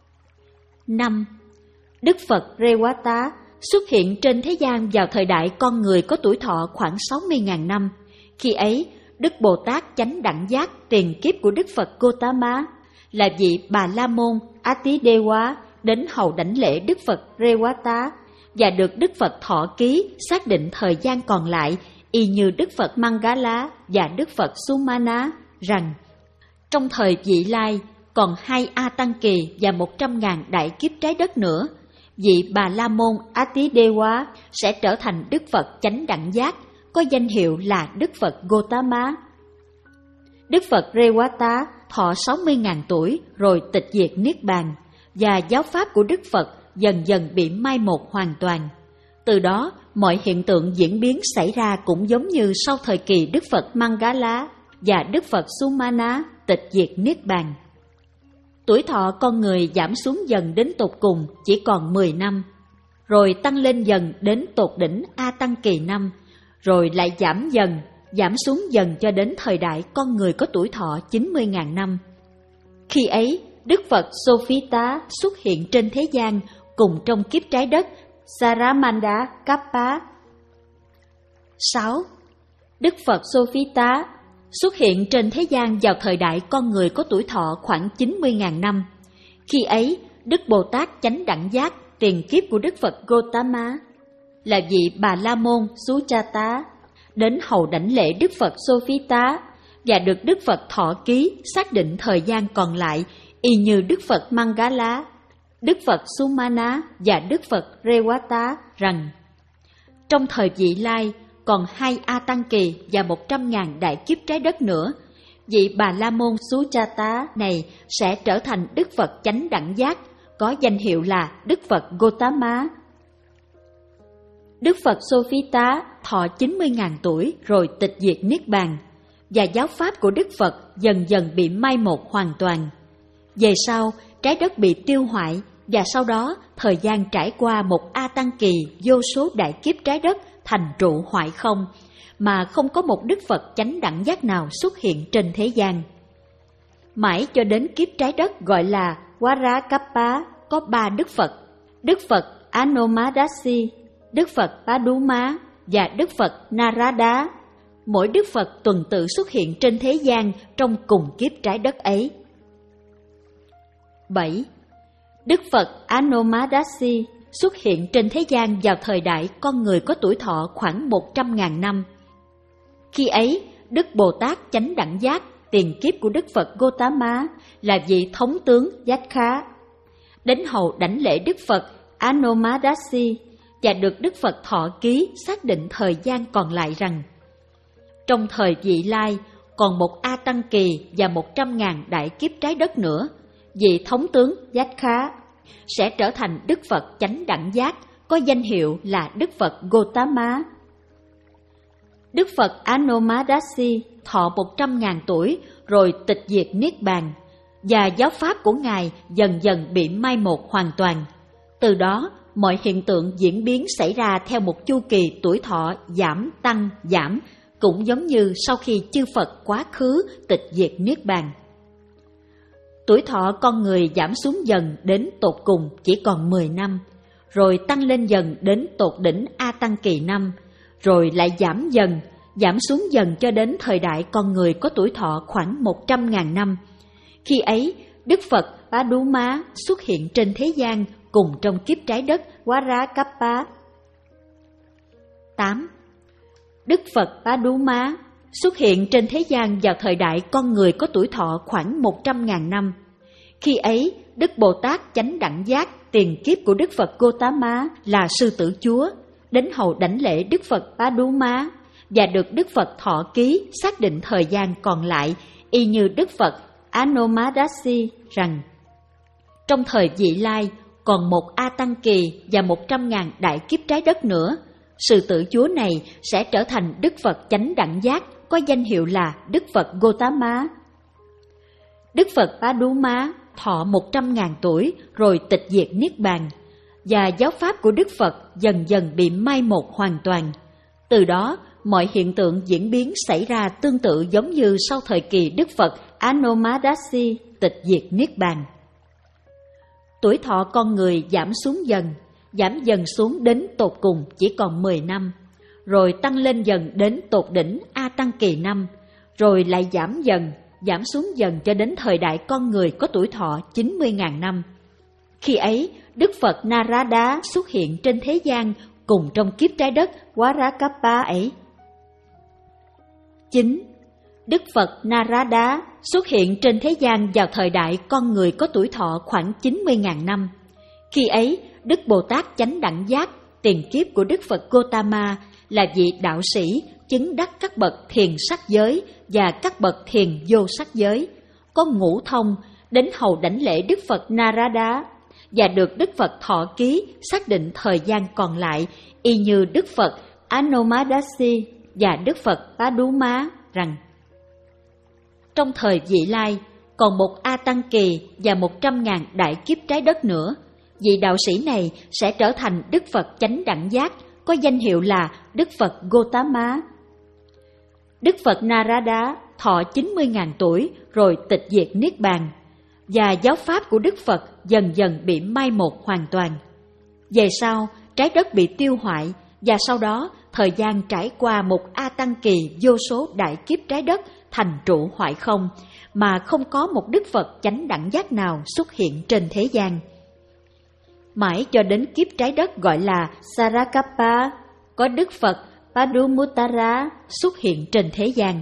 năm. Đức Phật Rewata xuất hiện trên thế gian vào thời đại con người có tuổi thọ khoảng sáu mươi ngàn năm. Khi ấy, Đức Bồ Tát chánh đẳng giác tiền kiếp của Đức Phật Gotama là vị Bà La Môn Atidewa đến hầu đảnh lễ Đức Phật Rewata và được Đức Phật thọ ký xác định thời gian còn lại y như Đức Phật Mangala và Đức Phật Sumana rằng trong thời vị lai còn hai A Tăng Kỳ và một trăm ngàn đại kiếp trái đất nữa, vị Bà La Môn Atidewa sẽ trở thành Đức Phật chánh đẳng giác, có danh hiệu là Đức Phật Gotama. Đức Phật Rewata thọ sáu mươi ngàn tuổi rồi tịch diệt niết bàn, và giáo pháp của Đức Phật dần dần bị mai một hoàn toàn. Từ đó, mọi hiện tượng diễn biến xảy ra cũng giống như sau thời kỳ Đức Phật Mangala và Đức Phật Sumana tịch diệt niết bàn. Tuổi thọ con người giảm xuống dần đến tột cùng chỉ còn mười năm, rồi tăng lên dần đến tột đỉnh A Tăng Kỳ năm, rồi lại giảm dần, giảm xuống dần cho đến thời đại con người có tuổi thọ chín mươi ngàn năm. Khi ấy, Đức Phật Sophita xuất hiện trên thế gian cùng trong kiếp trái đất Saramanda Kappa. sáu. Đức Phật Sophita xuất hiện trên thế gian vào thời đại con người có tuổi thọ khoảng chín mươi ngàn năm. Khi ấy, Đức Bồ Tát chánh đẳng giác tiền kiếp của Đức Phật Gotama là vị Bà La Môn Suchata đến hầu đảnh lễ Đức Phật Sofita và được Đức Phật thọ ký xác định thời gian còn lại, y như Đức Phật Mangala, Đức Phật Sumana và Đức Phật Rewata rằng trong thời vị lai còn hai A Tăng Kỳ và một trăm ngàn đại kiếp trái đất nữa, vị Bà La Môn Suchata này sẽ trở thành Đức Phật chánh đẳng giác, có danh hiệu là Đức Phật Gotama. Đức Phật Sofita thọ chín mươi ngàn tuổi rồi tịch diệt Niết Bàn, và giáo pháp của Đức Phật dần dần bị mai một hoàn toàn. Về sau, trái đất bị tiêu hoại, và sau đó thời gian trải qua một A Tăng Kỳ vô số đại kiếp trái đất thành trụ hoại không, mà không có một Đức Phật chánh đẳng giác nào xuất hiện trên thế gian. Mãi cho đến kiếp trái đất gọi là Varakappa có ba Đức Phật, Đức Phật Anomadasi, Đức Phật Paduma và Đức Phật Narada. Mỗi Đức Phật tuần tự xuất hiện trên thế gian trong cùng kiếp trái đất ấy. bảy. Đức Phật Anomadasi xuất hiện trên thế gian vào thời đại con người có tuổi thọ khoảng một trăm ngàn năm. Khi ấy, Đức Bồ Tát chánh đẳng giác, tiền kiếp của Đức Phật Gotama, là vị thống tướng Yakha, đến hầu đảnh lễ Đức Phật Anomadasi và được Đức Phật thọ ký xác định thời gian còn lại rằng trong thời vị lai còn một A Tăng Kỳ và một trăm ngàn đại kiếp trái đất nữa, vị thống tướng Yakha sẽ trở thành Đức Phật chánh đẳng giác, có danh hiệu là Đức Phật Gotama. Đức Phật Anomadasi thọ một trăm ngàn tuổi rồi tịch diệt Niết Bàn, và giáo pháp của Ngài dần dần bị mai một hoàn toàn. Từ đó, mọi hiện tượng diễn biến xảy ra theo một chu kỳ tuổi thọ giảm, tăng, giảm, cũng giống như sau khi chư Phật quá khứ tịch diệt Niết Bàn. Tuổi thọ con người giảm xuống dần đến tột cùng chỉ còn mười năm, rồi tăng lên dần đến tột đỉnh A Tăng Kỳ năm, rồi lại giảm dần, giảm xuống dần cho đến thời đại con người có tuổi thọ khoảng một trăm ngàn năm. Khi ấy, Đức Phật Paduma xuất hiện trên thế gian cùng trong kiếp trái đất Varakappa. tám. Đức Phật Paduma xuất hiện trên thế gian vào thời đại con người có tuổi thọ khoảng một trăm ngàn năm. Khi ấy, Đức Bồ Tát chánh đẳng giác, tiền kiếp của Đức Phật Gotama là Sư Tử Chúa, đến hầu đảnh lễ Đức Phật Paduma và được Đức Phật thọ ký xác định thời gian còn lại, y như Đức Phật Anomadasi rằng trong thời vị lai còn một A Tăng Kỳ và một trăm ngàn đại kiếp trái đất nữa, Sư Tử Chúa này sẽ trở thành Đức Phật chánh đẳng giác, có danh hiệu là Đức Phật Gotama. Đức Phật Paduma thọ một trăm ngàn tuổi rồi tịch diệt Niết Bàn, và giáo pháp của Đức Phật dần dần bị mai một hoàn toàn. Từ đó, mọi hiện tượng diễn biến xảy ra tương tự giống như sau thời kỳ Đức Phật Anomadasi tịch diệt Niết Bàn. Tuổi thọ con người giảm xuống dần, giảm dần xuống đến tột cùng chỉ còn mười năm, rồi tăng lên dần đến tột đỉnh A Tăng Kỳ năm, rồi lại giảm dần, giảm xuống dần cho đến thời đại con người có tuổi thọ chín mươi ngàn năm. Khi ấy, Đức Phật Narada xuất hiện trên thế gian cùng trong kiếp trái đất Varakappa ấy. chín. Đức Phật Narada xuất hiện trên thế gian vào thời đại con người có tuổi thọ khoảng chín mươi ngàn năm. Khi ấy, Đức Bồ Tát chánh đẳng giác, tiền kiếp của Đức Phật Gotama, là vị đạo sĩ chứng đắc các bậc thiền sắc giới và các bậc thiền vô sắc giới, có ngũ thông, đến hầu đảnh lễ Đức Phật Narada và được Đức Phật thọ ký xác định thời gian còn lại, y như Đức Phật Anomadasi và Đức Phật Paduma rằng trong thời vị lai còn một A Tăng Kỳ và một trăm ngàn đại kiếp trái đất nữa, vị đạo sĩ này sẽ trở thành Đức Phật chánh đẳng giác, có danh hiệu là Đức Phật Gotama. Đức Phật Narada thọ chín mươi ngàn tuổi rồi tịch diệt Niết Bàn, và giáo pháp của Đức Phật dần dần bị mai một hoàn toàn. Về sau, trái đất bị tiêu hoại, và sau đó thời gian trải qua một A Tăng Kỳ vô số đại kiếp trái đất thành trụ hoại không, mà không có một Đức Phật chánh đẳng giác nào xuất hiện trên thế gian. Mãi cho đến kiếp trái đất gọi là Sarakappa, có Đức Phật Padumuttara xuất hiện trên thế gian.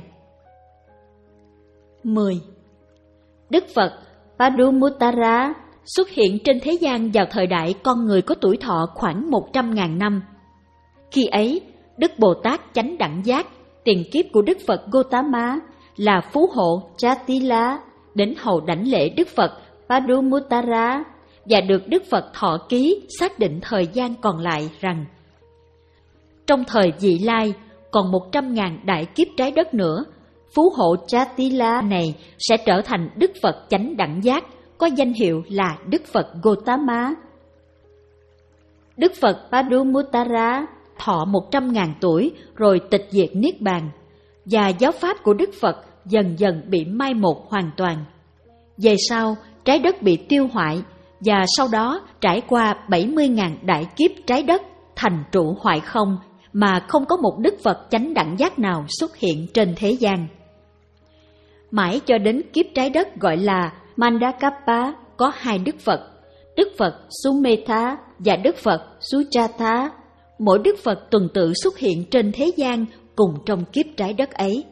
mười. Đức Phật Padumuttara xuất hiện trên thế gian vào thời đại con người có tuổi thọ khoảng một trăm ngàn năm. Khi ấy, Đức Bồ Tát Chánh Đẳng Giác, tiền kiếp của Đức Phật Gotama, là phú hộ Jatila, đến hầu đảnh lễ Đức Phật Padumuttara và được Đức Phật thọ ký xác định thời gian còn lại rằng trong thời vị lai còn một trăm ngàn đại kiếp trái đất nữa, phú hộ Jatila này sẽ trở thành Đức Phật Chánh Đẳng Giác, có danh hiệu là Đức Phật Gotama. Đức Phật Padumuttara thọ một trăm ngàn tuổi rồi tịch diệt Niết Bàn, và giáo pháp của Đức Phật dần dần bị mai một hoàn toàn. Về sau, trái đất bị tiêu hoại, và sau đó trải qua bảy mươi ngàn đại kiếp trái đất thành trụ hoại không, mà không có một Đức Phật Chánh Đẳng Giác nào xuất hiện trên thế gian. Mãi cho đến kiếp trái đất gọi là Mandakappa có hai Đức Phật, Đức Phật Sumetha và Đức Phật Sujatha. Mỗi Đức Phật tuần tự xuất hiện trên thế gian cùng trong kiếp trái đất ấy.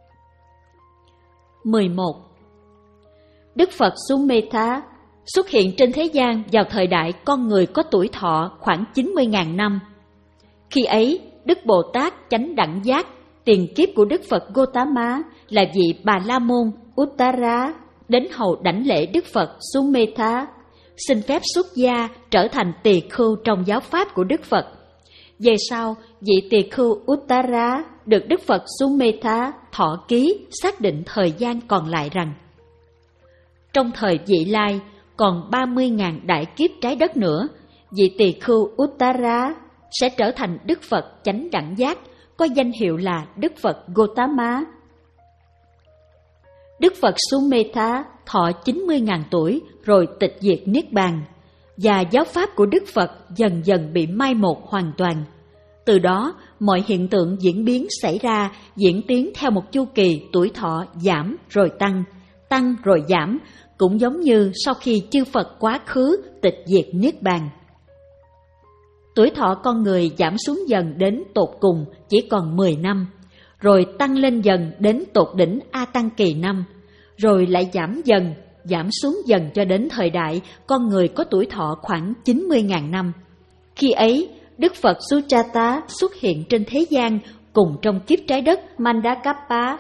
mười một. Đức Phật Sumetha xuất hiện trên thế gian vào thời đại con người có tuổi thọ khoảng chín mươi ngàn năm. Khi ấy, Đức Bồ Tát Chánh Đẳng Giác, tiền kiếp của Đức Phật Gotama, là vị Bà La Môn Uttara, đến hầu đảnh lễ Đức Phật Sumetha, xin phép xuất gia trở thành tỳ khưu trong giáo pháp của Đức Phật. Về sau, vị tỳ khưu Uttara được Đức Phật Sumetha thọ ký xác định thời gian còn lại rằng trong thời vị lai còn ba mươi ngàn đại kiếp trái đất nữa, vị tỳ khưu Uttara sẽ trở thành Đức Phật Chánh Đẳng Giác, có danh hiệu là Đức Phật Gotama. Đức Phật Sumetha thọ chín mươi ngàn tuổi rồi tịch diệt Niết Bàn, và giáo pháp của Đức Phật dần dần bị mai một hoàn toàn. Từ đó, mọi hiện tượng diễn biến xảy ra diễn tiến theo một chu kỳ tuổi thọ giảm rồi tăng, tăng rồi giảm, cũng giống như sau khi chư Phật quá khứ tịch diệt Niết Bàn. Tuổi thọ con người giảm xuống dần đến tột cùng chỉ còn mười năm, rồi tăng lên dần đến tột đỉnh A Tăng Kỳ năm, rồi lại giảm dần, giảm xuống dần cho đến thời đại con người có tuổi thọ khoảng chín mươi ngàn năm. Khi ấy, Đức Phật Sujata xuất hiện trên thế gian cùng trong kiếp trái đất Mandakappa.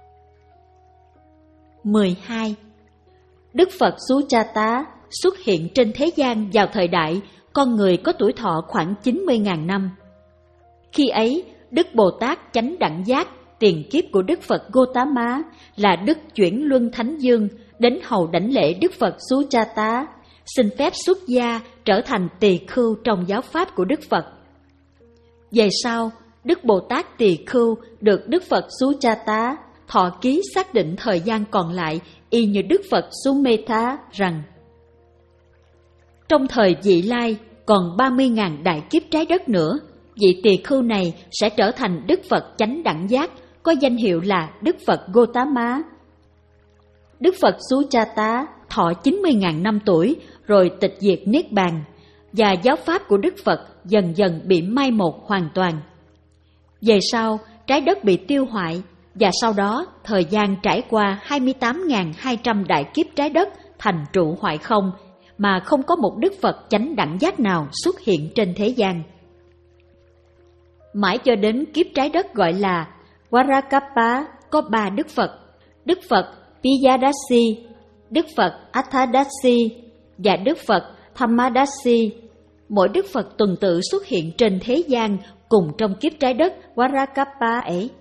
mười hai. Đức Phật Sujata xuất hiện trên thế gian vào thời đại con người có tuổi thọ khoảng chín mươi ngàn năm. Khi ấy, Đức Bồ Tát Chánh Đẳng Giác, tiền kiếp của Đức Phật Gotama, là Đức Chuyển Luân Thánh Dương, đến hầu đảnh lễ Đức Phật Sujata, xin phép xuất gia trở thành tỳ khưu trong giáo pháp của Đức Phật. Về sau, Đức Bồ Tát Tỳ Khưu được Đức Phật Sujata thọ ký xác định thời gian còn lại y như Đức Phật Sumetha rằng trong thời vị lai còn ba mươi ngàn đại kiếp trái đất nữa, vị tỳ khưu này sẽ trở thành Đức Phật Chánh Đẳng Giác, có danh hiệu là Đức Phật Gotama. Đức Phật Sujata thọ chín mươi ngàn năm tuổi rồi tịch diệt Niết Bàn, và giáo pháp của Đức Phật dần dần bị mai một hoàn toàn. Về sau, trái đất bị tiêu hoại, và sau đó thời gian trải qua hai mươi tám nghìn hai trăm đại kiếp trái đất thành trụ hoại không, mà không có một Đức Phật Chánh Đẳng Giác nào xuất hiện trên thế gian. Mãi cho đến kiếp trái đất gọi là Varakappa có ba Đức Phật, Đức Phật Piyadasi, Đức Phật Athadasi và Đức Phật Thammadasi. Mỗi Đức Phật tuần tự xuất hiện trên thế gian cùng trong kiếp trái đất Varakappa ấy.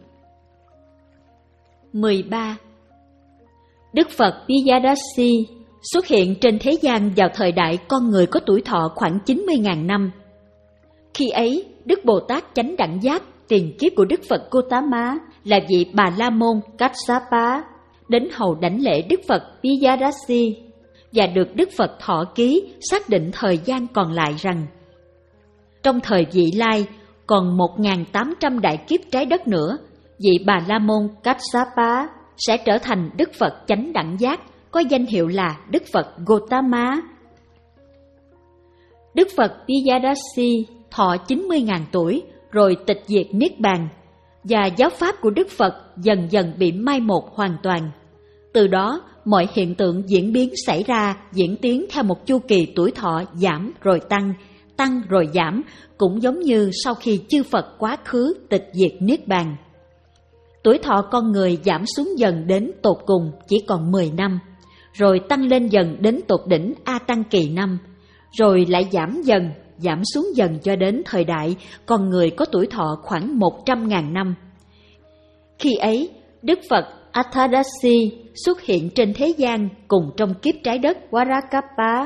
mười ba. Đức Phật Piyadasi xuất hiện trên thế gian vào thời đại con người có tuổi thọ khoảng chín mươi ngàn năm. Khi ấy, Đức Bồ Tát Chánh Đẳng Giác, tiền kiếp của Đức Phật Gotama, là vị Bà La Môn Kassapa, đến hầu đảnh lễ Đức Phật Piyadasi, và được Đức Phật thọ ký xác định thời gian còn lại rằng trong thời vị lai còn một nghìn tám trăm đại kiếp trái đất nữa, vị Bà La Môn Kassapa sẽ trở thành Đức Phật Chánh Đẳng Giác, có danh hiệu là Đức Phật Gotama. Đức Phật Piyadasi thọ chín mươi ngàn tuổi rồi tịch diệt Niết Bàn, và giáo pháp của Đức Phật dần dần bị mai một hoàn toàn. Từ đó, mọi hiện tượng diễn biến xảy ra diễn tiến theo một chu kỳ tuổi thọ giảm rồi tăng, tăng rồi giảm, cũng giống như sau khi chư Phật quá khứ tịch diệt Niết Bàn. Tuổi thọ con người giảm xuống dần đến tột cùng chỉ còn mười năm, rồi tăng lên dần đến tột đỉnh A Tăng Kỳ năm, rồi lại giảm dần, giảm xuống dần cho đến thời đại con người có tuổi thọ khoảng một trăm ngàn năm. Khi ấy, Đức Phật Athadasi xuất hiện trên thế gian cùng trong kiếp trái đất Varakappa.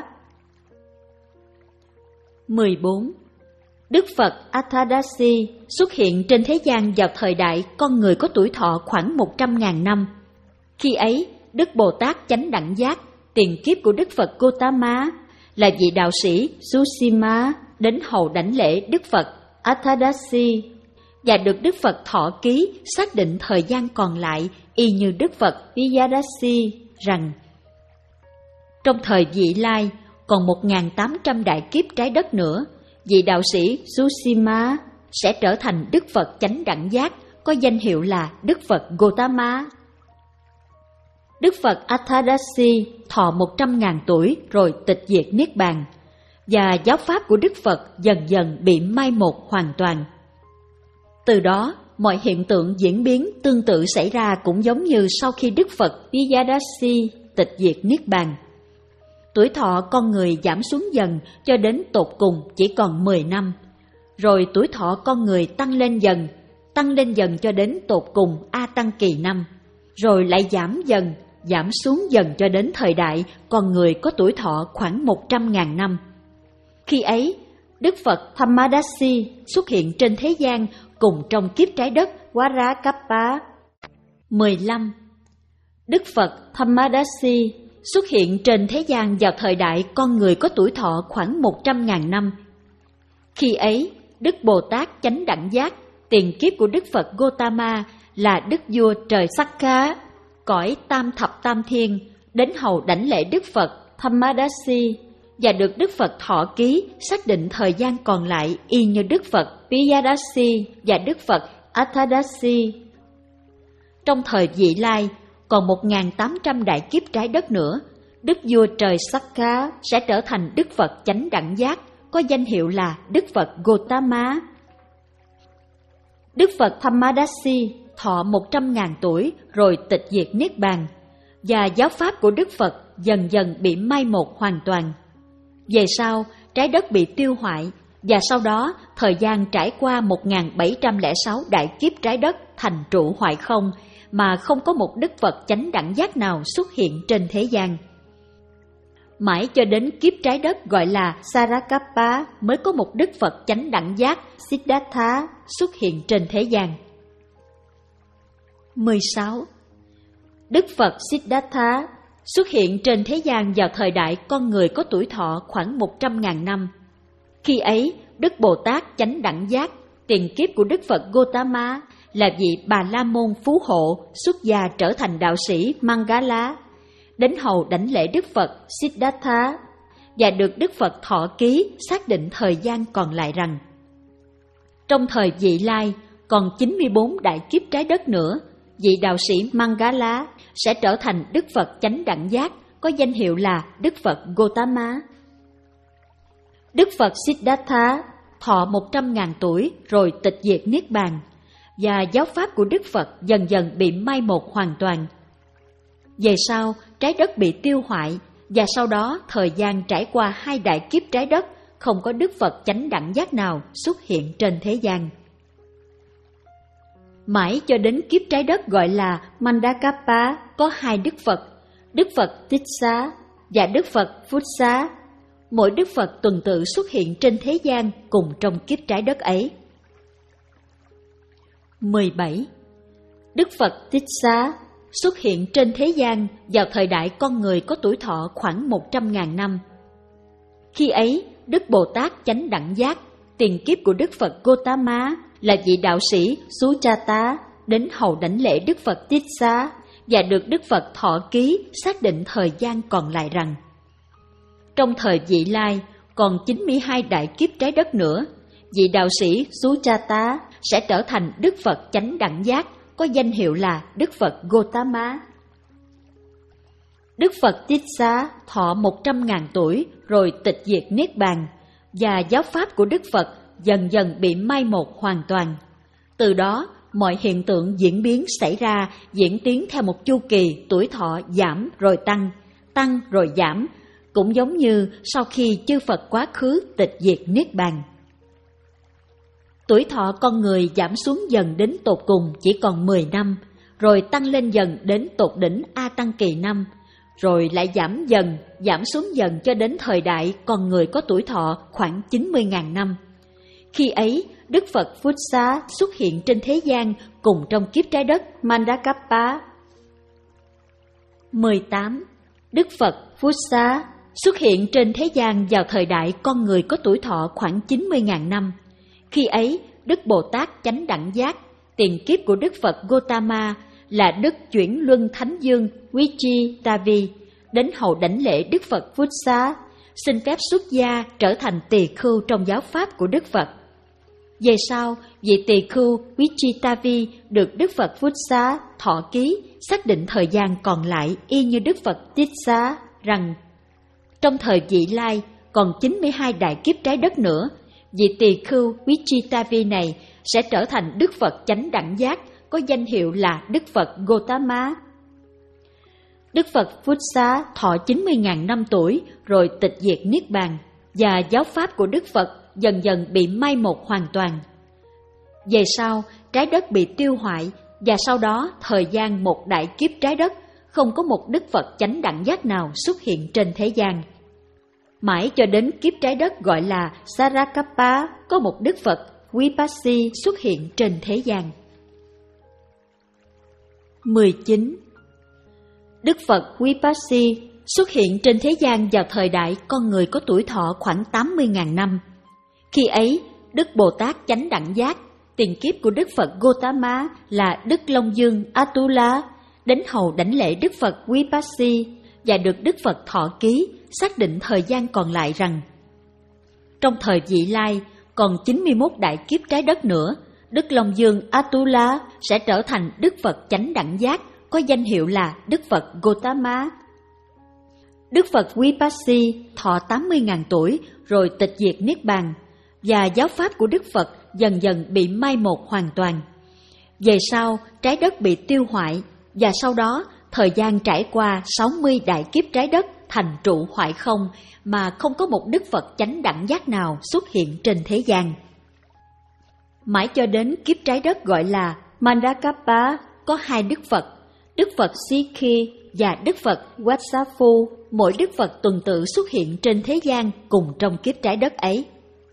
mười bốn. Đức Phật Athadasi xuất hiện trên thế gian vào thời đại con người có tuổi thọ khoảng một trăm ngàn năm. Khi ấy, Đức Bồ Tát Chánh Đẳng Giác, tiền kiếp của Đức Phật Gotama, là vị đạo sĩ Susima đến hầu đảnh lễ Đức Phật Athadasi, và được Đức Phật thọ ký xác định thời gian còn lại y như Đức Phật Vijayadasi rằng trong thời vị lai còn một nghìn tám trăm đại kiếp trái đất nữa, vị đạo sĩ Susima sẽ trở thành Đức Phật Chánh Đẳng Giác, có danh hiệu là Đức Phật Gotama. Đức Phật Athadasi thọ một trăm ngàn tuổi rồi tịch diệt Niết Bàn, và giáo pháp của Đức Phật dần dần bị mai một hoàn toàn. Từ đó, mọi hiện tượng diễn biến tương tự xảy ra cũng giống như sau khi Đức Phật Vijayadasi tịch diệt Niết Bàn. Tuổi thọ con người giảm xuống dần cho đến tột cùng chỉ còn mười năm, rồi tuổi thọ con người tăng lên dần, tăng lên dần cho đến tột cùng A Tăng Kỳ năm, rồi lại giảm dần, giảm xuống dần cho đến thời đại con người có tuổi thọ khoảng một trăm ngàn năm. Khi ấy, Đức Phật Thammadasi xuất hiện trên thế gian cùng trong kiếp trái đất Varakappa. mười lăm. Đức Phật Thammadasi xuất hiện trên thế gian vào thời đại con người có tuổi thọ khoảng một trăm ngàn năm. Khi ấy, Đức Bồ Tát Chánh Đẳng Giác, tiền kiếp của Đức Phật Gotama, là Đức Vua Trời Sakka, cõi Tam Thập Tam Thiên, đến hầu đảnh lễ Đức Phật Thammadasi, và được Đức Phật thọ ký xác định thời gian còn lại y như Đức Phật Vijayadasi và Đức Phật Athadasi. Trong thời vị lai, còn một nghìn tám trăm đại kiếp trái đất nữa, Đức Vua Trời Sakka sẽ trở thành Đức Phật Chánh Đẳng Giác, có danh hiệu là Đức Phật Gotama. Đức Phật Thammadasi thọ một trăm ngàn tuổi rồi tịch diệt Niết Bàn, và giáo pháp của Đức Phật dần dần bị mai một hoàn toàn. Về sau, trái đất bị tiêu hoại, và sau đó thời gian trải qua một nghìn bảy trăm lẻ sáu đại kiếp trái đất thành trụ hoại không, mà không có một Đức Phật Chánh Đẳng Giác nào xuất hiện trên thế gian. Mãi cho đến kiếp trái đất gọi là Sarakappa mới có một Đức Phật Chánh Đẳng Giác Siddhartha xuất hiện trên thế gian. mười sáu. Đức Phật Siddhartha xuất hiện trên thế gian vào thời đại con người có tuổi thọ khoảng một trăm ngàn năm. Khi ấy, Đức Bồ Tát Chánh Đẳng Giác, tiền kiếp của Đức Phật Gotama, là vị Bà La Môn Phú Hộ xuất gia trở thành đạo sĩ Mangala, đến hầu đảnh lễ Đức Phật Siddhartha, và được Đức Phật thọ ký xác định thời gian còn lại rằng trong thời vị lai còn chín mươi bốn đại kiếp trái đất nữa, vị đạo sĩ Mangala sẽ trở thành Đức Phật Chánh Đẳng Giác, có danh hiệu là Đức Phật Gotama. Đức Phật Siddhartha thọ một trăm ngàn tuổi rồi tịch diệt Niết Bàn, và giáo pháp của Đức Phật dần dần bị mai một hoàn toàn. Về sau, trái đất bị tiêu hoại, và sau đó thời gian trải qua hai đại kiếp trái đất, không có Đức Phật Chánh Đẳng Giác nào xuất hiện trên thế gian. Mãi cho đến kiếp trái đất gọi là Mandakappa có hai Đức Phật, Đức Phật Tissa và Đức Phật Phutsa. Mỗi Đức Phật tuần tự xuất hiện trên thế gian cùng trong kiếp trái đất ấy. mười bảy. Đức Phật Tissa xuất hiện trên thế gian vào thời đại con người có tuổi thọ khoảng một trăm ngàn năm. Khi ấy, Đức Bồ Tát Chánh Đẳng Giác, tiền kiếp của Đức Phật Gotama, là vị đạo sĩ Suchata, đến hầu đảnh lễ Đức Phật Tissa, và được Đức Phật thọ ký xác định thời gian còn lại rằng trong thời vị lai còn chín mươi hai đại kiếp trái đất nữa, vị đạo sĩ Sujata sẽ trở thành Đức Phật chánh đẳng giác, có danh hiệu là Đức Phật Gotama. Đức Phật Tissa thọ một trăm ngàn tuổi rồi tịch diệt Niết Bàn, và giáo pháp của Đức Phật dần dần bị mai một hoàn toàn. Từ đó, mọi hiện tượng diễn biến xảy ra diễn tiến theo một chu kỳ tuổi thọ giảm rồi tăng, tăng rồi giảm, cũng giống như sau khi chư Phật quá khứ tịch diệt Niết Bàn. Tuổi thọ con người giảm xuống dần đến tột cùng chỉ còn mười năm, rồi tăng lên dần đến tột đỉnh A Tăng Kỳ năm, rồi lại giảm dần, giảm xuống dần cho đến thời đại con người có tuổi thọ khoảng chín mươi nghìn năm. Khi ấy, Đức Phật Phút Xá xuất hiện trên thế gian cùng trong kiếp trái đất Mandakappa. mười tám. Đức Phật Phút Xá xuất hiện trên thế gian vào thời đại con người có tuổi thọ khoảng chín mươi nghìn năm. Khi ấy, Đức Bồ Tát chánh đẳng giác, tiền kiếp của Đức Phật Gotama là Đức Chuyển Luân Thánh Dương Vichitavi, đến hầu đảnh lễ Đức Phật Phút Xá, xin phép xuất gia trở thành tỳ khưu trong giáo pháp của Đức Phật. Về sau, vị tỳ khưu Vichitavi được Đức Phật Phút Xá thọ ký, xác định thời gian còn lại y như Đức Phật Tích Xá rằng trong thời vị lai còn chín mươi hai đại kiếp trái đất nữa, vị tỳ khưu Vichitavi này sẽ trở thành Đức Phật chánh đẳng giác, có danh hiệu là Đức Phật Gotama. Đức Phật Phút Xá thọ chín mươi nghìn năm tuổi rồi tịch diệt Niết Bàn, và giáo pháp của Đức Phật dần dần bị mai một hoàn toàn. Về sau, trái đất bị tiêu hoại, và sau đó thời gian một đại kiếp trái đất, không có một Đức Phật chánh đẳng giác nào xuất hiện trên thế gian. Mãi cho đến kiếp trái đất gọi là Sarakappa, có một Đức Phật Vipassi xuất hiện trên thế gian. mười chín. Đức Phật Vipassi xuất hiện trên thế gian vào thời đại con người có tuổi thọ khoảng tám mươi nghìn năm. Khi ấy, Đức Bồ Tát chánh đẳng giác, tiền kiếp của Đức Phật Gotama là Đức Long Dương Atula, đến hầu đảnh lễ Đức Phật Vipassi và được Đức Phật thọ ký, xác định thời gian còn lại rằng trong thời vị lai còn chín mươi mốt đại kiếp trái đất nữa, Đức Long Dương Atula sẽ trở thành Đức Phật chánh đẳng giác, có danh hiệu là Đức Phật Gotama. Đức Phật Vipassi thọ tám mươi nghìn tuổi rồi tịch diệt Niết Bàn, và giáo pháp của Đức Phật dần dần bị mai một hoàn toàn. Về sau, trái đất bị tiêu hoại, và sau đó thời gian trải qua sáu mươi đại kiếp trái đất thành trụ hoại không, mà không có một Đức Phật chánh đẳng giác nào xuất hiện trên thế gian. Mãi cho đến kiếp trái đất gọi là Mandakappa, có hai Đức Phật, Đức Phật Sikhi và Đức Phật Vatsaphu, mỗi Đức Phật tuần tự xuất hiện trên thế gian cùng trong kiếp trái đất ấy.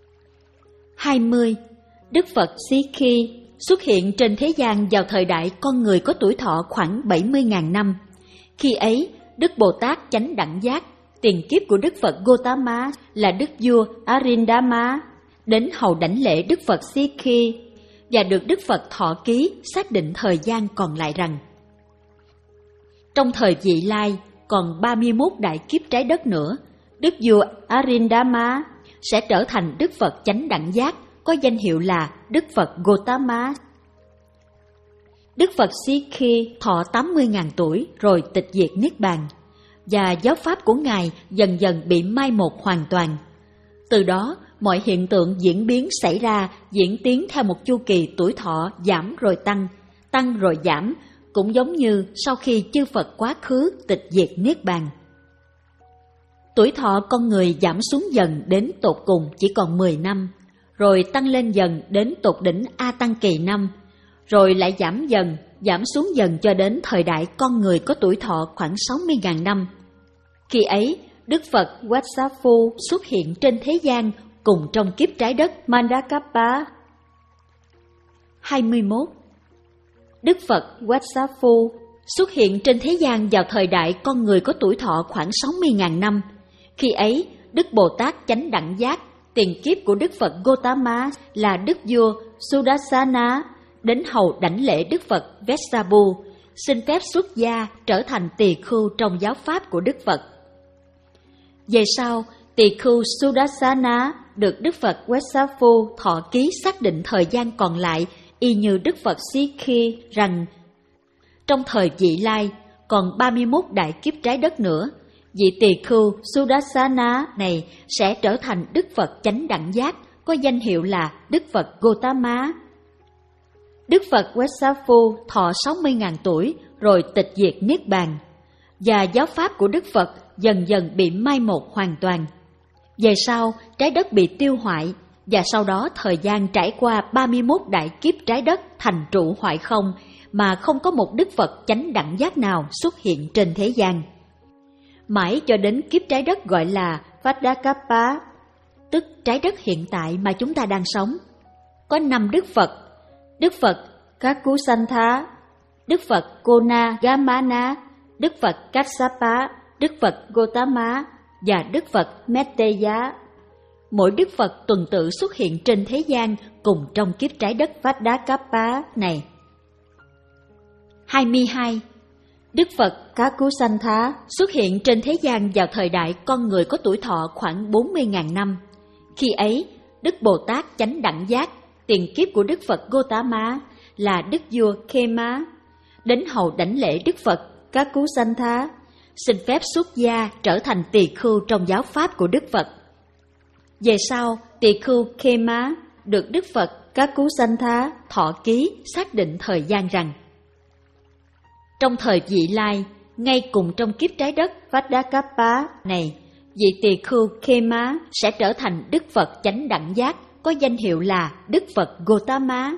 hai mươi. Đức Phật Sikhi xuất hiện trên thế gian vào thời đại con người có tuổi thọ khoảng bảy mươi nghìn năm. Khi ấy, Đức Bồ Tát chánh đẳng giác, tiền kiếp của Đức Phật Gotama là Đức vua Arindama, đến hầu đảnh lễ Đức Phật Sikhi và được Đức Phật thọ ký, xác định thời gian còn lại rằng trong thời vị lai còn ba mươi mốt đại kiếp trái đất nữa, Đức vua Arindama sẽ trở thành Đức Phật chánh đẳng giác, có danh hiệu là Đức Phật Gotama. Đức Phật Sikhi thọ tám mươi nghìn tuổi rồi tịch diệt Niết Bàn, và giáo pháp của Ngài dần dần bị mai một hoàn toàn. Từ đó, mọi hiện tượng diễn biến xảy ra diễn tiến theo một chu kỳ tuổi thọ giảm rồi tăng, tăng rồi giảm, cũng giống như sau khi chư Phật quá khứ tịch diệt Niết Bàn. Tuổi thọ con người giảm xuống dần đến tột cùng chỉ còn mười năm, rồi tăng lên dần đến tột đỉnh A Tăng Kỳ năm, rồi lại giảm dần, giảm xuống dần cho đến thời đại con người có tuổi thọ khoảng sáu mươi nghìn năm. Khi ấy, Đức Phật Vatsaphu xuất hiện trên thế gian cùng trong kiếp trái đất Mandakappa. hai mươi mốt. Đức Phật Vatsaphu xuất hiện trên thế gian vào thời đại con người có tuổi thọ khoảng sáu mươi nghìn năm. Khi ấy, Đức Bồ Tát chánh đẳng giác, tiền kiếp của Đức Phật Gotama là Đức vua Sudarsana, đến hầu đảnh lễ Đức Phật Vessabhu, xin phép xuất gia trở thành tỳ khưu trong giáo pháp của Đức Phật. Về sau, Tỳ khưu Sudarsana được Đức Phật Wesafu thọ ký xác định thời gian còn lại, y như Đức Phật Sikhi rằng trong thời vị lai còn ba mươi mốt đại kiếp trái đất nữa, vị tỳ khưu Sudarsana này sẽ trở thành Đức Phật chánh đẳng giác, có danh hiệu là Đức Phật Gotama. Đức Phật Wesafu thọ sáu mươi nghìn tuổi rồi tịch diệt niết bàn, và giáo pháp của Đức Phật dần dần bị mai một hoàn toàn. Về sau, trái đất bị tiêu hoại, và sau đó thời gian trải qua ba mươi mốt đại kiếp trái đất thành trụ hoại không, mà không có một Đức Phật chánh đẳng giác nào xuất hiện trên thế gian. Mãi cho đến kiếp trái đất gọi là Vadakapa, tức trái đất hiện tại mà chúng ta đang sống. Có năm Đức Phật: Đức Phật Kakusantha, Đức Phật Konagamana, Đức Phật Kassapa, Đức Phật Gotama và Đức Phật Metteya. Mỗi Đức Phật tuần tự xuất hiện trên thế gian cùng trong kiếp trái đất Vadakapa này. hai mươi hai. Đức Phật Kakusantha xuất hiện trên thế gian vào thời đại con người có tuổi thọ khoảng bốn mươi nghìn năm. Khi ấy, Đức Bồ Tát chánh đẳng giác, tiền kiếp của Đức Phật Gotama, là Đức vua Khema, đến hầu đảnh lễ Đức Phật Kakusantha, xin phép xuất gia trở thành tỳ khưu trong giáo pháp của Đức Phật. Về sau, tỳ khưu Khema được Đức Phật Kakusantha thọ ký xác định thời gian rằng trong thời vị lai, ngay cùng trong kiếp trái đất Vadakapa này, vị tỳ khưu Khema sẽ trở thành Đức Phật chánh đẳng giác, có danh hiệu là Đức Phật Gotama.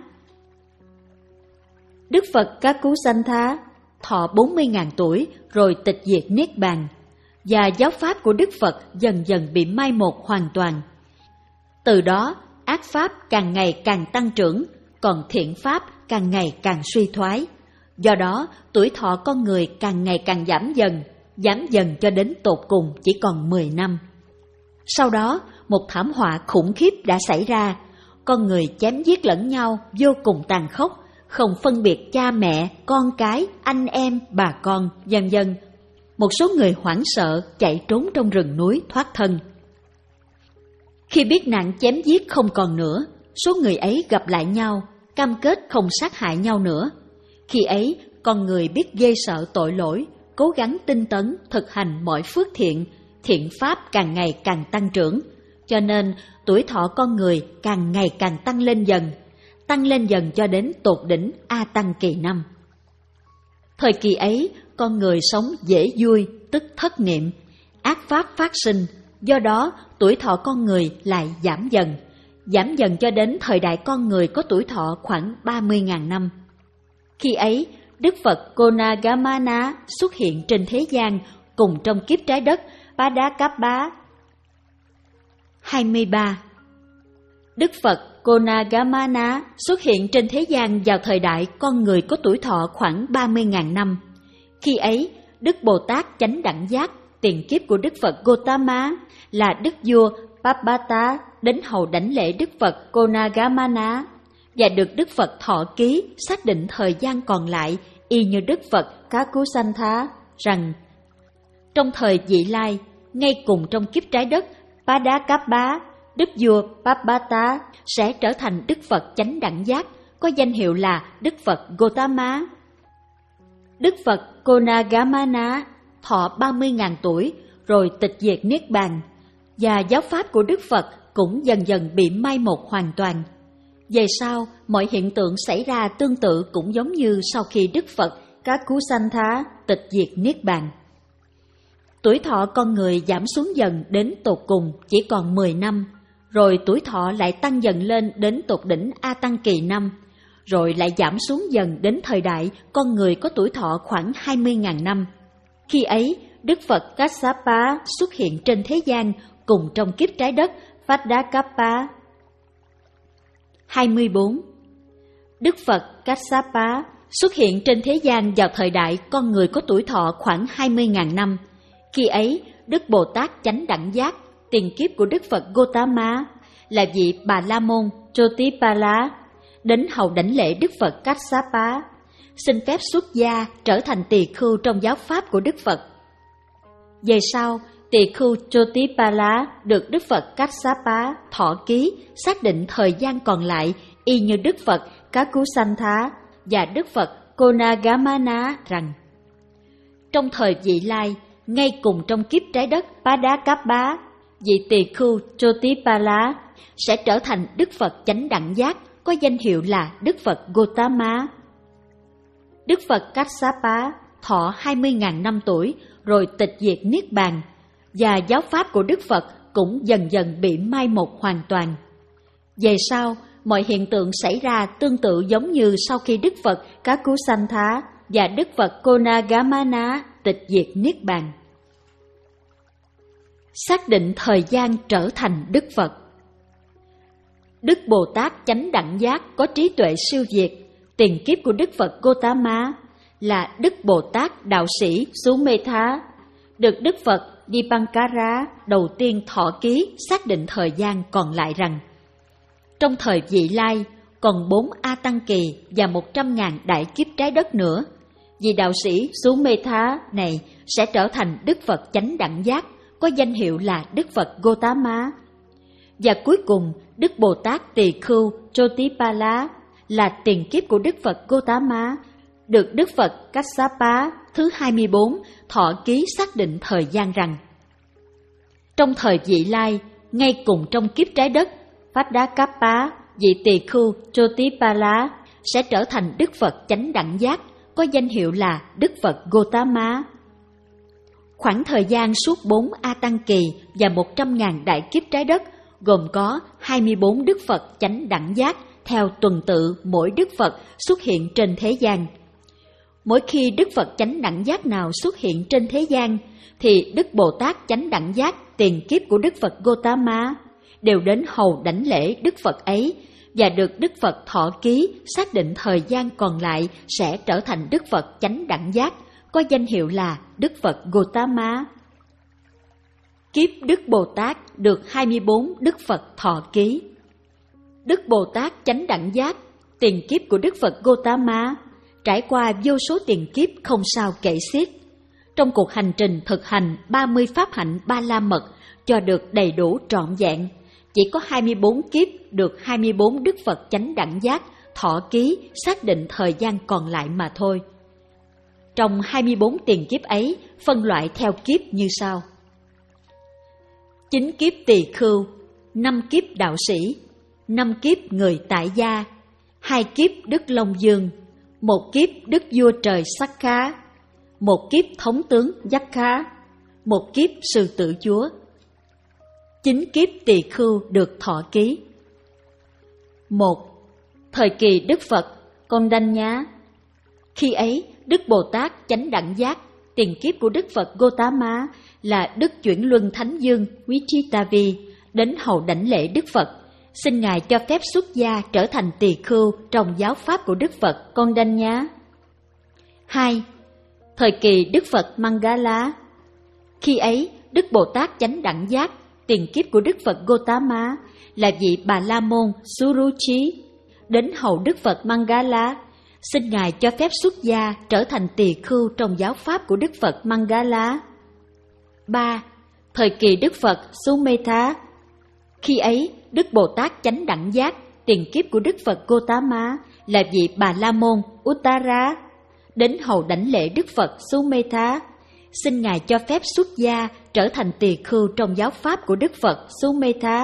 Đức Phật Kakusantha thọ bốn mươi nghìn tuổi rồi tịch diệt niết bàn, và giáo pháp của Đức Phật dần dần bị mai một hoàn toàn. Từ đó, ác pháp càng ngày càng tăng trưởng, còn thiện pháp càng ngày càng suy thoái. Do đó, tuổi thọ con người càng ngày càng giảm dần, giảm dần cho đến tột cùng chỉ còn mười năm. Sau đó, một thảm họa khủng khiếp đã xảy ra, con người chém giết lẫn nhau vô cùng tàn khốc, không phân biệt cha mẹ, con cái, anh em, bà con, vân vân. Một số người hoảng sợ chạy trốn trong rừng núi thoát thân. Khi biết nạn chém giết không còn nữa, số người ấy gặp lại nhau, cam kết không sát hại nhau nữa. Khi ấy, con người biết ghê sợ tội lỗi, cố gắng tinh tấn thực hành mọi phước thiện, thiện pháp càng ngày càng tăng trưởng, cho nên tuổi thọ con người càng ngày càng tăng lên dần, tăng lên dần cho đến tột đỉnh A Tăng kỳ năm. Thời kỳ ấy, con người sống dễ vui, tức thất niệm, ác pháp phát sinh, do đó tuổi thọ con người lại giảm dần, giảm dần cho đến thời đại con người có tuổi thọ khoảng ba mươi nghìn năm. Khi ấy, Đức Phật Konagamana xuất hiện trên thế gian cùng trong kiếp trái đất Padakappa. hai mươi ba. Đức Phật Konagamana xuất hiện trên thế gian vào thời đại con người có tuổi thọ khoảng ba mươi nghìn năm. Khi ấy, Đức Bồ Tát chánh đẳng giác, tiền kiếp của Đức Phật Gotama, là Đức vua Pabbata, đến hầu đảnh lễ Đức Phật Konagamana, và được Đức Phật thọ ký xác định thời gian còn lại, y như Đức Phật Kakusantha, rằng trong thời vị lai, ngay cùng trong kiếp trái đất Padakappa, Đức vua Pabbata sẽ trở thành Đức Phật chánh đẳng giác, có danh hiệu là Đức Phật Gotama. Đức Phật Konagamana thọ ba mươi nghìn tuổi rồi tịch diệt niết bàn, và giáo pháp của Đức Phật cũng dần dần bị mai một hoàn toàn. Về sau, mọi hiện tượng xảy ra tương tự cũng giống như sau khi Đức Phật Kakusantha tịch diệt niết bàn. Tuổi thọ con người giảm xuống dần đến tột cùng chỉ còn mười năm, rồi tuổi thọ lại tăng dần lên đến tột đỉnh A Tăng kỳ năm, rồi lại giảm xuống dần đến thời đại con người có tuổi thọ khoảng hai mươi nghìn năm. Khi ấy, Đức Phật Kassapa xuất hiện trên thế gian cùng trong kiếp trái đất Vadakappa. hai mươi bốn. Đức Phật Kassapa xuất hiện trên thế gian vào thời đại con người có tuổi thọ khoảng hai mươi nghìn năm. Khi ấy, Đức Bồ Tát chánh đẳng giác, tiền kiếp của Đức Phật Gotama, là vị Bà La Môn Jotipala, đến hầu đảnh lễ Đức Phật Kassapa, xin phép xuất gia trở thành tỳ khưu trong giáo pháp của Đức Phật. Về sau, Tỳ khưu Chotipala được Đức Phật Kassapa thọ ký xác định thời gian còn lại y như Đức Phật Kakusantha và Đức Phật Konagamana rằng trong thời vị lai, ngay cùng trong kiếp trái đất Padakappa, vị tỳ khưu Chotipala sẽ trở thành Đức Phật chánh đẳng giác có danh hiệu là Đức Phật Gotama. Đức Phật Kassapa thọ hai mươi nghìn năm tuổi rồi tịch diệt niết bàn, và giáo pháp của Đức Phật cũng dần dần bị mai một hoàn toàn. Về sau, mọi hiện tượng xảy ra tương tự giống như sau khi Đức Phật Kakusantha và Đức Phật Konagamana tịch diệt niết bàn. Xác định thời gian trở thành Đức Phật. Đức Bồ Tát chánh đẳng giác có trí tuệ siêu việt, tiền kiếp của Đức Phật Gotama là Đức Bồ Tát đạo sĩ Sumetha, được Đức Phật Dipankara đầu tiên thọ ký xác định thời gian còn lại rằng trong thời vị lai còn bốn A Tăng kỳ và một trăm ngàn đại kiếp trái đất nữa, vị đạo sĩ Sumetha này sẽ trở thành Đức Phật chánh đẳng giác có danh hiệu là Đức Phật Gotama. Và cuối cùng, Đức Bồ Tát Tỳ khưu Chotipala là tiền kiếp của Đức Phật Gotama, được Đức Phật Kassapa thứ hai mươi bốn thọ ký xác định thời gian rằng trong thời vị lai, ngay cùng trong kiếp trái đất Padakappa, vị tỳ khưu Chotipala sẽ trở thành Đức Phật chánh đẳng giác có danh hiệu là Đức Phật Gotama. Khoảng thời gian suốt bốn A Tăng kỳ và một trăm ngàn đại kiếp trái đất gồm có hai mươi bốn Đức Phật chánh đẳng giác theo tuần tự mỗi Đức Phật xuất hiện trên thế gian. Mỗi khi Đức Phật chánh đẳng giác nào xuất hiện trên thế gian, thì Đức Bồ Tát chánh đẳng giác tiền kiếp của Đức Phật Gotama đều đến hầu đảnh lễ Đức Phật ấy và được Đức Phật thọ ký xác định thời gian còn lại sẽ trở thành Đức Phật chánh đẳng giác có danh hiệu là Đức Phật Gotama. Kiếp Đức Bồ Tát được hai mươi bốn Đức Phật thọ ký. Đức Bồ Tát chánh đẳng giác, tiền kiếp của Đức Phật Gotama, trải qua vô số tiền kiếp không sao kể xiết. Trong cuộc hành trình thực hành ba mươi pháp hạnh ba la mật cho được đầy đủ trọn vẹn, chỉ có hai mươi bốn kiếp được hai mươi bốn Đức Phật chánh đẳng giác thọ ký xác định thời gian còn lại mà thôi. Trong hai mươi bốn tiền kiếp ấy, phân loại theo kiếp như sau: chín kiếp tỳ khưu, năm kiếp đạo sĩ, năm kiếp người tại gia, hai kiếp Đức Long Dương, một kiếp Đức Vua Trời Sakha, một kiếp Thống tướng Yakha, một kiếp Sư Tử Chúa. Chín kiếp tỳ khưu được thọ ký. Một. Thời kỳ Đức Phật Kondanya. Khi ấy, Đức Bồ Tát chánh đẳng giác, tiền kiếp của Đức Phật Gotama là Đức Chuyển Luân Thánh Dương Vichitavi đến hầu đảnh lễ Đức Phật, xin Ngài cho phép xuất gia trở thành tỳ khưu trong giáo pháp của Đức Phật Kondanya. Hai. Thời kỳ Đức Phật Mangala. Khi ấy, Đức Bồ Tát chánh đẳng giác, tiền kiếp của Đức Phật Gotama là vị Bà La Môn Suruchi đến hầu Đức Phật Mangala, xin Ngài cho phép xuất gia trở thành tỳ khưu trong giáo pháp của Đức Phật Mangala. Ba. Thời kỳ Đức Phật Sumetha. Khi ấy, Đức Bồ Tát chánh đẳng giác, tiền kiếp của Đức Phật Gotama là vị Bà La Môn Uttara đến hầu đảnh lễ Đức Phật Sumetha, xin Ngài cho phép xuất gia trở thành tỳ khưu trong giáo pháp của Đức Phật Sumetha.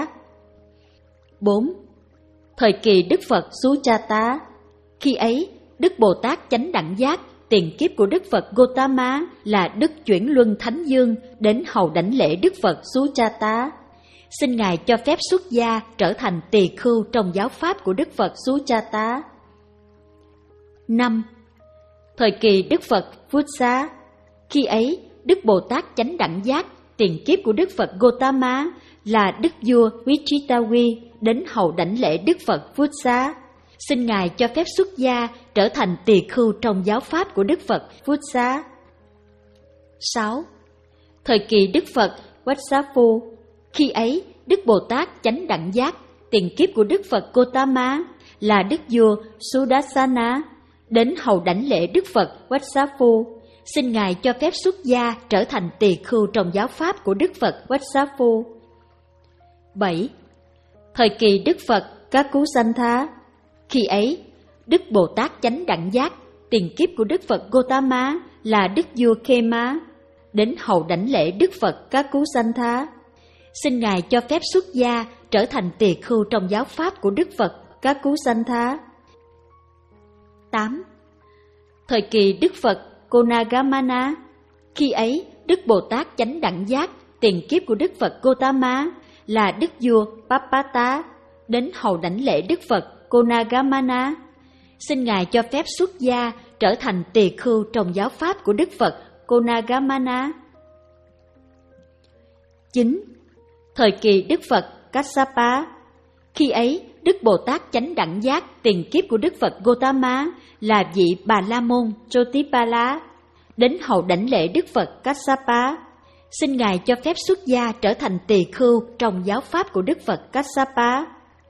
Bốn. Thời kỳ Đức Phật Suchata. Khi ấy, Đức Bồ Tát chánh đẳng giác, tiền kiếp của Đức Phật Gotama là Đức Chuyển Luân Thánh Dương đến hầu đảnh lễ Đức Phật Suchata, xin Ngài cho phép xuất gia trở thành tỳ khưu trong giáo pháp của Đức Phật Suchata. Năm. Thời kỳ Đức Phật Vutsa. Khi ấy, Đức Bồ Tát chánh đẳng giác, tiền kiếp của Đức Phật Gotama là Đức Vua Vichitavi đến hầu đảnh lễ Đức Phật Vutsa, xin Ngài cho phép xuất gia trở thành tỳ khưu trong giáo pháp của Đức Phật Vutsa. Sáu. Thời kỳ Đức Phật Vatsaphu. Khi ấy, Đức Bồ Tát chánh đẳng giác, tiền kiếp của Đức Phật Gotama là Đức Vua Sudarsana đến hầu đảnh lễ Đức Phật Vatsaphu, xin Ngài cho phép xuất gia trở thành tỳ khưu trong giáo pháp của Đức Phật Vatsaphu. bảy. Thời kỳ Đức Phật Kakusantha, khi ấy Đức Bồ Tát Chánh Đẳng Giác, tiền kiếp của Đức Phật Gotama là Đức vua Khema, đến hầu đảnh lễ Đức Phật Kakusantha, xin Ngài cho phép xuất gia trở thành tỳ khưu trong giáo pháp của Đức Phật Kakusantha. tám. Thời kỳ Đức Phật Konagamana, khi ấy Đức Bồ Tát Chánh Đẳng Giác, tiền kiếp của Đức Phật Gotama là Đức vua Papata, đến hầu đảnh lễ Đức Phật Konagamana, xin Ngài cho phép xuất gia trở thành tỳ khưu trong giáo pháp của Đức Phật Konagamana. chín. Thời kỳ Đức Phật Kassapa, khi ấy Đức Bồ Tát Chánh Đẳng Giác, tiền kiếp của Đức Phật Gotama là vị Bà La Môn Jotipala, đến hầu đảnh lễ Đức Phật Kassapa, xin Ngài cho phép xuất gia trở thành tỳ khưu trong giáo pháp của Đức Phật Kassapa.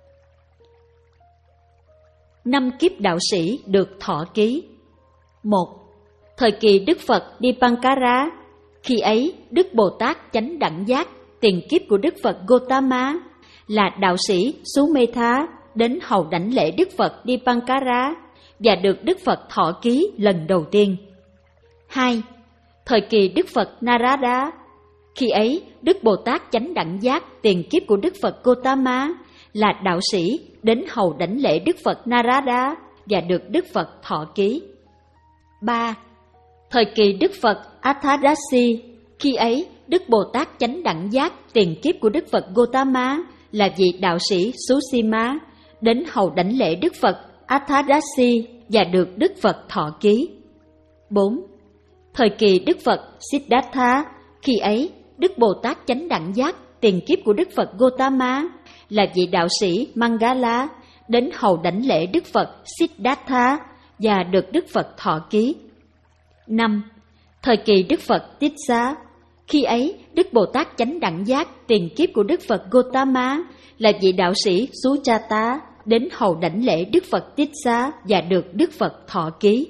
Năm kiếp đạo sĩ được thọ ký. một. Thời kỳ Đức Phật Dipankara, khi ấy Đức Bồ Tát Chánh Đẳng Giác, tiền kiếp của Đức Phật Gotama là đạo sĩ Sumetha, đến hầu đảnh lễ Đức Phật Dipankara và được Đức Phật thọ ký lần đầu tiên. hai. Thời kỳ Đức Phật Narada, khi ấy Đức Bồ Tát Chánh Đẳng Giác, tiền kiếp của Đức Phật Gotama là đạo sĩ, đến hầu đảnh lễ Đức Phật Narada và được Đức Phật thọ ký. ba. Thời kỳ Đức Phật Athadasi, khi ấy Đức Bồ Tát Chánh Đẳng Giác, tiền kiếp của Đức Phật Gotama là vị đạo sĩ Susima, đến hầu đảnh lễ Đức Phật Athadasi và được Đức Phật thọ ký. bốn. Thời kỳ Đức Phật Siddhartha, khi ấy Đức Bồ Tát Chánh Đẳng Giác, tiền kiếp của Đức Phật Gotama là vị đạo sĩ Mangala, đến hầu đảnh lễ Đức Phật Siddhartha và được Đức Phật thọ ký. năm. Thời kỳ Đức Phật Tissa, khi ấy Đức Bồ Tát Chánh Đẳng Giác, tiền kiếp của Đức Phật Gotama là vị đạo sĩ Suchata, đến hầu đảnh lễ Đức Phật Tissa và được Đức Phật thọ ký.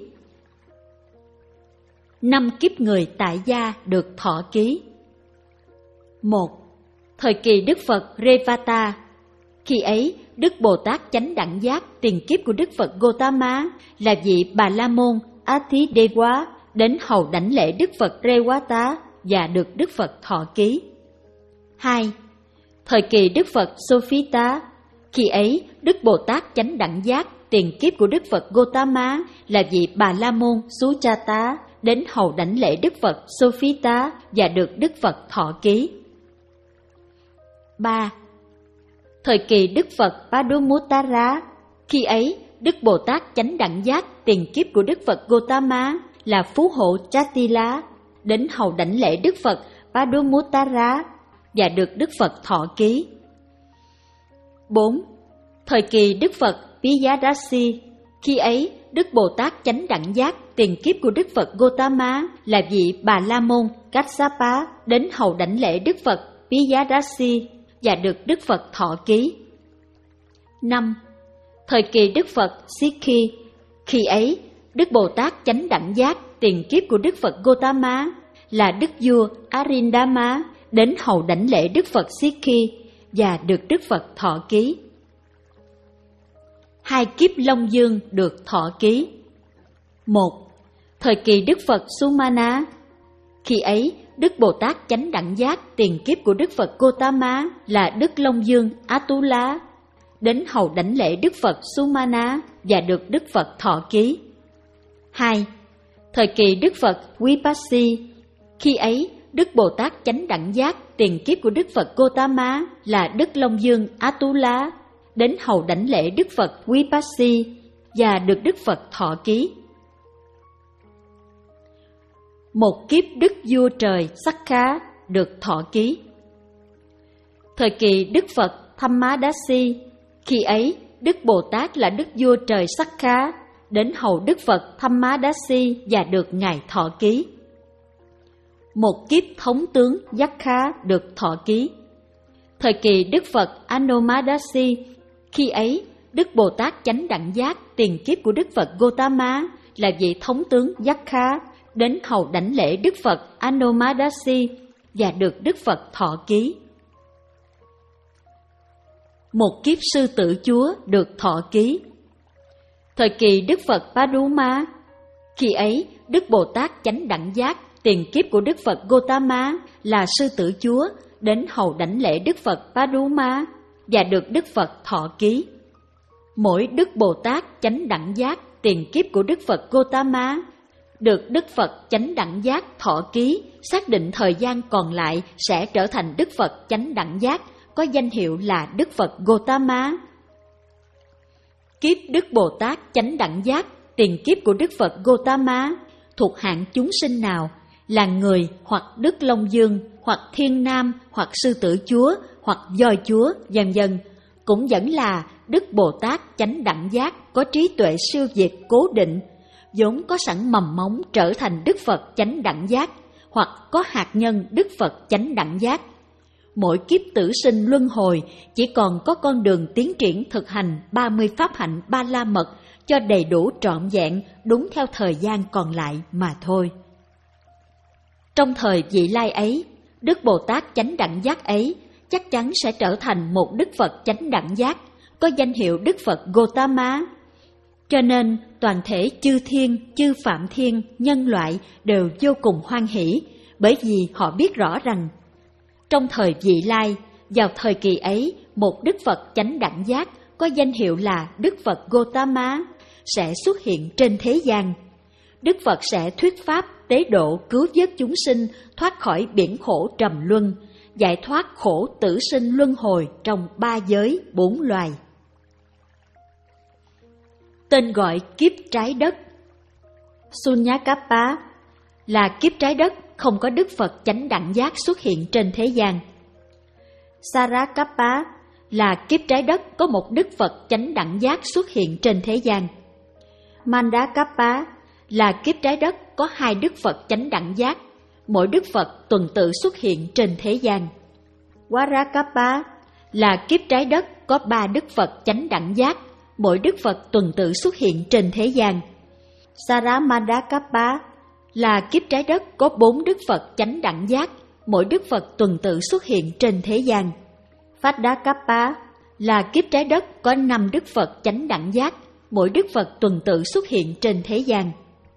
Năm kiếp người tại gia được thọ ký. một. Thời kỳ Đức Phật Revata, khi ấy Đức Bồ Tát Chánh Đẳng Giác, tiền kiếp của Đức Phật Gotama là vị Bà La Môn Athidewa, đến hầu đảnh lễ Đức Phật Rewata và được Đức Phật thọ ký. hai. Thời kỳ Đức Phật Sophita, khi ấy Đức Bồ Tát Chánh Đẳng Giác, tiền kiếp của Đức Phật Gotama là vị Bà La Môn Suchata, đến hầu đảnh lễ Đức Phật Sophita và được Đức Phật thọ ký. ba. Thời kỳ Đức Phật Padumuttara, khi ấy Đức Bồ Tát Chánh Đẳng Giác, tiền kiếp của Đức Phật Gotama là Phú Hộ Chatila, đến hầu đảnh lễ Đức Phật Padumuttara và được Đức Phật thọ ký. bốn. Thời kỳ Đức Phật Piyadasi, khi ấy Đức Bồ Tát Chánh Đẳng Giác, tiền kiếp của Đức Phật Gotama là vị Bà La Môn Kassapa, đến hầu đảnh lễ Đức Phật Piyadasi và được Đức Phật thọ ký. năm. Thời kỳ Đức Phật Sikhi, khi ấy Đức Bồ Tát Chánh Đẳng Giác, tiền kiếp của Đức Phật Gotama là Đức vua Arindama, đến hầu đảnh lễ Đức Phật Sikhi và được Đức Phật thọ ký. Hai kiếp Long Dương được thọ ký. một. Thời kỳ Đức Phật Sumana, khi ấy Đức Bồ Tát Chánh Đẳng Giác, tiền kiếp của Đức Phật Gotama là Đức Long Dương Atula, đến hầu đảnh lễ Đức Phật Sumana và được Đức Phật thọ ký. hai. Thời kỳ Đức Phật Vipassi, khi ấy Đức Bồ Tát Chánh Đẳng Giác, tiền kiếp của Đức Phật Gotama là Đức Long Dương Atula, đến hầu đảnh lễ Đức Phật Vipassi và được Đức Phật thọ ký. Một kiếp Đức Vua Trời Sakha được thọ ký. Thời kỳ Đức Phật Thammadasi, khi ấy Đức Bồ Tát là Đức Vua Trời Sakha, đến hầu Đức Phật Thammadasi và được Ngài thọ ký. Một kiếp Thống tướng Yakha được thọ ký. Thời kỳ Đức Phật Anomadasi, khi ấy Đức Bồ Tát Chánh Đẳng Giác, tiền kiếp của Đức Phật Gotama là vị Thống tướng Yakha, đến hầu đảnh lễ Đức Phật Anomadasi và được Đức Phật thọ ký. Một kiếp sư tử chúa được thọ ký. Thời kỳ Đức Phật Paduma, khi ấy Đức Bồ Tát Chánh Đẳng Giác, tiền kiếp của Đức Phật Gotama là sư tử chúa, đến hầu đảnh lễ Đức Phật Paduma và được Đức Phật thọ ký. Mỗi Đức Bồ Tát Chánh Đẳng Giác, tiền kiếp của Đức Phật Gotama, được Đức Phật Chánh Đẳng Giác thọ ký, xác định thời gian còn lại sẽ trở thành Đức Phật Chánh Đẳng Giác, có danh hiệu là Đức Phật Gotama. Kiếp Đức Bồ Tát Chánh Đẳng Giác, tiền kiếp của Đức Phật Gotama, thuộc hạng chúng sinh nào, là người hoặc Đức Long Dương, hoặc Thiên Nam, hoặc Sư Tử Chúa, hoặc Voi Chúa, vân vân, cũng vẫn là Đức Bồ Tát Chánh Đẳng Giác, có trí tuệ siêu việt cố định, vốn có sẵn mầm móng trở thành Đức Phật Chánh Đẳng Giác, hoặc có hạt nhân Đức Phật Chánh Đẳng Giác. Mỗi kiếp tử sinh luân hồi chỉ còn có con đường tiến triển thực hành ba mươi pháp hạnh ba la mật cho đầy đủ trọn vẹn đúng theo thời gian còn lại mà thôi. Trong thời vị lai ấy, Đức Bồ Tát Chánh Đẳng Giác ấy chắc chắn sẽ trở thành một Đức Phật Chánh Đẳng Giác, có danh hiệu Đức Phật Gotama. Cho nên toàn thể chư thiên, chư phạm thiên, nhân loại đều vô cùng hoan hỷ, bởi vì họ biết rõ rằng trong thời vị lai, vào thời kỳ ấy, một Đức Phật Chánh Đẳng Giác có danh hiệu là Đức Phật Gotama sẽ xuất hiện trên thế gian. Đức Phật sẽ thuyết pháp tế độ cứu vớt chúng sinh thoát khỏi biển khổ trầm luân, giải thoát khổ tử sinh luân hồi trong ba giới bốn loài. Tên gọi kiếp trái đất Sunyakapa là kiếp trái đất không có Đức Phật Chánh Đẳng Giác xuất hiện trên thế gian. Sarakapa là kiếp trái đất có một Đức Phật Chánh Đẳng Giác xuất hiện trên thế gian. Mandakapa là kiếp trái đất có hai Đức Phật Chánh Đẳng Giác, mỗi Đức Phật tuần tự xuất hiện trên thế gian. Warakapa là kiếp trái đất có ba Đức Phật Chánh Đẳng Giác, mỗi Đức Phật tuần tự xuất hiện trên thế gian. Saramandakapa là kiếp trái đất có bốn Đức Phật Chánh Đẳng Giác, mỗi Đức Phật tuần tự xuất hiện trên thế gian. Phadakapa là kiếp trái đất có năm Đức Phật Chánh Đẳng Giác, mỗi Đức Phật tuần tự xuất hiện trên thế gian.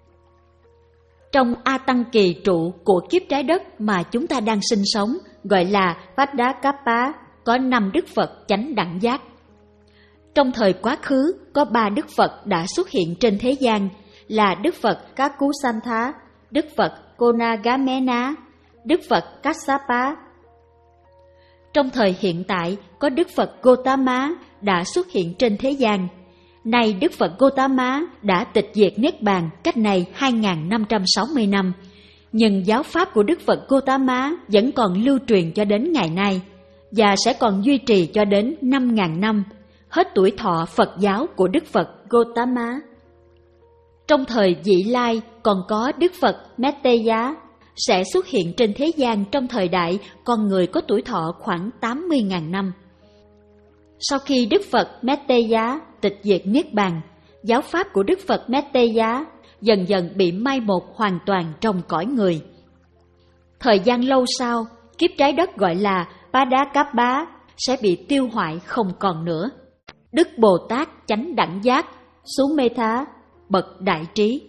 Trong A Tăng kỳ trụ của kiếp trái đất mà chúng ta đang sinh sống gọi là Phadakapa, có năm Đức Phật Chánh Đẳng Giác. Trong thời quá khứ có ba Đức Phật đã xuất hiện trên thế gian là Đức Phật Kakusantha, Đức Phật Konagamena, Đức Phật Kassapa. Trong thời hiện tại có Đức Phật Gotama đã xuất hiện trên thế gian. Nay Đức Phật Gotama đã tịch diệt Niết Bàn cách này hai nghìn năm trăm sáu mươi năm, nhưng giáo pháp của Đức Phật Gotama vẫn còn lưu truyền cho đến ngày nay và sẽ còn duy trì cho đến năm nghìn năm, hết tuổi thọ Phật giáo của Đức Phật Gotama. Trong thời vị lai còn có Đức Phật Metteya sẽ xuất hiện trên thế gian trong thời đại con người có tuổi thọ khoảng tám mươi nghìn năm. Sau khi Đức Phật Metteya tịch diệt Niết Bàn, giáo pháp của Đức Phật Metteya dần dần bị mai một hoàn toàn trong cõi người. Thời gian lâu sau, kiếp trái đất gọi là Padakapa sẽ bị tiêu hoại không còn nữa. Đức Bồ Tát Chánh Đẳng Giác Sumetha, bậc đại trí.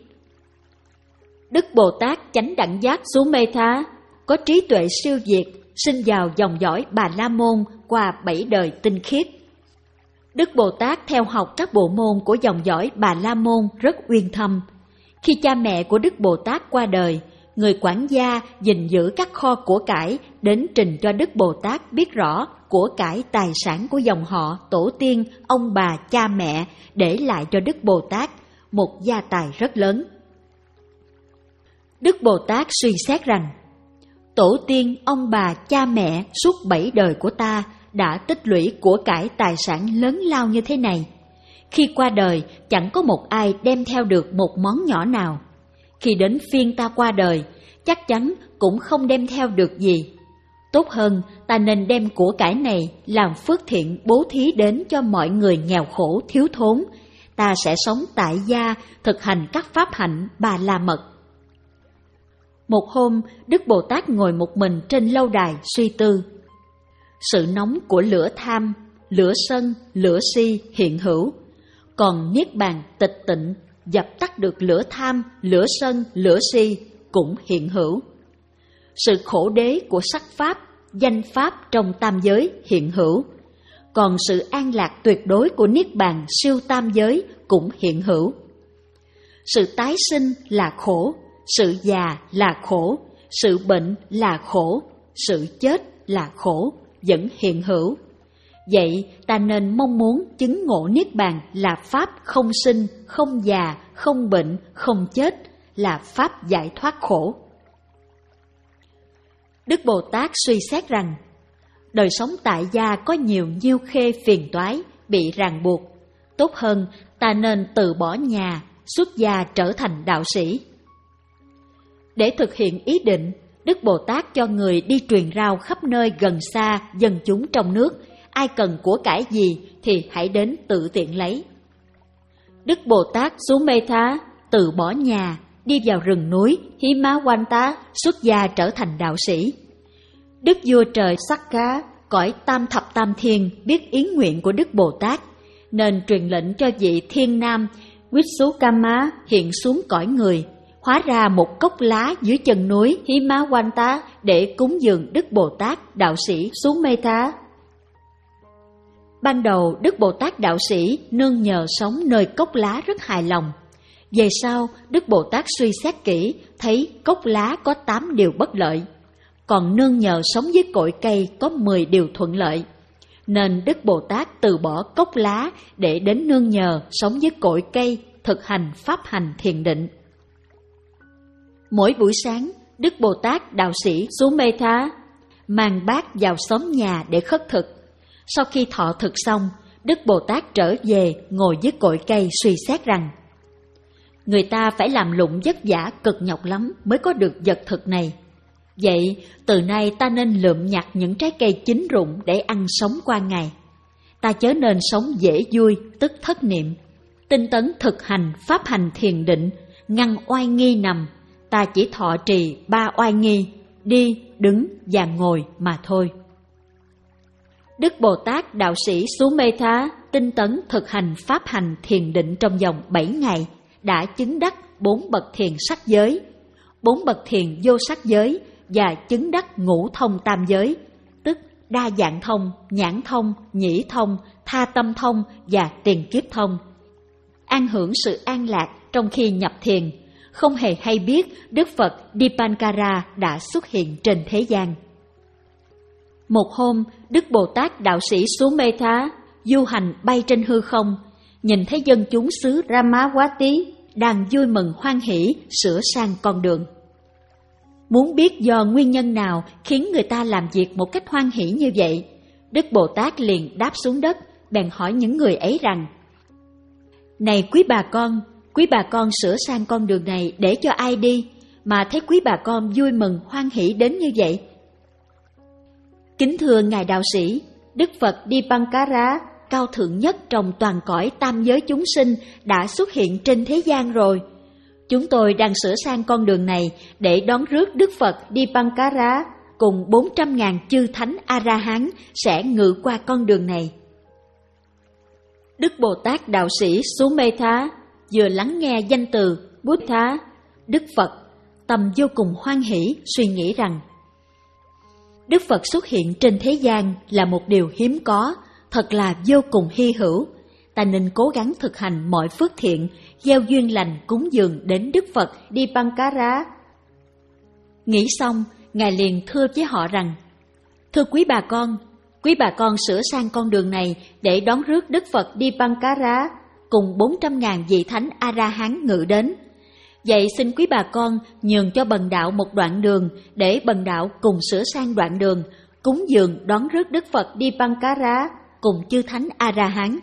Đức Bồ Tát Chánh Đẳng Giác Sumetha có trí tuệ siêu việt, sinh vào dòng dõi Bà La Môn qua bảy đời tinh khiết. Đức Bồ Tát theo học các bộ môn của dòng dõi Bà La Môn rất uyên thâm. Khi cha mẹ của Đức Bồ Tát qua đời, người quản gia gìn giữ các kho của cải đến trình cho Đức Bồ Tát biết rõ của cải tài sản của dòng họ, tổ tiên, ông bà, cha mẹ để lại cho Đức Bồ Tát, một gia tài rất lớn. Đức Bồ Tát suy xét rằng, tổ tiên, ông bà, cha mẹ suốt bảy đời của ta đã tích lũy của cải tài sản lớn lao như thế này. Khi qua đời, chẳng có một ai đem theo được một món nhỏ nào. Khi đến phiên ta qua đời, chắc chắn cũng không đem theo được gì. Tốt hơn, ta nên đem của cải này làm phước thiện bố thí đến cho mọi người nghèo khổ thiếu thốn. Ta sẽ sống tại gia, thực hành các pháp hạnh Bà La Mật. Một hôm, Đức Bồ Tát ngồi một mình trên lâu đài suy tư. Sự nóng của lửa tham, lửa sân, lửa si hiện hữu, còn Niết Bàn tịch tịnh dập tắt được lửa tham, lửa sân, lửa si cũng hiện hữu. Sự khổ đế của sắc pháp, danh pháp trong tam giới hiện hữu, còn sự an lạc tuyệt đối của Niết Bàn siêu tam giới cũng hiện hữu. Sự tái sinh là khổ, sự già là khổ, sự bệnh là khổ, sự chết là khổ, vẫn hiện hữu. Vậy ta nên mong muốn chứng ngộ Niết Bàn là pháp không sinh, không già, không bệnh, không chết, là pháp giải thoát khổ. Đức Bồ Tát suy xét rằng, đời sống tại gia có nhiều nhiêu khê phiền toái, bị ràng buộc. Tốt hơn ta nên từ bỏ nhà, xuất gia trở thành đạo sĩ. Để thực hiện ý định, Đức Bồ Tát cho người đi truyền rao khắp nơi gần xa dân chúng trong nước, ai cần của cải gì thì hãy đến tự tiện lấy. Đức Bồ Tát Sumedha từ bỏ nhà, đi vào rừng núi Himawanta, xuất gia trở thành đạo sĩ. Đức vua trời Sakka, cõi tam thập tam thiên, biết ý nguyện của Đức Bồ Tát, nên truyền lệnh cho vị thiên nam Vishukama hiện xuống cõi người, hóa ra một cốc lá dưới chân núi Himawanta để cúng dường Đức Bồ Tát đạo sĩ Sumedha. Ban đầu Đức Bồ Tát đạo sĩ nương nhờ sống nơi cốc lá rất hài lòng. Về sau Đức Bồ Tát suy xét kỹ, thấy cốc lá có tám điều bất lợi, còn nương nhờ sống với cội cây có mười điều thuận lợi. Nên Đức Bồ Tát từ bỏ cốc lá để đến nương nhờ sống với cội cây, thực hành pháp hành thiền định. Mỗi buổi sáng, Đức Bồ Tát đạo sĩ Sumedha mang bát vào xóm nhà để khất thực. Sau khi thọ thực xong, Đức Bồ Tát trở về ngồi dưới cội cây suy xét rằng, người ta phải làm lụng vất vả cực nhọc lắm mới có được vật thực này. Vậy từ nay ta nên lượm nhặt những trái cây chín rụng để ăn sống qua ngày. Ta chớ nên sống dễ vui tức thất niệm, tinh tấn thực hành pháp hành thiền định, ngăn oai nghi nằm. Ta chỉ thọ trì ba oai nghi, đi, đứng và ngồi mà thôi. Đức Bồ Tát đạo sĩ Sumedha tinh tấn thực hành pháp hành thiền định trong vòng bảy ngày, đã chứng đắc bốn bậc thiền sắc giới, bốn bậc thiền vô sắc giới và chứng đắc ngũ thông tam giới, tức đa dạng thông, nhãn thông, nhĩ thông, tha tâm thông và tiền kiếp thông. An hưởng sự an lạc trong khi nhập thiền, không hề hay biết Đức Phật Dipankara đã xuất hiện trên thế gian. Một hôm, Đức Bồ Tát đạo sĩ Sumedha du hành bay trên hư không, nhìn thấy dân chúng xứ Ramawati đang vui mừng hoan hỷ sửa sang con đường. Muốn biết do nguyên nhân nào khiến người ta làm việc một cách hoan hỷ như vậy, Đức Bồ Tát liền đáp xuống đất, bèn hỏi những người ấy rằng, này quý bà con, quý bà con sửa sang con đường này để cho ai đi, mà thấy quý bà con vui mừng hoan hỷ đến như vậy? Kính thưa Ngài đạo sĩ, Đức Phật Dipankara, cao thượng nhất trong toàn cõi tam giới chúng sinh, đã xuất hiện trên thế gian rồi. Chúng tôi đang sửa sang con đường này để đón rước Đức Phật Dipankara cùng bốn trăm ngàn chư thánh A-la-hán sẽ ngự qua con đường này. Đức Bồ Tát đạo sĩ Sumedha vừa lắng nghe danh từ Buddha, Đức Phật, tâm vô cùng hoan hỷ, suy nghĩ rằng Đức Phật xuất hiện trên thế gian là một điều hiếm có, thật là vô cùng hy hữu. Ta nên cố gắng thực hành mọi phước thiện, gieo duyên lành cúng dường đến Đức Phật Dipankara. Nghĩ xong, Ngài liền thưa với họ rằng, thưa quý bà con, quý bà con sửa sang con đường này để đón rước Đức Phật Dipankara cùng bốn trăm ngàn vị thánh A-la-hán ngự đến. Vậy xin quý bà con nhường cho bần đạo một đoạn đường để bần đạo cùng sửa sang đoạn đường, cúng dường đón rước Đức Phật Dipankara cùng chư thánh A-la-hán.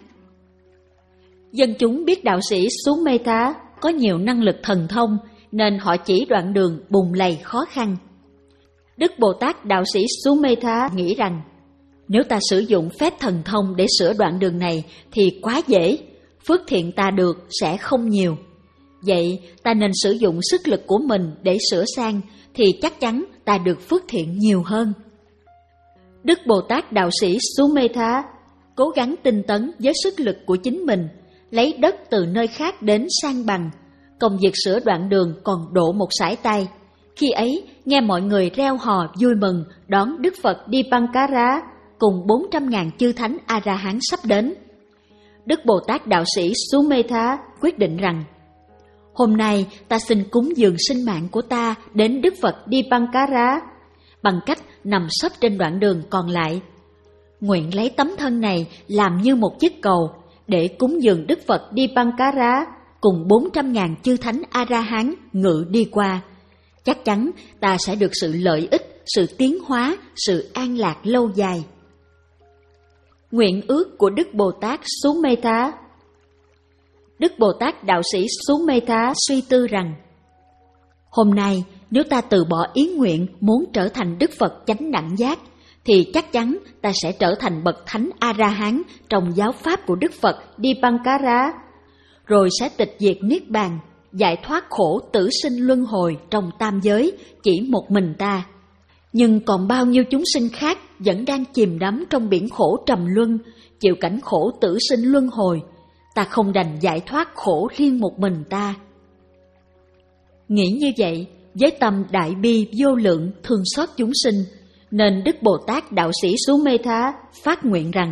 Dân chúng biết đạo sĩ Sumedha có nhiều năng lực thần thông nên họ chỉ đoạn đường bùn lầy khó khăn. Đức Bồ Tát đạo sĩ Sumedha nghĩ rằng nếu ta sử dụng phép thần thông để sửa đoạn đường này thì quá dễ, phước thiện ta được sẽ không nhiều. Vậy ta nên sử dụng sức lực của mình để sửa sang thì chắc chắn ta được phước thiện nhiều hơn. Đức Bồ Tát Đạo Sĩ Sumetha cố gắng tinh tấn với sức lực của chính mình, lấy đất từ nơi khác đến san bằng. Công việc sửa đoạn đường còn độ một sải tay. Khi ấy, nghe mọi người reo hò vui mừng đón Đức Phật Dipankara cùng bốn trăm ngàn chư thánh A-la-hán sắp đến. Đức Bồ Tát Đạo Sĩ Sumetha quyết định rằng, hôm nay ta xin cúng dường sinh mạng của ta đến Đức Phật Dipankara bằng cách nằm sấp trên đoạn đường còn lại. Nguyện lấy tấm thân này làm như một chiếc cầu để cúng dường Đức Phật Dipankara cùng bốn trăm ngàn chư thánh A-la-hán ngự đi qua. Chắc chắn ta sẽ được sự lợi ích, sự tiến hóa, sự an lạc lâu dài. Nguyện ước của Đức Bồ Tát Sumetha. Đức Bồ Tát Đạo Sĩ Sumetha suy tư rằng, hôm nay nếu ta từ bỏ ý nguyện muốn trở thành Đức Phật chánh đẳng giác, thì chắc chắn ta sẽ trở thành bậc thánh A-la-hán trong giáo pháp của Đức Phật Dipankara, rồi sẽ tịch diệt niết bàn, giải thoát khổ tử sinh luân hồi trong tam giới chỉ một mình ta. Nhưng còn bao nhiêu chúng sinh khác vẫn đang chìm đắm trong biển khổ trầm luân, chịu cảnh khổ tử sinh luân hồi. Ta không đành giải thoát khổ riêng một mình ta. Nghĩ như vậy, với tâm đại bi vô lượng thương xót chúng sinh, nên Đức Bồ Tát Đạo Sĩ Sumetha phát nguyện rằng,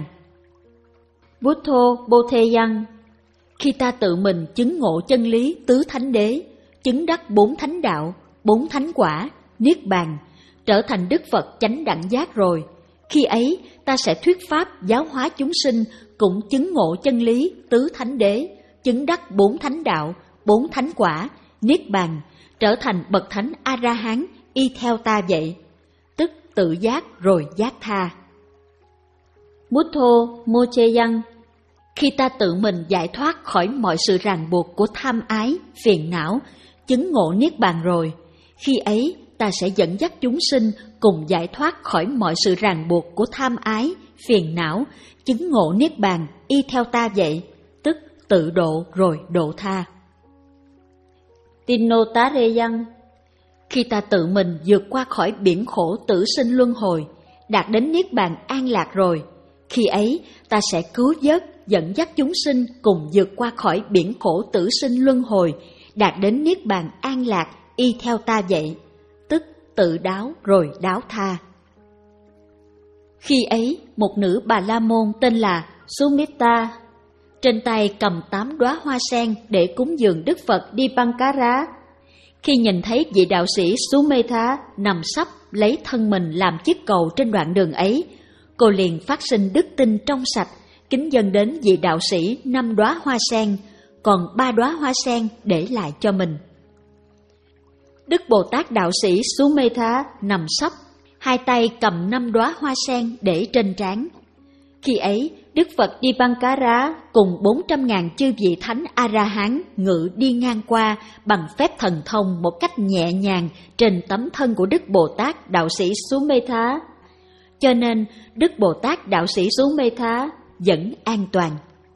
Buddho Bodhayang, khi ta tự mình chứng ngộ chân lý tứ thánh đế, chứng đắc bốn thánh đạo, bốn thánh quả, niết bàn, trở thành Đức Phật chánh đẳng giác rồi, khi ấy ta sẽ thuyết pháp giáo hóa chúng sinh cũng chứng ngộ chân lý tứ thánh đế, chứng đắc bốn thánh đạo, bốn thánh quả, niết bàn, trở thành bậc thánh A-la-hán y theo ta vậy, tức tự giác rồi giác tha. Buddho Mocheyang, khi ta tự mình giải thoát khỏi mọi sự ràng buộc của tham ái, phiền não, chứng ngộ niết bàn rồi, khi ấy ta sẽ dẫn dắt chúng sinh cùng giải thoát khỏi mọi sự ràng buộc của tham ái, phiền não, chứng ngộ niết bàn y theo ta vậy, tức tự độ rồi độ tha. Tinotareyang, khi ta tự mình vượt qua khỏi biển khổ tử sinh luân hồi, đạt đến niết bàn an lạc rồi, khi ấy ta sẽ cứu vớt, dẫn dắt chúng sinh cùng vượt qua khỏi biển khổ tử sinh luân hồi, đạt đến niết bàn an lạc y theo ta vậy, tức tự đáo rồi đáo tha. Khi ấy, một nữ Bà La Môn tên là Sumita, trên tay cầm tám đóa hoa sen để cúng dường Đức Phật Dipankara. Khi nhìn thấy vị đạo sĩ Sumetha nằm sấp lấy thân mình làm chiếc cầu trên đoạn đường ấy, cô liền phát sinh đức tin trong sạch, kính dâng đến vị đạo sĩ năm đóa hoa sen, còn ba đóa hoa sen để lại cho mình. Đức Bồ Tát Đạo Sĩ Sumetha nằm sấp, hai tay cầm năm đóa hoa sen để trên trán. Khi ấy, Đức Phật Dipankara cùng bốn trăm ngàn chư vị thánh A-la-hán ngự đi ngang qua bằng phép thần thông một cách nhẹ nhàng trên tấm thân của Đức Bồ Tát Đạo Sĩ Sumetha. Cho nên, Đức Bồ Tát Đạo Sĩ Sumetha vẫn an toàn.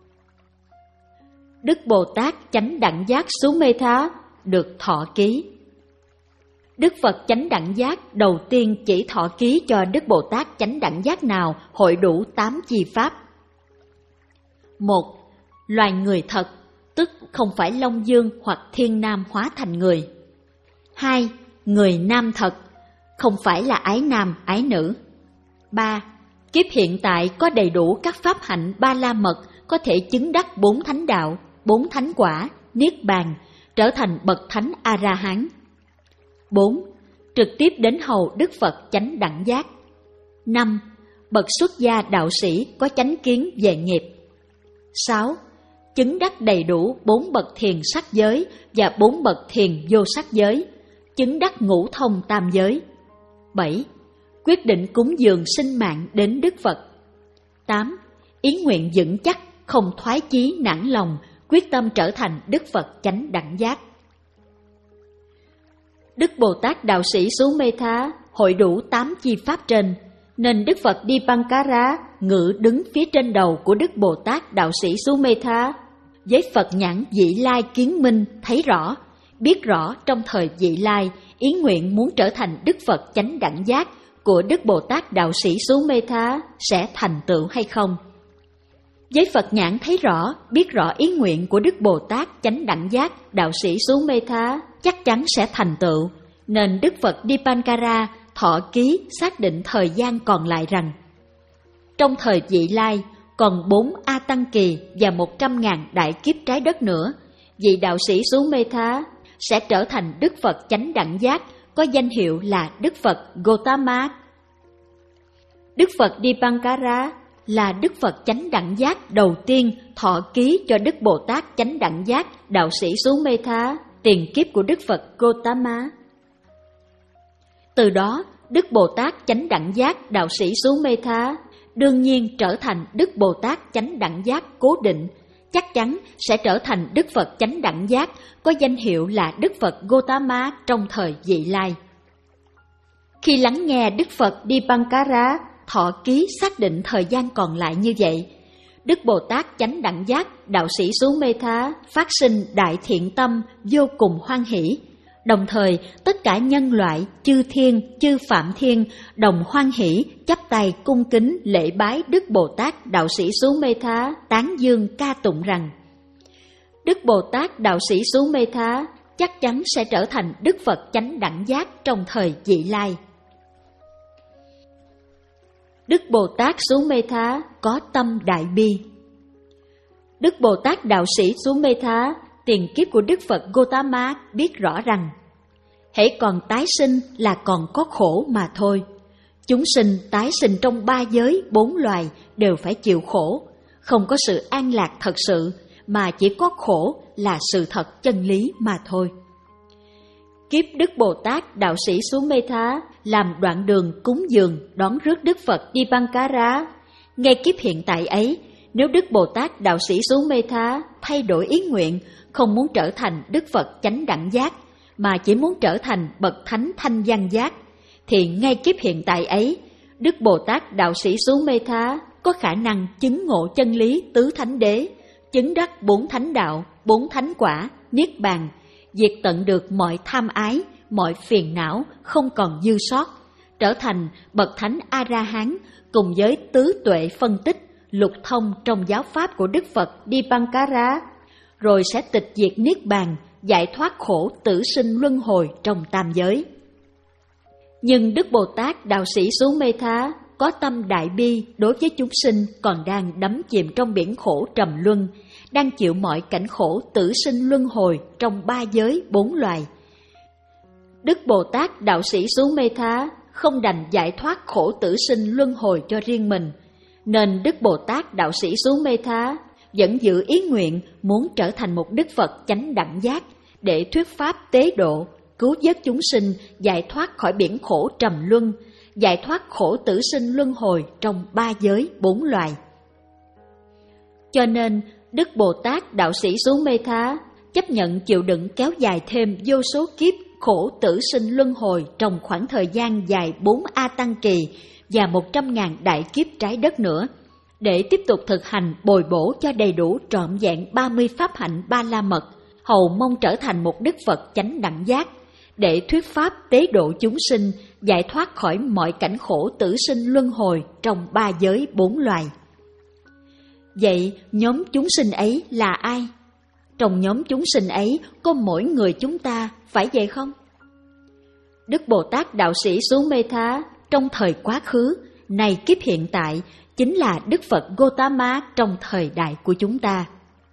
Đức Bồ Tát Chánh Đẳng Giác Sumetha được thọ ký. Đức Phật Chánh Đẳng Giác đầu tiên chỉ thọ ký cho Đức Bồ Tát Chánh Đẳng Giác nào hội đủ tám chi pháp. Một. Loài người thật, tức không phải Long Dương hoặc Thiên Nam hóa thành người. Hai. Người nam thật, không phải là ái nam, ái nữ. Ba. Kiếp hiện tại có đầy đủ các pháp hạnh ba la mật, có thể chứng đắc bốn thánh đạo, bốn thánh quả, niết bàn, trở thành bậc thánh A-la-hán. Bốn. Trực tiếp đến hầu Đức Phật Chánh Đẳng Giác. Năm. Bậc xuất gia đạo sĩ có chánh kiến về nghiệp. Sáu. Chứng đắc đầy đủ bốn bậc thiền sắc giới và bốn bậc thiền vô sắc giới, chứng đắc ngũ thông tam giới. Bảy. Quyết định cúng dường sinh mạng đến Đức Phật. Tám. Ý nguyện vững chắc, không thoái chí nản lòng, quyết tâm trở thành Đức Phật Chánh Đẳng Giác. Đức Bồ Tát Đạo Sĩ Sumetha hội đủ tám chi pháp trên, nên Đức Phật Dipankara ngự đứng phía trên đầu của Đức Bồ Tát Đạo Sĩ Sumetha. Với Phật nhãn vị lai kiến minh thấy rõ, biết rõ trong thời vị lai ý nguyện muốn trở thành Đức Phật chánh đẳng giác của Đức Bồ Tát Đạo Sĩ Su-mê-tha sẽ thành tựu hay không. Với Phật nhãn thấy rõ, biết rõ ý nguyện của Đức Bồ Tát chánh đẳng giác Đạo Sĩ Su-mê-tha chắc chắn sẽ thành tựu, nên Đức Phật Dipankara thọ ký xác định thời gian còn lại rằng trong thời vị lai còn bốn A Tăng Kỳ và một trăm ngàn đại kiếp trái đất nữa, vị đạo sĩ Su-mê-tha sẽ trở thành Đức Phật chánh đẳng giác có danh hiệu là Đức Phật Gotama. Đức Phật Dipankara là Đức Phật chánh đẳng giác đầu tiên thọ ký cho Đức Bồ Tát chánh đẳng giác đạo sĩ Su-mê-tha tiền kiếp của Đức Phật Gotama. Từ đó, Đức Bồ Tát chánh đẳng giác đạo sĩ Su-mê-tha đương nhiên trở thành Đức Bồ Tát chánh đẳng giác cố định, chắc chắn sẽ trở thành Đức Phật chánh đẳng giác có danh hiệu là Đức Phật Gotama trong thời vị lai. Khi lắng nghe Đức Phật Dipankara thọ ký xác định thời gian còn lại như vậy, Đức Bồ Tát chánh đẳng giác đạo sĩ Su-mê-tha phát sinh đại thiện tâm vô cùng hoan hỷ. Đồng thời, tất cả nhân loại, chư thiên, chư phạm thiên đồng hoan hỷ chắp tay cung kính lễ bái Đức Bồ Tát đạo sĩ Su-mê-tha tán dương ca tụng rằng Đức Bồ Tát đạo sĩ Su-mê-tha chắc chắn sẽ trở thành Đức Phật chánh đẳng giác trong thời vị lai. Đức Bồ Tát Su-mê-tha có tâm đại bi. Đức Bồ Tát đạo sĩ Su-mê-tha tiền kiếp của Đức Phật Gotama biết rõ rằng hễ còn tái sinh là còn có khổ mà thôi. Chúng sinh tái sinh trong ba giới bốn loài đều phải chịu khổ, không có sự an lạc thật sự mà chỉ có khổ là sự thật chân lý mà thôi. Kiếp Đức Bồ Tát đạo sĩ Su-mê-tha làm đoạn đường cúng dường đón rước Đức Phật Dipankara. Ngay kiếp hiện tại ấy, nếu Đức Bồ Tát đạo sĩ Su-mê-tha thay đổi ý nguyện, không muốn trở thành Đức Phật chánh đẳng giác, mà chỉ muốn trở thành bậc thánh thanh văn giác, thì ngay kiếp hiện tại ấy, Đức Bồ Tát đạo sĩ Su-mê-tha có khả năng chứng ngộ chân lý tứ thánh đế, chứng đắc bốn thánh đạo, bốn thánh quả, niết bàn, diệt tận được mọi tham ái, mọi phiền não không còn dư sót, trở thành bậc thánh A-ra-hán cùng với tứ tuệ phân tích, lục thông trong giáo pháp của Đức Phật Dipankara, rồi sẽ tịch diệt niết bàn, giải thoát khổ tử sinh luân hồi trong tam giới. Nhưng Đức Bồ Tát đạo sĩ Su-mê-tha có tâm đại bi đối với chúng sinh còn đang đắm chìm trong biển khổ trầm luân, đang chịu mọi cảnh khổ tử sinh luân hồi trong ba giới bốn loài. Đức Bồ Tát đạo sĩ Su-mê-tha không đành giải thoát khổ tử sinh luân hồi cho riêng mình, nên Đức Bồ Tát đạo sĩ Su-mê-tha vẫn giữ ý nguyện muốn trở thành một Đức Phật chánh đẳng giác để thuyết pháp tế độ, cứu vớt chúng sinh giải thoát khỏi biển khổ trầm luân, giải thoát khổ tử sinh luân hồi trong ba giới bốn loài. Cho nên, Đức Bồ Tát đạo sĩ Su-mê-tha chấp nhận chịu đựng kéo dài thêm vô số kiếp khổ tử sinh luân hồi trong khoảng thời gian dài bốn A Tăng Kỳ và một trăm ngàn đại kiếp trái đất nữa, để tiếp tục thực hành bồi bổ cho đầy đủ trọn vẹn ba mươi pháp hạnh ba la mật, hầu mong trở thành một Đức Phật chánh đẳng giác, để thuyết pháp tế độ chúng sinh, giải thoát khỏi mọi cảnh khổ tử sinh luân hồi trong ba giới bốn loài. Vậy nhóm chúng sinh ấy là ai? Trong nhóm chúng sinh ấy có mỗi người chúng ta, phải vậy không? Đức Bồ Tát đạo sĩ Su-mê-tha trong thời quá khứ, nay kiếp hiện tại, chính là Đức Phật Gotama trong thời đại của chúng ta.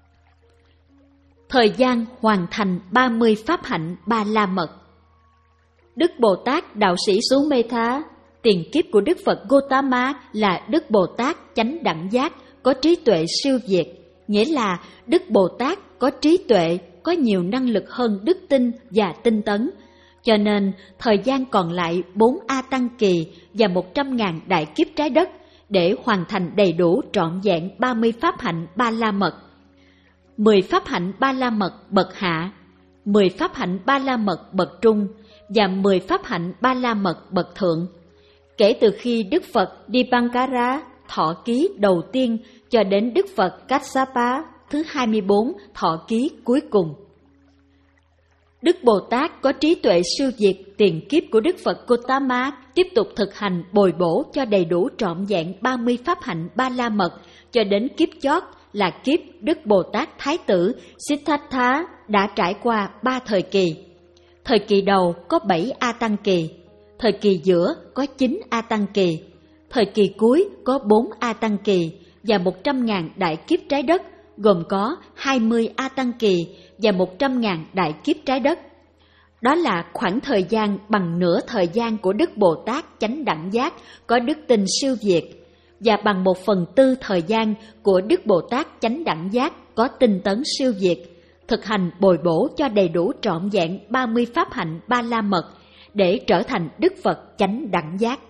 Thời gian hoàn thành ba mươi pháp hạnh ba la mật. Đức Bồ Tát đạo sĩ Su-mê-tha, tiền kiếp của Đức Phật Gotama là Đức Bồ Tát chánh đẳng giác, có trí tuệ siêu việt, nghĩa là Đức Bồ Tát có trí tuệ, có nhiều năng lực hơn đức tin và tinh tấn. Cho nên, thời gian còn lại bốn A Tăng Kỳ và một trăm ngàn đại kiếp trái đất để hoàn thành đầy đủ trọn vẹn ba mươi pháp hạnh ba la mật. mười pháp hạnh ba la mật bậc hạ, mười pháp hạnh ba la mật bậc trung và mười pháp hạnh ba la mật bậc thượng. Kể từ khi Đức Phật Dipankara thọ ký đầu tiên cho đến Đức Phật Kassapa thứ hai mươi bốn thọ ký cuối cùng. Đức Bồ Tát có trí tuệ siêu việt tiền kiếp của Đức Phật Gotama tiếp tục thực hành bồi bổ cho đầy đủ trọn vẹn ba mươi pháp hạnh ba la mật cho đến kiếp chót là kiếp Đức Bồ Tát Thái tử Siddhartha đã trải qua ba thời kỳ. Thời kỳ đầu có bảy A Tăng kỳ, thời kỳ giữa có chín A Tăng kỳ, thời kỳ cuối có bốn A Tăng kỳ và một trăm ngàn đại kiếp trái đất gồm có hai mươi A Tăng kỳ và một trăm ngàn đại kiếp trái đất. Đó là khoảng thời gian bằng nửa thời gian của Đức Bồ Tát Chánh Đẳng Giác có đức tin siêu việt và bằng một phần tư thời gian của Đức Bồ Tát Chánh Đẳng Giác có tinh tấn siêu việt, thực hành bồi bổ cho đầy đủ trọn vẹn ba mươi pháp hạnh ba la mật để trở thành Đức Phật Chánh Đẳng Giác.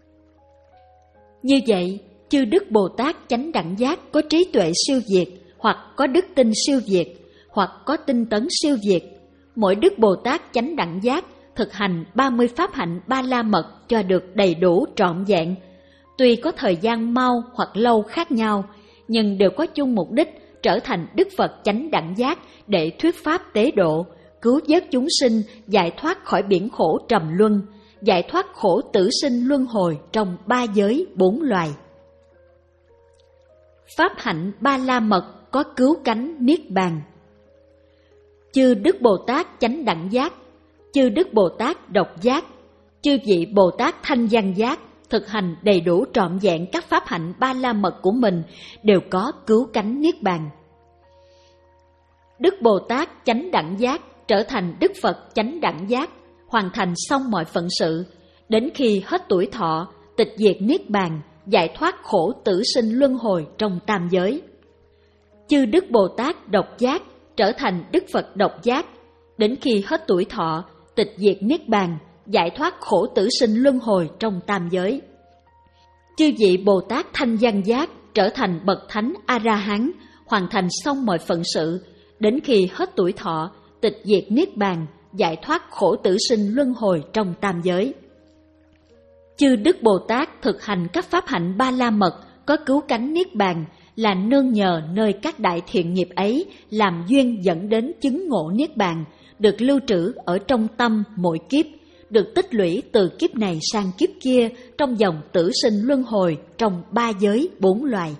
Như vậy, chư Đức Bồ Tát Chánh Đẳng Giác có trí tuệ siêu việt, hoặc có đức tin siêu việt, hoặc có tinh tấn siêu việt. Mỗi Đức Bồ Tát Chánh Đẳng Giác thực hành ba mươi pháp hạnh ba la mật cho được đầy đủ trọn vẹn. Tuy có thời gian mau hoặc lâu khác nhau, nhưng đều có chung mục đích trở thành Đức Phật Chánh Đẳng Giác để thuyết pháp tế độ, cứu vớt chúng sinh giải thoát khỏi biển khổ trầm luân, giải thoát khổ tử sinh luân hồi trong ba giới bốn loài. Pháp hạnh ba la mật có cứu cánh niết bàn. Chư Đức Bồ Tát Chánh Đẳng Giác, chư Đức Bồ Tát Độc Giác, chư vị Bồ Tát Thanh Văn Giác thực hành đầy đủ trọn vẹn các pháp hạnh ba la mật của mình đều có cứu cánh niết bàn. Đức Bồ Tát Chánh Đẳng Giác trở thành Đức Phật Chánh Đẳng Giác, hoàn thành xong mọi phận sự, đến khi hết tuổi thọ, tịch diệt niết bàn, giải thoát khổ tử sinh luân hồi trong tam giới. Chư Đức Bồ Tát Độc Giác trở thành Đức Phật Độc Giác, đến khi hết tuổi thọ, tịch diệt niết bàn, giải thoát khổ tử sinh luân hồi trong tam giới. Chư vị Bồ Tát Thanh Văn Giác trở thành bậc thánh A-la-hán, hoàn thành xong mọi phận sự, đến khi hết tuổi thọ, tịch diệt niết bàn, giải thoát khổ tử sinh luân hồi trong tam giới. Chư Đức Bồ Tát thực hành các pháp hạnh ba la mật có cứu cánh niết bàn, là nương nhờ nơi các đại thiện nghiệp ấy làm duyên dẫn đến chứng ngộ niết bàn, được lưu trữ ở trong tâm mỗi kiếp, được tích lũy từ kiếp này sang kiếp kia trong dòng tử sinh luân hồi trong ba giới bốn loài.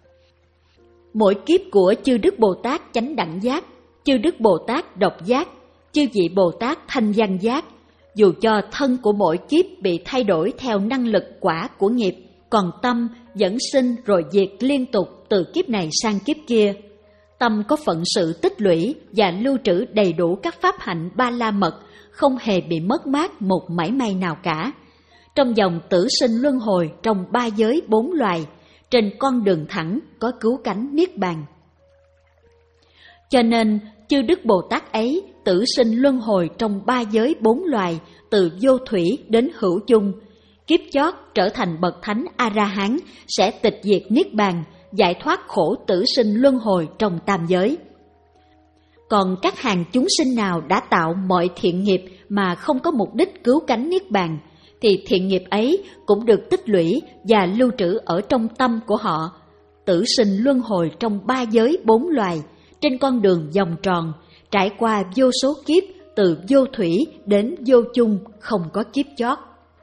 Mỗi kiếp của chư Đức Bồ Tát Chánh Đẳng Giác, chư Đức Bồ Tát Độc Giác, chư vị Bồ Tát Thanh Văn Giác, dù cho thân của mỗi kiếp bị thay đổi theo năng lực quả của nghiệp, còn tâm vẫn sinh rồi diệt liên tục từ kiếp này sang kiếp kia. Tâm có phận sự tích lũy và lưu trữ đầy đủ các pháp hạnh ba la mật, không hề bị mất mát một mảy may nào cả. Trong dòng tử sinh luân hồi trong ba giới bốn loài, trên con đường thẳng có cứu cánh niết bàn. Cho nên, chư Đức Bồ Tát ấy tử sinh luân hồi trong ba giới bốn loài, từ vô thủy đến hữu chung. Kiếp chót trở thành bậc thánh A-la-hán sẽ tịch diệt niết bàn, giải thoát khổ tử sinh luân hồi trong tam giới. Còn các hàng chúng sinh nào đã tạo mọi thiện nghiệp mà không có mục đích cứu cánh niết bàn, thì thiện nghiệp ấy cũng được tích lũy và lưu trữ ở trong tâm của họ, tử sinh luân hồi trong ba giới bốn loài, trên con đường vòng tròn, trải qua vô số kiếp từ vô thủy đến vô chung, không có kiếp chót.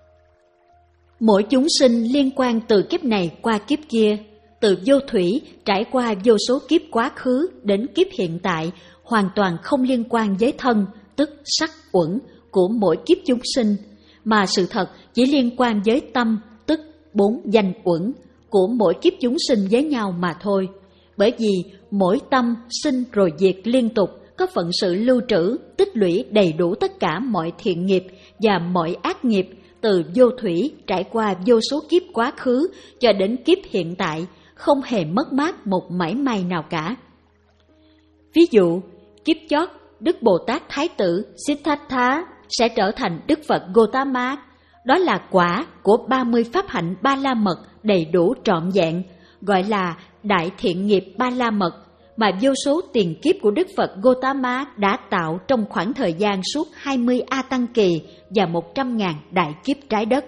Mỗi chúng sinh liên quan từ kiếp này qua kiếp kia, từ vô thủy trải qua vô số kiếp quá khứ đến kiếp hiện tại, hoàn toàn không liên quan với thân, tức sắc uẩn của mỗi kiếp chúng sinh, mà sự thật chỉ liên quan với tâm, tức bốn danh uẩn của mỗi kiếp chúng sinh với nhau mà thôi. Bởi vì mỗi tâm sinh rồi diệt liên tục, có phận sự lưu trữ, tích lũy đầy đủ tất cả mọi thiện nghiệp và mọi ác nghiệp, từ vô thủy trải qua vô số kiếp quá khứ cho đến kiếp hiện tại, không hề mất mát một mảy may nào cả. Ví dụ, kiếp chót, Đức Bồ Tát Thái tử Siddhartha sẽ trở thành Đức Phật Gotama. Đó là quả của ba mươi pháp hạnh ba la mật đầy đủ trọn vẹn, gọi là đại thiện nghiệp ba la mật, mà vô số tiền kiếp của Đức Phật Gotama đã tạo trong khoảng thời gian suốt hai mươi A Tăng kỳ và một trăm ngàn đại kiếp trái đất.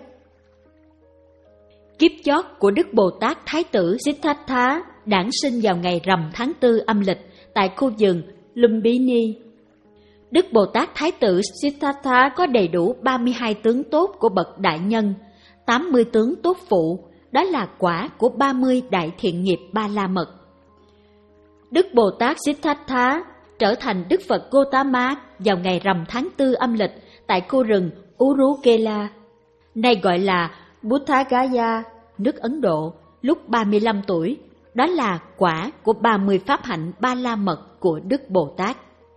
Kiếp chót của Đức Bồ Tát Thái tử Siddhartha đản sinh vào ngày rằm tháng tư âm lịch tại khu vườn Lumbini. Đức Bồ Tát Thái tử Siddhartha có đầy đủ ba mươi hai tướng tốt của bậc đại nhân, tám mươi tướng tốt phụ, đó là quả của ba mươi đại thiện nghiệp Ba La Mật. Đức Bồ Tát Siddhartha trở thành Đức Phật Gotama vào ngày rằm tháng tư âm lịch tại khu rừng Urukela, nay gọi là Buddhagaya, nước Ấn Độ, lúc ba mươi lăm tuổi. Đó là quả của ba mươi pháp hạnh Ba La Mật của Đức Bồ Tát.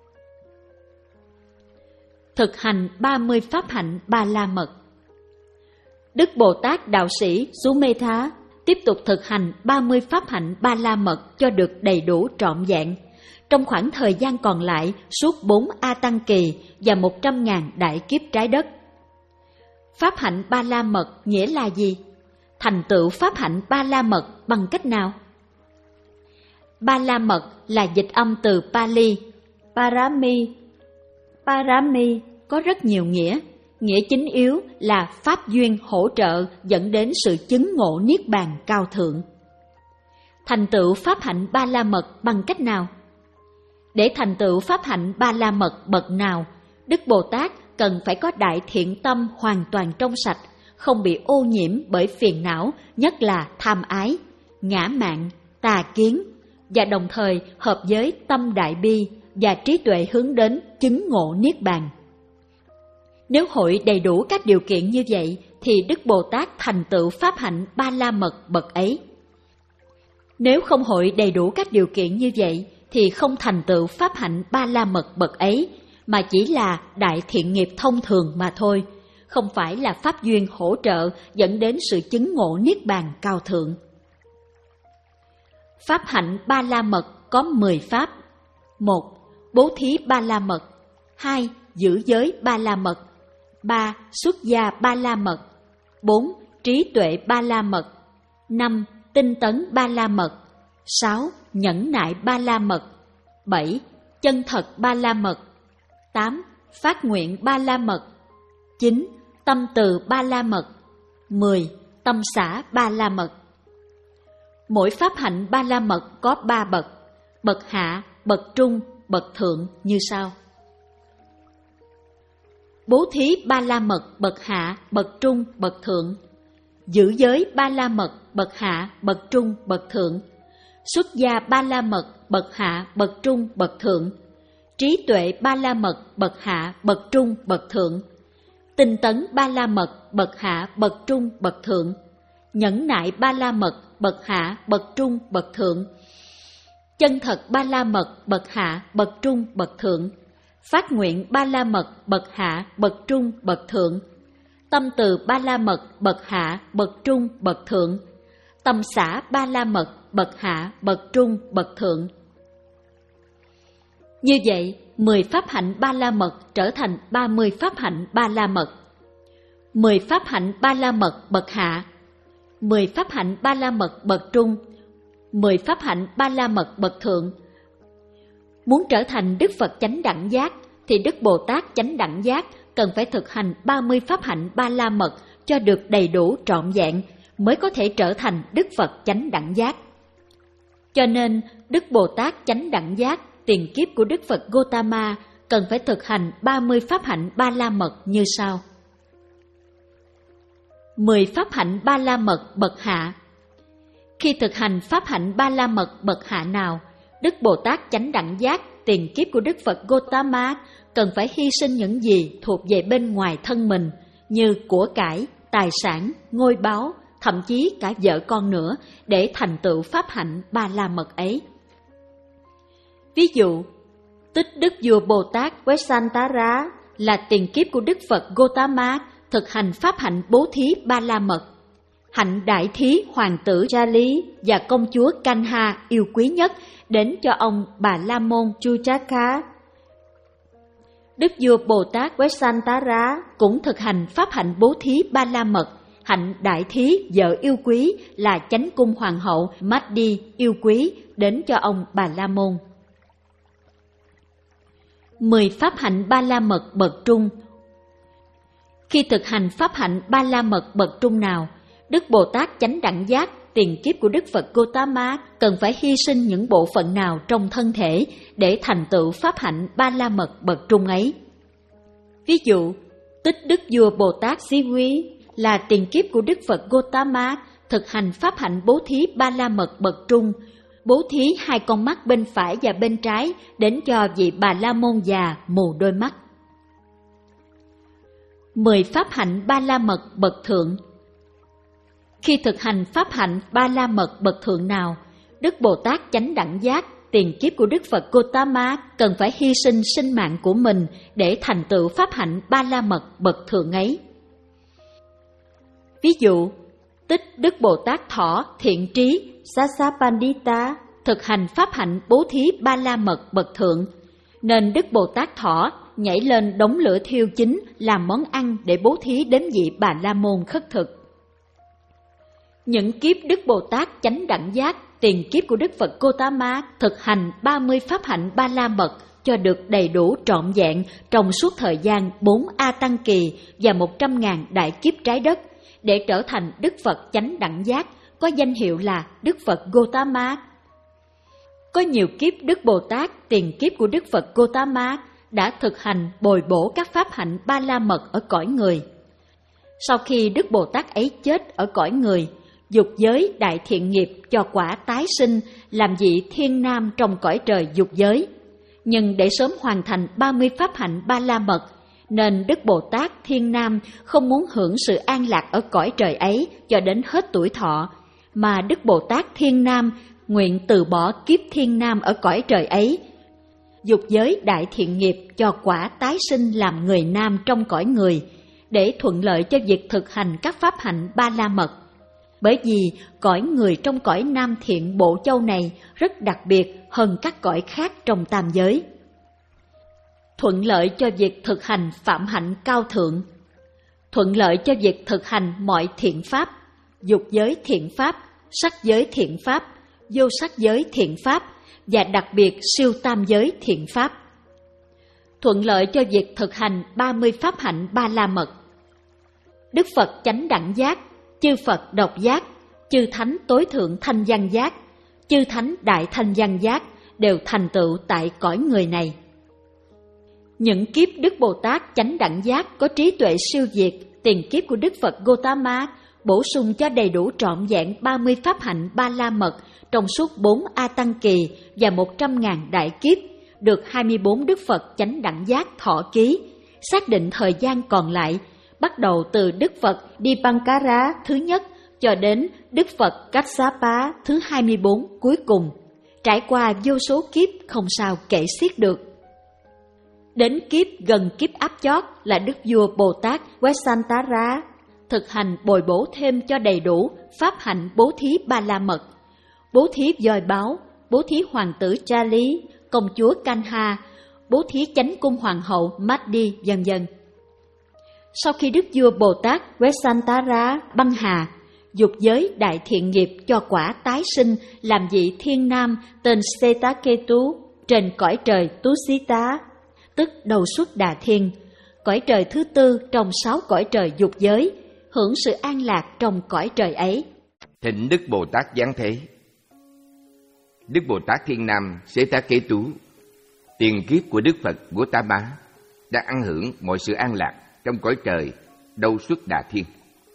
Thực hành ba mươi pháp hạnh Ba La Mật. Đức Bồ Tát đạo sĩ Sumetha tiếp tục thực hành ba mươi pháp hạnh Ba La Mật cho được đầy đủ trọn vẹn trong khoảng thời gian còn lại suốt bốn A Tăng kỳ và một trăm ngàn đại kiếp trái đất. Pháp hạnh Ba La Mật nghĩa là gì? Thành tựu pháp hạnh Ba La Mật bằng cách nào? Ba La Mật là dịch âm từ Pali, Parami. Parami có rất nhiều nghĩa. Nghĩa chính yếu là pháp duyên hỗ trợ dẫn đến sự chứng ngộ niết bàn cao thượng. Thành tựu pháp hạnh Ba La Mật bằng cách nào? Để thành tựu pháp hạnh Ba La Mật bậc nào, Đức Bồ Tát cần phải có đại thiện tâm hoàn toàn trong sạch, không bị ô nhiễm bởi phiền não, nhất là tham ái, ngã mạn, tà kiến, và đồng thời hợp với tâm đại bi và trí tuệ hướng đến chứng ngộ niết bàn. Nếu hội đầy đủ các điều kiện như vậy, thì Đức Bồ Tát thành tựu pháp hạnh Ba La Mật bậc ấy. Nếu không hội đầy đủ các điều kiện như vậy, thì không thành tựu pháp hạnh Ba La Mật bậc ấy, mà chỉ là đại thiện nghiệp thông thường mà thôi, không phải là pháp duyên hỗ trợ dẫn đến sự chứng ngộ niết bàn cao thượng. Pháp hạnh Ba La Mật có mười pháp. Một. Bố thí Ba La Mật. Hai. Giữ giới Ba La Mật. Ba. Xuất gia Ba La Mật. Bốn. Trí tuệ Ba La Mật. Năm. Tinh tấn Ba La Mật. Sáu. Nhẫn nại Ba La Mật. Bảy. Chân thật Ba La Mật. Tám. Phát nguyện Ba La Mật. Chín. Tâm từ Ba La Mật. Mười. Tâm xả Ba La Mật. Mỗi pháp hạnh Ba La Mật có ba bậc, bậc hạ, bậc trung, bậc thượng như sau. Bố thí Ba La Mật bậc hạ, bậc trung, bậc thượng. Giữ giới Ba La Mật bậc hạ, bậc trung, bậc thượng. Xuất gia Ba La Mật bậc hạ, bậc trung, bậc thượng. Trí tuệ Ba La Mật bậc hạ, bậc trung, bậc thượng. Tinh tấn Ba La Mật bậc hạ, bậc trung, bậc thượng. Nhẫn nại Ba La Mật bậc hạ, bậc trung, bậc thượng. Chân thật Ba La Mật bậc hạ, bậc trung, bậc thượng. Phát nguyện Ba La Mật bậc hạ, bậc trung, bậc thượng. Tâm từ Ba La Mật bậc hạ, bậc trung, bậc thượng. Tâm xả Ba La Mật bậc hạ, bậc trung, bậc thượng. Như vậy, mười pháp hạnh Ba La Mật trở thành ba mươi pháp hạnh Ba La Mật. mười pháp hạnh Ba La Mật bậc hạ, mười pháp hạnh Ba La Mật bậc trung, mười pháp hạnh Ba La Mật bậc thượng. Muốn trở thành Đức Phật chánh đẳng giác, thì Đức Bồ Tát chánh đẳng giác cần phải thực hành ba mươi pháp hạnh Ba La Mật cho được đầy đủ trọn vẹn, mới có thể trở thành Đức Phật chánh đẳng giác. Cho nên, Đức Bồ Tát chánh đẳng giác, tiền kiếp của Đức Phật Gotama, cần phải thực hành ba mươi pháp hạnh Ba La Mật như sau. mười pháp hạnh Ba La Mật bậc hạ. Khi thực hành pháp hạnh Ba La Mật bậc hạ nào, Đức Bồ Tát chánh đẳng giác, tiền kiếp của Đức Phật Gotama, cần phải hy sinh những gì thuộc về bên ngoài thân mình, như của cải, tài sản, ngôi báu, thậm chí cả vợ con nữa, để thành tựu pháp hạnh Ba La Mật ấy. Ví dụ, Tích Đức Vua Bồ Tát Vesantara là tiền kiếp của Đức Phật Gotama, thực hành pháp hạnh bố thí Ba La Mật. Hạnh đại thí hoàng tử Gia Lý và công chúa Kanha yêu quý nhất đến cho ông Bà La Môn Chuchaka. Đức vua Bồ Tát Vesantara cũng thực hành pháp hạnh bố thí Ba La Mật. Hạnh đại thí vợ yêu quý là chánh cung hoàng hậu Maddi yêu quý đến cho ông Bà La Môn. Mười pháp hạnh Ba La Mật bậc trung. Khi thực hành pháp hạnh Ba La Mật bậc trung nào, Đức Bồ Tát chánh đẳng giác, tiền kiếp của Đức Phật Gautama cần phải hy sinh những bộ phận nào trong thân thể để thành tựu pháp hạnh Ba La Mật bậc trung ấy. Ví dụ, tích Đức Vua Bồ Tát Xí Quý là tiền kiếp của Đức Phật Gautama thực hành pháp hạnh bố thí Ba La Mật bậc trung, bố thí hai con mắt bên phải và bên trái đến cho vị Bà La Môn già mù đôi mắt. Mười pháp hạnh Ba La Mật bậc thượng. Khi thực hành pháp hạnh Ba La Mật bậc thượng nào, Đức Bồ Tát Chánh Đẳng Giác, tiền kiếp của Đức Phật Gautama cần phải hy sinh sinh mạng của mình để thành tựu pháp hạnh Ba La Mật bậc thượng ấy. Ví dụ, tích Đức Bồ Tát Thỏ thiện trí Sasapandita thực hành pháp hạnh bố thí Ba La Mật bậc thượng, nên Đức Bồ Tát Thỏ nhảy lên đống lửa thiêu chính làm món ăn để bố thí đến vị Bà La Môn khất thực. Những kiếp Đức Bồ Tát Chánh Đẳng Giác, tiền kiếp của Đức Phật Gautama thực hành ba mươi pháp hạnh Ba La Mật cho được đầy đủ trọn vẹn trong suốt thời gian bốn A Tăng Kỳ và một trăm ngàn đại kiếp trái đất, để trở thành Đức Phật Chánh Đẳng Giác, có danh hiệu là Đức Phật Gautama. Có nhiều kiếp Đức Bồ Tát, tiền kiếp của Đức Phật Gautama đã thực hành bồi bổ các pháp hạnh Ba La Mật ở cõi người. Sau khi Đức Bồ Tát ấy chết ở cõi người, dục giới đại thiện nghiệp cho quả tái sinh làm vị thiên nam trong cõi trời dục giới. Nhưng để sớm hoàn thành ba mươi pháp hạnh Ba La Mật, nên Đức Bồ Tát Thiên Nam không muốn hưởng sự an lạc ở cõi trời ấy cho đến hết tuổi thọ, mà Đức Bồ Tát Thiên Nam nguyện từ bỏ kiếp Thiên Nam ở cõi trời ấy, dục giới đại thiện nghiệp cho quả tái sinh làm người nam trong cõi người, để thuận lợi cho việc thực hành các pháp hạnh Ba La Mật. Bởi vì cõi người trong cõi Nam Thiện Bộ Châu này rất đặc biệt hơn các cõi khác trong tam giới. Thuận lợi cho việc thực hành phạm hạnh cao thượng, thuận lợi cho việc thực hành mọi thiện pháp, dục giới thiện pháp, sắc giới thiện pháp, vô sắc giới thiện pháp và đặc biệt siêu tam giới thiện pháp. Thuận lợi cho việc thực hành ba mươi pháp hạnh Ba La Mật. Đức Phật Chánh Đẳng Giác, chư Phật Độc Giác, chư Thánh Tối Thượng Thanh Văn Giác, chư Thánh Đại Thanh Văn Giác đều thành tựu tại cõi người này. Những kiếp Đức Bồ Tát Chánh Đẳng Giác có trí tuệ siêu việt, tiền kiếp của Đức Phật Gautama bổ sung cho đầy đủ trọn vẹn ba mươi pháp hạnh Ba La Mật trong suốt bốn A Tăng Kỳ và một trăm ngàn đại kiếp, được hai mươi bốn Đức Phật Chánh Đẳng Giác thọ ký, xác định thời gian còn lại, bắt đầu từ Đức Phật Dipankara thứ nhất cho đến Đức Phật Kassapa thứ hai mươi bốn cuối cùng, trải qua vô số kiếp không sao kể xiết được. Đến kiếp gần kiếp áp chót là Đức Vua Bồ Tát Vesantara, thực hành bồi bổ thêm cho đầy đủ pháp hạnh bố thí Ba La Mật, bố thí voi báo, bố thí hoàng tử Chali, công chúa Kanha, bố thí chánh cung hoàng hậu Maddi, vân vân. Sau khi Đức Vua Bồ Tát Vesantara băng hà, dục giới đại thiện nghiệp cho quả tái sinh làm vị thiên nam tên Setaketu trên cõi trời Tusita, tức đầu xuất Đà Thiên, cõi trời thứ tư trong sáu cõi trời dục giới, hưởng sự an lạc trong cõi trời ấy. Thỉnh Đức Bồ Tát Giáng Thế. Đức Bồ Tát Thiên Nam Setaketu, tiền kiếp của Đức Phật Gautama, đã ăn hưởng mọi sự an lạc trong cõi trời đâu xuất Đà Thiên.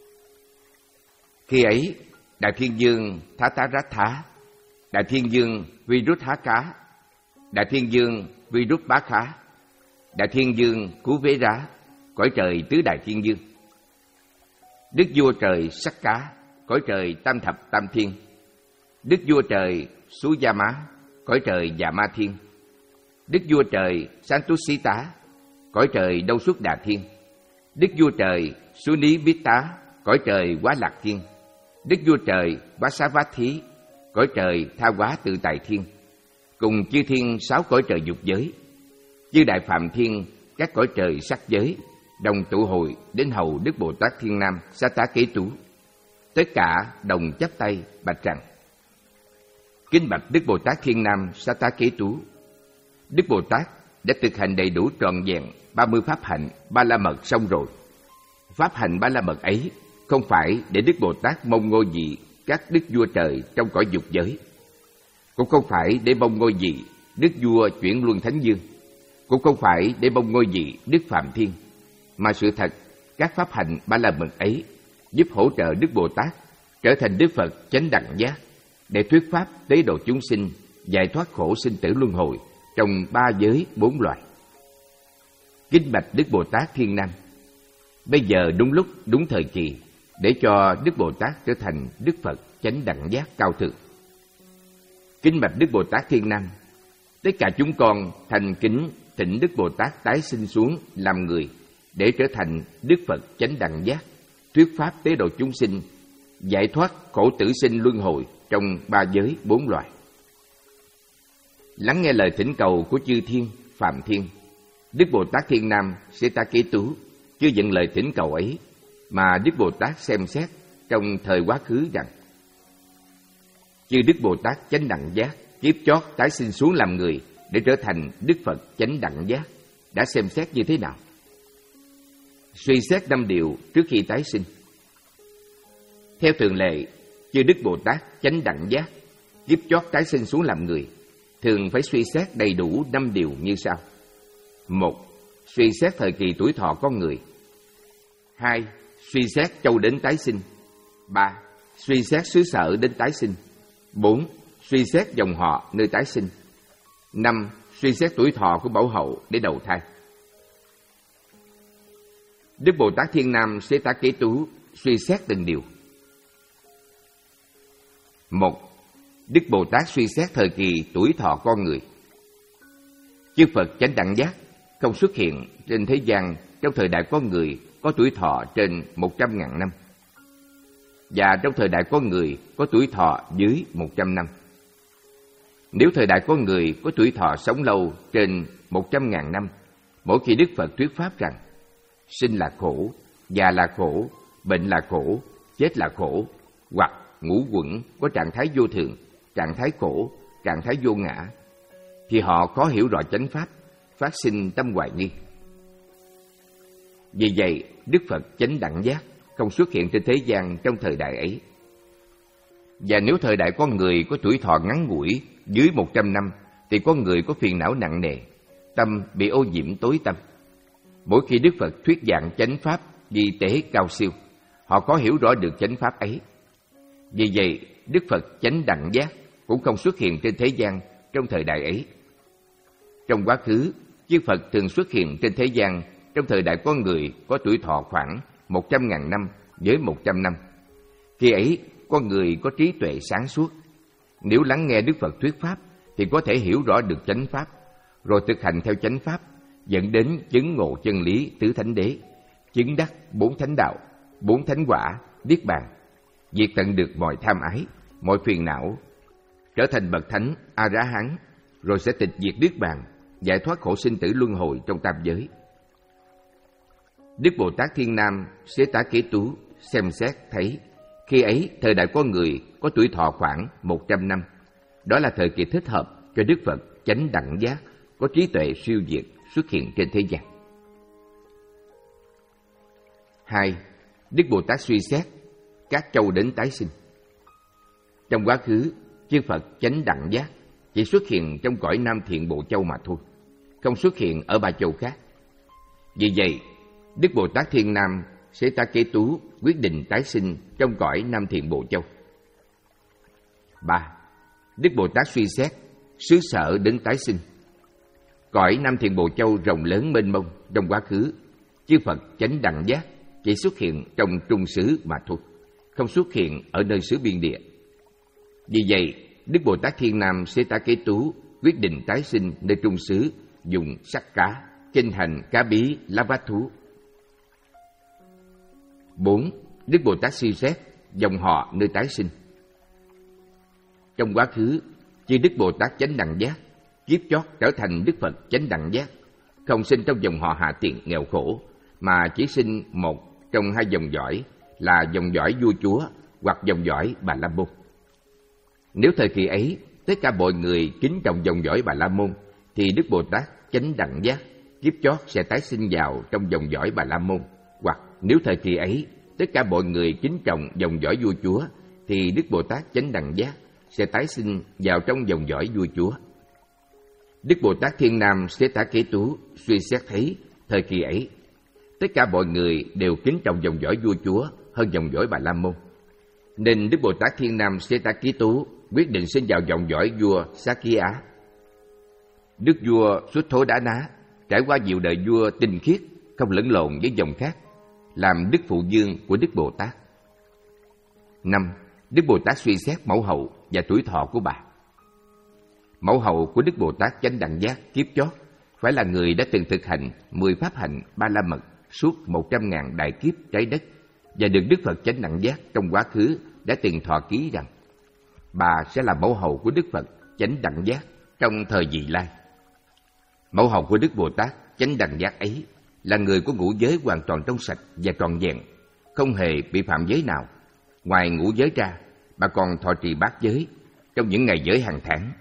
Khi ấy, Đại Thiên Dương Thataratha, Đại Thiên Dương Viruthaka, Đại Thiên Dương Virupakha, Đại Thiên Dương Kuvera, cõi trời tứ Đại Thiên Dương, Đức Vua Trời Sắc Cá, cõi trời Tam Thập Tam Thiên, Đức Vua Trời Suyama, cõi trời Dạ Ma Thiên, Đức Vua Trời Santusita, cõi trời đâu xuất Đà Thiên, Đức Vua Trời Sunibita, cõi trời Quá Lạc Thiên, Đức Vua Trời Vasavathi, cõi trời Tha Hóa Tự Tại Thiên, cùng chư thiên sáu cõi trời dục giới, chư đại phạm thiên các cõi trời sắc giới, đồng tụ hội đến hầu Đức Bồ Tát Thiên Nam Sataketu. Tất cả đồng chắp tay bạch rằng: Kính bạch Đức Bồ Tát Thiên Nam Sataketu, Đức Bồ Tát đã thực hành đầy đủ trọn vẹn ba mươi pháp hạnh Ba La Mật xong rồi. Pháp hạnh Ba La Mật ấy không phải để Đức Bồ Tát mong ngôi vị các đức vua trời trong cõi dục giới, cũng không phải để mong ngôi vị đức vua chuyển luân thánh dương, cũng không phải để mong ngôi vị đức phạm thiên, mà sự thật các pháp hành ba la mật ấy giúp hỗ trợ Đức Bồ Tát trở thành Đức Phật chánh đẳng giác, để thuyết pháp tế độ chúng sinh giải thoát khổ sinh tử luân hồi trong ba giới bốn loài. Kính bạch Đức Bồ Tát Thiên Nam, bây giờ đúng lúc đúng thời kỳ để cho Đức Bồ Tát trở thành Đức Phật chánh đẳng giác cao thượng. Kính bạch Đức Bồ Tát Thiên Nam, tất cả chúng con thành kính thỉnh Đức Bồ Tát tái sinh xuống làm người để trở thành Đức Phật chánh đẳng giác, thuyết pháp tế độ chúng sinh giải thoát khổ tử sinh luân hồi trong ba giới bốn loài. Lắng nghe lời thỉnh cầu của chư thiên, phạm thiên, Đức Bồ Tát Thiên Nam Xế Tá Kế Tú chưa nhận lời thỉnh cầu ấy, mà Đức Bồ Tát xem xét trong thời quá khứ rằng: chư Đức Bồ Tát chánh đẳng giác kiếp chót tái sinh xuống làm người để trở thành Đức Phật chánh đẳng giác đã xem xét như thế nào? Suy xét năm điều trước khi tái sinh. Theo thường lệ, chư Đức Bồ Tát chánh đẳng giác kiếp chót tái sinh xuống làm người thường phải suy xét đầy đủ năm điều như sau: một, suy xét thời kỳ tuổi thọ con người. Hai, suy xét châu đến tái sinh. Ba, suy xét xứ sở đến tái sinh. Bốn, suy xét dòng họ nơi tái sinh. Năm, suy xét tuổi thọ của bảo hậu để đầu thai. Đức Bồ Tát Thiên Nam Xế Tá Kế Tú suy xét từng điều. Một, Đức Bồ Tát suy xét thời kỳ tuổi thọ con người. Chư Phật chánh đẳng giác không xuất hiện trên thế gian trong thời đại con người có tuổi thọ trên một trăm ngàn năm, và trong thời đại con người có tuổi thọ dưới một trăm năm. Nếu thời đại con người có tuổi thọ sống lâu trên một trăm ngàn năm, mỗi khi Đức Phật thuyết pháp rằng sinh là khổ, già là khổ, bệnh là khổ, chết là khổ, hoặc ngũ uẩn có trạng thái vô thường, trạng thái khổ, trạng thái vô ngã, thì họ khó hiểu rõ chánh pháp, phát sinh tâm hoài nghi. Vì vậy, Đức Phật chánh đẳng giác không xuất hiện trên thế gian trong thời đại ấy. Và nếu thời đại con người có tuổi thọ ngắn ngủi dưới một trăm năm, thì con người có phiền não nặng nề, tâm bị ô nhiễm tối tâm. Mỗi khi Đức Phật thuyết giảng chánh pháp di tế cao siêu, họ có hiểu rõ được chánh pháp ấy. Vì vậy, Đức Phật chánh đẳng giác cũng không xuất hiện trên thế gian trong thời đại ấy. Trong quá khứ, chư Phật thường xuất hiện trên thế gian trong thời đại con người có tuổi thọ khoảng một trăm ngàn năm với một trăm năm. Khi ấy, con người có trí tuệ sáng suốt. Nếu lắng nghe Đức Phật thuyết pháp thì có thể hiểu rõ được chánh pháp, rồi thực hành theo chánh pháp, dẫn đến chứng ngộ chân lý tứ thánh đế, chứng đắc bốn thánh đạo, bốn thánh quả, niết bàn, diệt tận được mọi tham ái, mọi phiền não, trở thành bậc thánh A Rá Hán, rồi sẽ tịch diệt niết bàn, giải thoát khổ sinh tử luân hồi trong tam giới. Đức Bồ Tát Thiên Nam Xế Tá Kế Tú xem xét thấy khi ấy thời đại con người có tuổi thọ khoảng một trăm năm. Đó là thời kỳ thích hợp cho Đức Phật chánh đẳng giác có trí tuệ siêu việt xuất hiện trên thế gian. Hai, Đức Bồ Tát suy xét các châu đến tái sinh. Trong quá khứ, chư Phật chánh đẳng giác chỉ xuất hiện trong cõi Nam Thiện Bộ Châu mà thôi, không xuất hiện ở ba châu khác. Vì vậy, Đức Bồ Tát Thiên Nam Xế Tá Kế Tú quyết định tái sinh trong cõi Nam Thiện Bộ Châu. Ba, Đức Bồ Tát suy xét xứ sở đến tái sinh. Cõi Nam Thiện Bộ Châu rộng lớn mênh mông, trong quá khứ, chư Phật chánh đẳng giác chỉ xuất hiện trong trung xứ mà thôi, không xuất hiện ở nơi xứ biên địa. Vì vậy, Đức Bồ Tát Thiên Nam Xế Tá Kế Tú quyết định tái sinh nơi trung xứ, dùng sắc cá, kinh hành cá bí lá vát thú. Bốn, Đức Bồ Tát suy xét dòng họ nơi tái sinh. Trong quá khứ, chư Đức Bồ Tát chánh đẳng giác kiếp chót trở thành Đức Phật chánh đẳng giác, không sinh trong dòng họ hạ tiện nghèo khổ, mà chỉ sinh một trong hai dòng dõi là dòng dõi vua chúa hoặc dòng dõi Bà La Môn. Nếu thời kỳ ấy tất cả mọi người kính trọng dòng dõi Bà La Môn, thì Đức Bồ Tát chánh đẳng giác kiếp chót sẽ tái sinh vào trong dòng dõi Bà La Môn. Hoặc nếu thời kỳ ấy tất cả mọi người kính trọng dòng dõi vua chúa, thì Đức Bồ Tát Chánh Đẳng Giác sẽ tái sinh vào trong dòng dõi vua chúa. Đức Bồ Tát Thiên Nam Xế Tả Kế Tú suy xét thấy thời kỳ ấy, tất cả mọi người đều kính trọng dòng dõi vua chúa hơn dòng dõi Bà La Môn, nên Đức Bồ Tát Thiên Nam Xế Tả Kế Tú quyết định sinh vào dòng dõi vua Sakya. Đức vua Xuất Thố Đá Ná trải qua nhiều đời vua tinh khiết, không lẫn lộn với dòng khác, làm đức phụ dương của Đức Bồ Tát. Năm, Đức Bồ Tát suy xét mẫu hậu và tuổi thọ của bà. Mẫu hậu của Đức Bồ Tát Chánh Đẳng Giác kiếp chót phải là người đã từng thực hành mười pháp hạnh ba la mật suốt một trăm ngàn đại kiếp trái đất, và được Đức Phật Chánh Đẳng Giác trong quá khứ đã từng thọ ký rằng bà sẽ là mẫu hậu của Đức Phật Chánh Đẳng Giác trong thời vị lai. Mẫu hậu của Đức Bồ Tát Chánh Đẳng Giác ấy là người của ngũ giới hoàn toàn trong sạch và trọn vẹn, không hề bị phạm giới nào. Ngoài ngũ giới ra, bà còn thọ trì bát giới trong những ngày giới hàng tháng.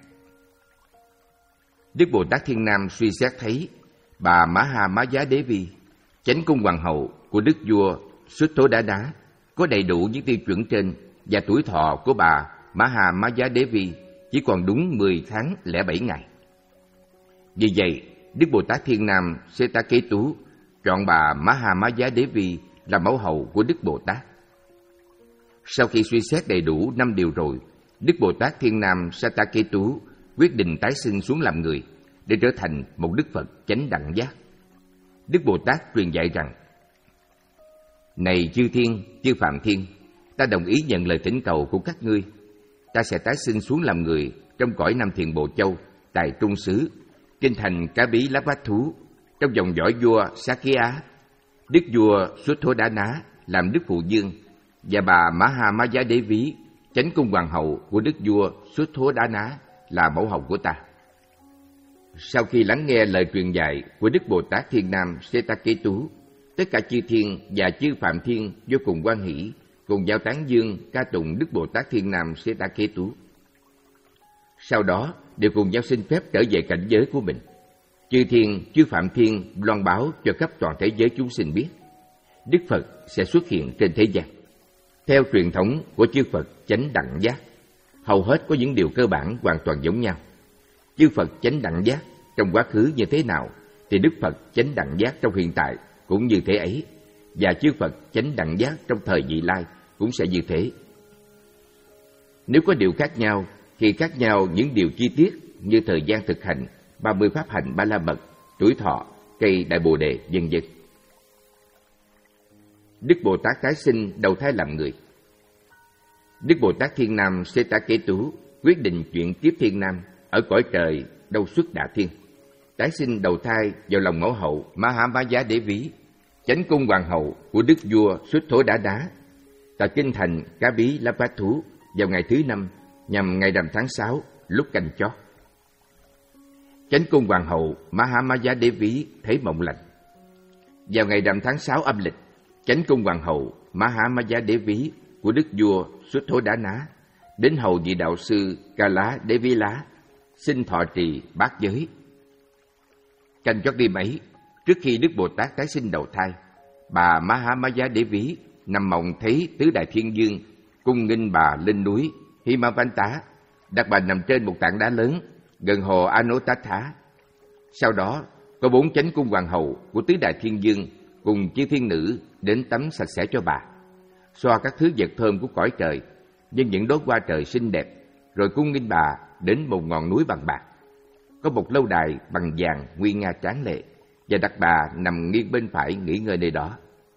Đức Bồ Tát Thiên Nam suy xét thấy bà Maha Maya Đế Vi, chánh cung hoàng hậu của đức vua Xuất Thố Đá Đá, có đầy đủ những tiêu chuẩn trên, và tuổi thọ của bà Maha Maya Đế Vi chỉ còn đúng mười tháng lẻ bảy ngày. Vì vậy, Đức Bồ Tát Thiên Nam Xế Tả Kế Tú chọn bà Maha Maya Đế Vi là mẫu hậu của Đức Bồ Tát. Sau khi suy xét đầy đủ năm điều rồi, Đức Bồ Tát Thiên Nam Xế Tả Kế Tú quyết định tái sinh xuống làm người để trở thành một Đức Phật Chánh Đẳng Giác. Đức Bồ Tát truyền dạy rằng: Này chư thiên, chư phạm thiên, ta đồng ý nhận lời thỉnh cầu của các ngươi. Ta sẽ tái sinh xuống làm người trong cõi Nam Thiền Bộ Châu, tại Trung xứ, kinh thành Cá Bí Lá Bát Thú, trong dòng dõi vua Sakya. Đức vua Xuất Thố Đá Ná làm đức phụ dương, và bà Maha Maya Đế Vi, chánh cung hoàng hậu của đức vua Xuất Thố Đá Ná, là mẫu hậu của ta. Sau khi lắng nghe lời truyền dạy của Đức Bồ Tát Thiên Nam Xế Tả Kế Tú, tất cả chư thiên và chư phạm thiên vô cùng hoan hỷ, cùng giao tán dương ca tụng Đức Bồ Tát Thiên Nam Xế Tả Kế Tú. Sau đó đều cùng nhau xin phép trở về cảnh giới của mình. Chư thiên, chư phạm thiên loan báo cho khắp toàn thế giới chúng sinh biết Đức Phật sẽ xuất hiện trên thế gian. Theo truyền thống của chư Phật Chánh Đẳng Giác, hầu hết có những điều cơ bản hoàn toàn giống nhau. Chư Phật Chánh Đẳng Giác trong quá khứ như thế nào, thì Đức Phật Chánh Đẳng Giác trong hiện tại cũng như thế ấy, và chư Phật Chánh Đẳng Giác trong thời vị lai cũng sẽ như thế. Nếu có điều khác nhau, thì khác nhau những điều chi tiết như thời gian thực hành, ba mươi pháp hạnh ba la mật, tuổi thọ, cây đại bồ đề, vân vân. Đức Bồ Tát tái sinh đầu thai làm người. Đức Bồ Tát Thiên Nam Xế Tả Kế Tú quyết định chuyển kiếp thiên nam ở cõi trời Đâu Xuất Đà Thiên, tái sinh đầu thai vào lòng mẫu hậu Maha Maya Đế Vi, chánh cung hoàng hậu của đức vua Xuất Thố Đá Đá, tại kinh thành Cá Bí Lá Bát Thú vào ngày thứ năm, nhằm ngày rằm tháng sáu, lúc canh chót. Chánh cung hoàng hậu Maha Maya Đế Vi thấy mộng lành. Vào ngày rằm tháng sáu âm lịch, chánh cung hoàng hậu Maha Maya Đế Vi của đức vua Xuất Thố Đá Ná đến hầu vị đạo sư Ca Lá Đế Vi Lá xin thọ trì bát giới. Canh chót đêm ấy, trước khi Đức Bồ Tát tái sinh đầu thai, bà Maha Maya Đế Vi nằm mộng thấy tứ đại thiên vương cung nghênh bà lên núi Himavanta, đặt bà nằm trên một tảng đá lớn gần hồ Anotatha. Sau đó có bốn chánh cung hoàng hậu của tứ đại thiên vương cùng chư thiên nữ đến tắm sạch sẽ cho bà, xoa các thứ vật thơm của cõi trời nhân những đóa hoa trời xinh đẹp, rồi cung nghênh bà đến một ngọn núi bằng bạc, có một lâu đài bằng vàng nguy nga tráng lệ, và đặt bà nằm nghiêng bên phải nghỉ ngơi nơi đó.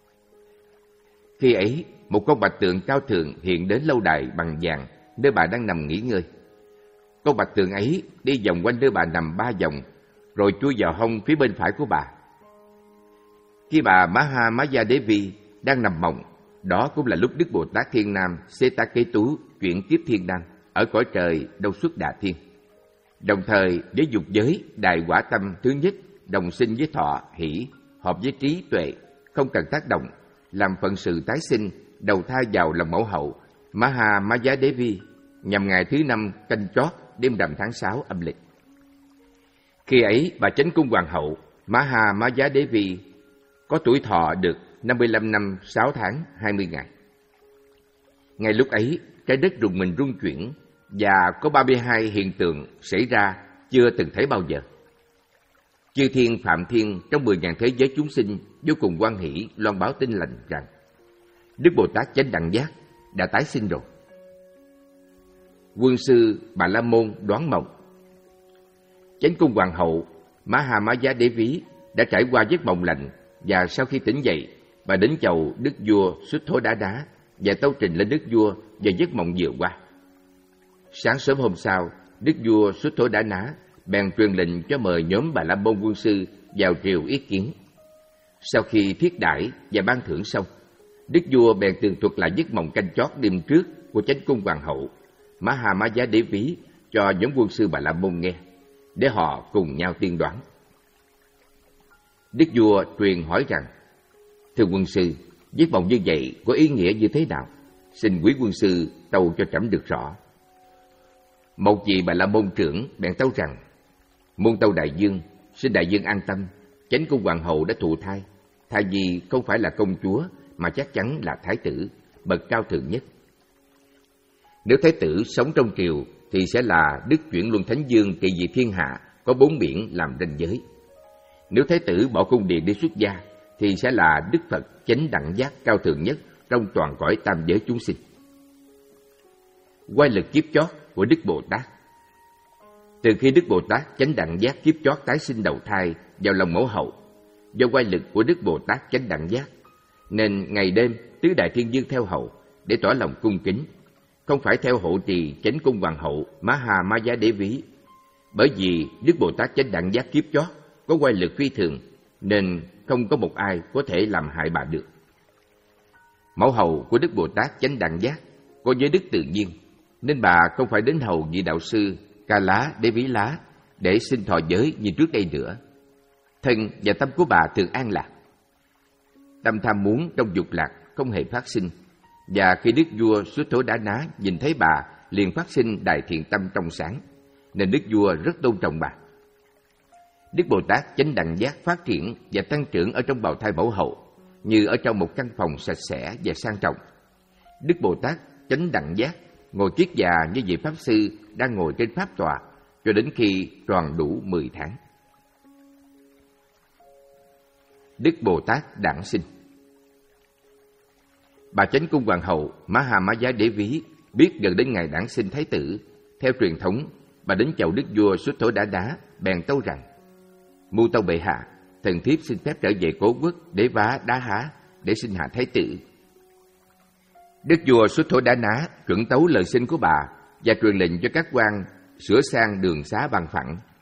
Khi ấy, một con bạch tượng cao thượng hiện đến lâu đài bằng vàng nơi bà đang nằm nghỉ ngơi. Con bạch tượng ấy đi vòng quanh nơi bà nằm ba vòng, rồi chui vào hông phía bên phải của bà. Khi bà Maha Maya Đế Vi đang nằm mộng, đó cũng là lúc Đức Bồ Tát Thiên Nam Xế Tả Kế Tú chuyển kiếp thiên nam ở cõi trời Đâu Xuất Đà Thiên. Đồng thời với dục giới đại quả tâm thứ nhất, đồng sinh với thọ hỷ, hợp với trí tuệ, không cần tác động, làm phận sự tái sinh đầu thai vào lòng mẫu hậu Maha Maya Đế Vi nhằm ngày thứ năm canh chót đêm rằm tháng sáu âm lịch. Khi ấy, bà chánh cung hoàng hậu Maha Maya Đế Vi có tuổi thọ được năm mươi lăm năm sáu tháng hai mươi ngày. Ngay lúc ấy, trái đất rùng mình rung chuyển và có ba mươi hai hiện tượng xảy ra chưa từng thấy bao giờ. Chư thiên Phạm Thiên trong mười ngàn thế giới chúng sinh vô cùng hoan hỷ loan báo tin lành rằng Đức Bồ Tát Chánh Đẳng Giác đã tái sinh rồi. Quân sư Bà La Môn đoán mộng. Chánh cung hoàng hậu Mahamaya Devi đã trải qua giấc mộng lành, và sau khi tỉnh dậy, bà đến chầu đức vua Sutthodana và tâu trình lên đức vua về giấc mộng vừa qua. Sáng sớm hôm sau, đức vua Sutthodana bèn truyền lệnh cho mời nhóm Bà La Môn quân sư vào triều ý kiến. Sau khi thiết đãi và ban thưởng xong, đức vua bèn tường thuật lại giấc mộng canh chót đêm trước của chánh cung hoàng hậu Mahamaya Devi cho nhóm quân sư Bà La Môn nghe, để họ cùng nhau tiên đoán. Đức vua truyền hỏi rằng: Thưa quân sư, giấc mộng như vậy có ý nghĩa như thế nào? Xin quý quân sư tâu cho trẫm được rõ. Một vị Bà La Môn trưởng bèn tâu rằng: Môn tâu đại dương, xin đại dương an tâm, chánh cung hoàng hậu đã thụ thai. Thai nhi không phải là công chúa, mà chắc chắn là thái tử, bậc cao thượng nhất. Nếu thái tử sống trong triều thì sẽ là Đức Chuyển Luân Thánh Dương trị vì thiên hạ, có bốn biển làm ranh giới. Nếu thái tử bỏ cung điện đi xuất gia thì sẽ là Đức Phật Chánh Đẳng Giác cao thượng nhất trong toàn cõi tam giới chúng sinh. Oai lực kiếp chót của Đức Bồ Tát. Từ khi Đức Bồ Tát Chánh Đẳng Giác kiếp chót tái sinh đầu thai vào lòng mẫu hậu, do oai lực của Đức Bồ Tát Chánh Đẳng Giác, nên ngày đêm tứ đại thiên dương theo hậu để tỏ lòng cung kính, không phải theo hộ trì chánh cung hoàng hậu Mahamaya Devi. Bởi vì Đức Bồ Tát Chánh Đẳng Giác kiếp chót có oai lực phi thường, nên không có một ai có thể làm hại bà được. Mẫu hậu của Đức Bồ Tát Chánh Đẳng Giác có giới đức tự nhiên, nên bà không phải đến hầu vị đạo sư Ca Lá Đế Ví Lá để xin thọ giới như trước đây nữa. Thân và tâm của bà thường an lạc. Tâm tham muốn trong dục lạc không hề phát sinh, và khi đức vua Sutthodana nhìn thấy bà liền phát sinh đại thiện tâm trong sáng, nên đức vua rất tôn trọng bà. Đức Bồ Tát Chánh Đẳng Giác phát triển và tăng trưởng ở trong bào thai mẫu hậu, như ở trong một căn phòng sạch sẽ và sang trọng. Đức Bồ Tát Chánh Đẳng Giác ngồi kiết già như vị pháp sư đang ngồi trên pháp tọa cho đến khi tròn đủ mười tháng. Đức Bồ Tát đản sinh. Bà chánh cung hoàng hậu Mahamaya Devi biết gần đến ngày đản sinh thái tử. Theo truyền thống, bà đến chầu đức vua Sutthodana bèn tâu rằng: Mưu tâu bệ hạ, thần thiếp xin phép trở về cố quốc để vá Đá Há để sinh hạ thái tử. Đức vua Sutthodana chuẩn tấu lời xin của bà và truyền lệnh cho các quan sửa sang đường xá bằng phẳng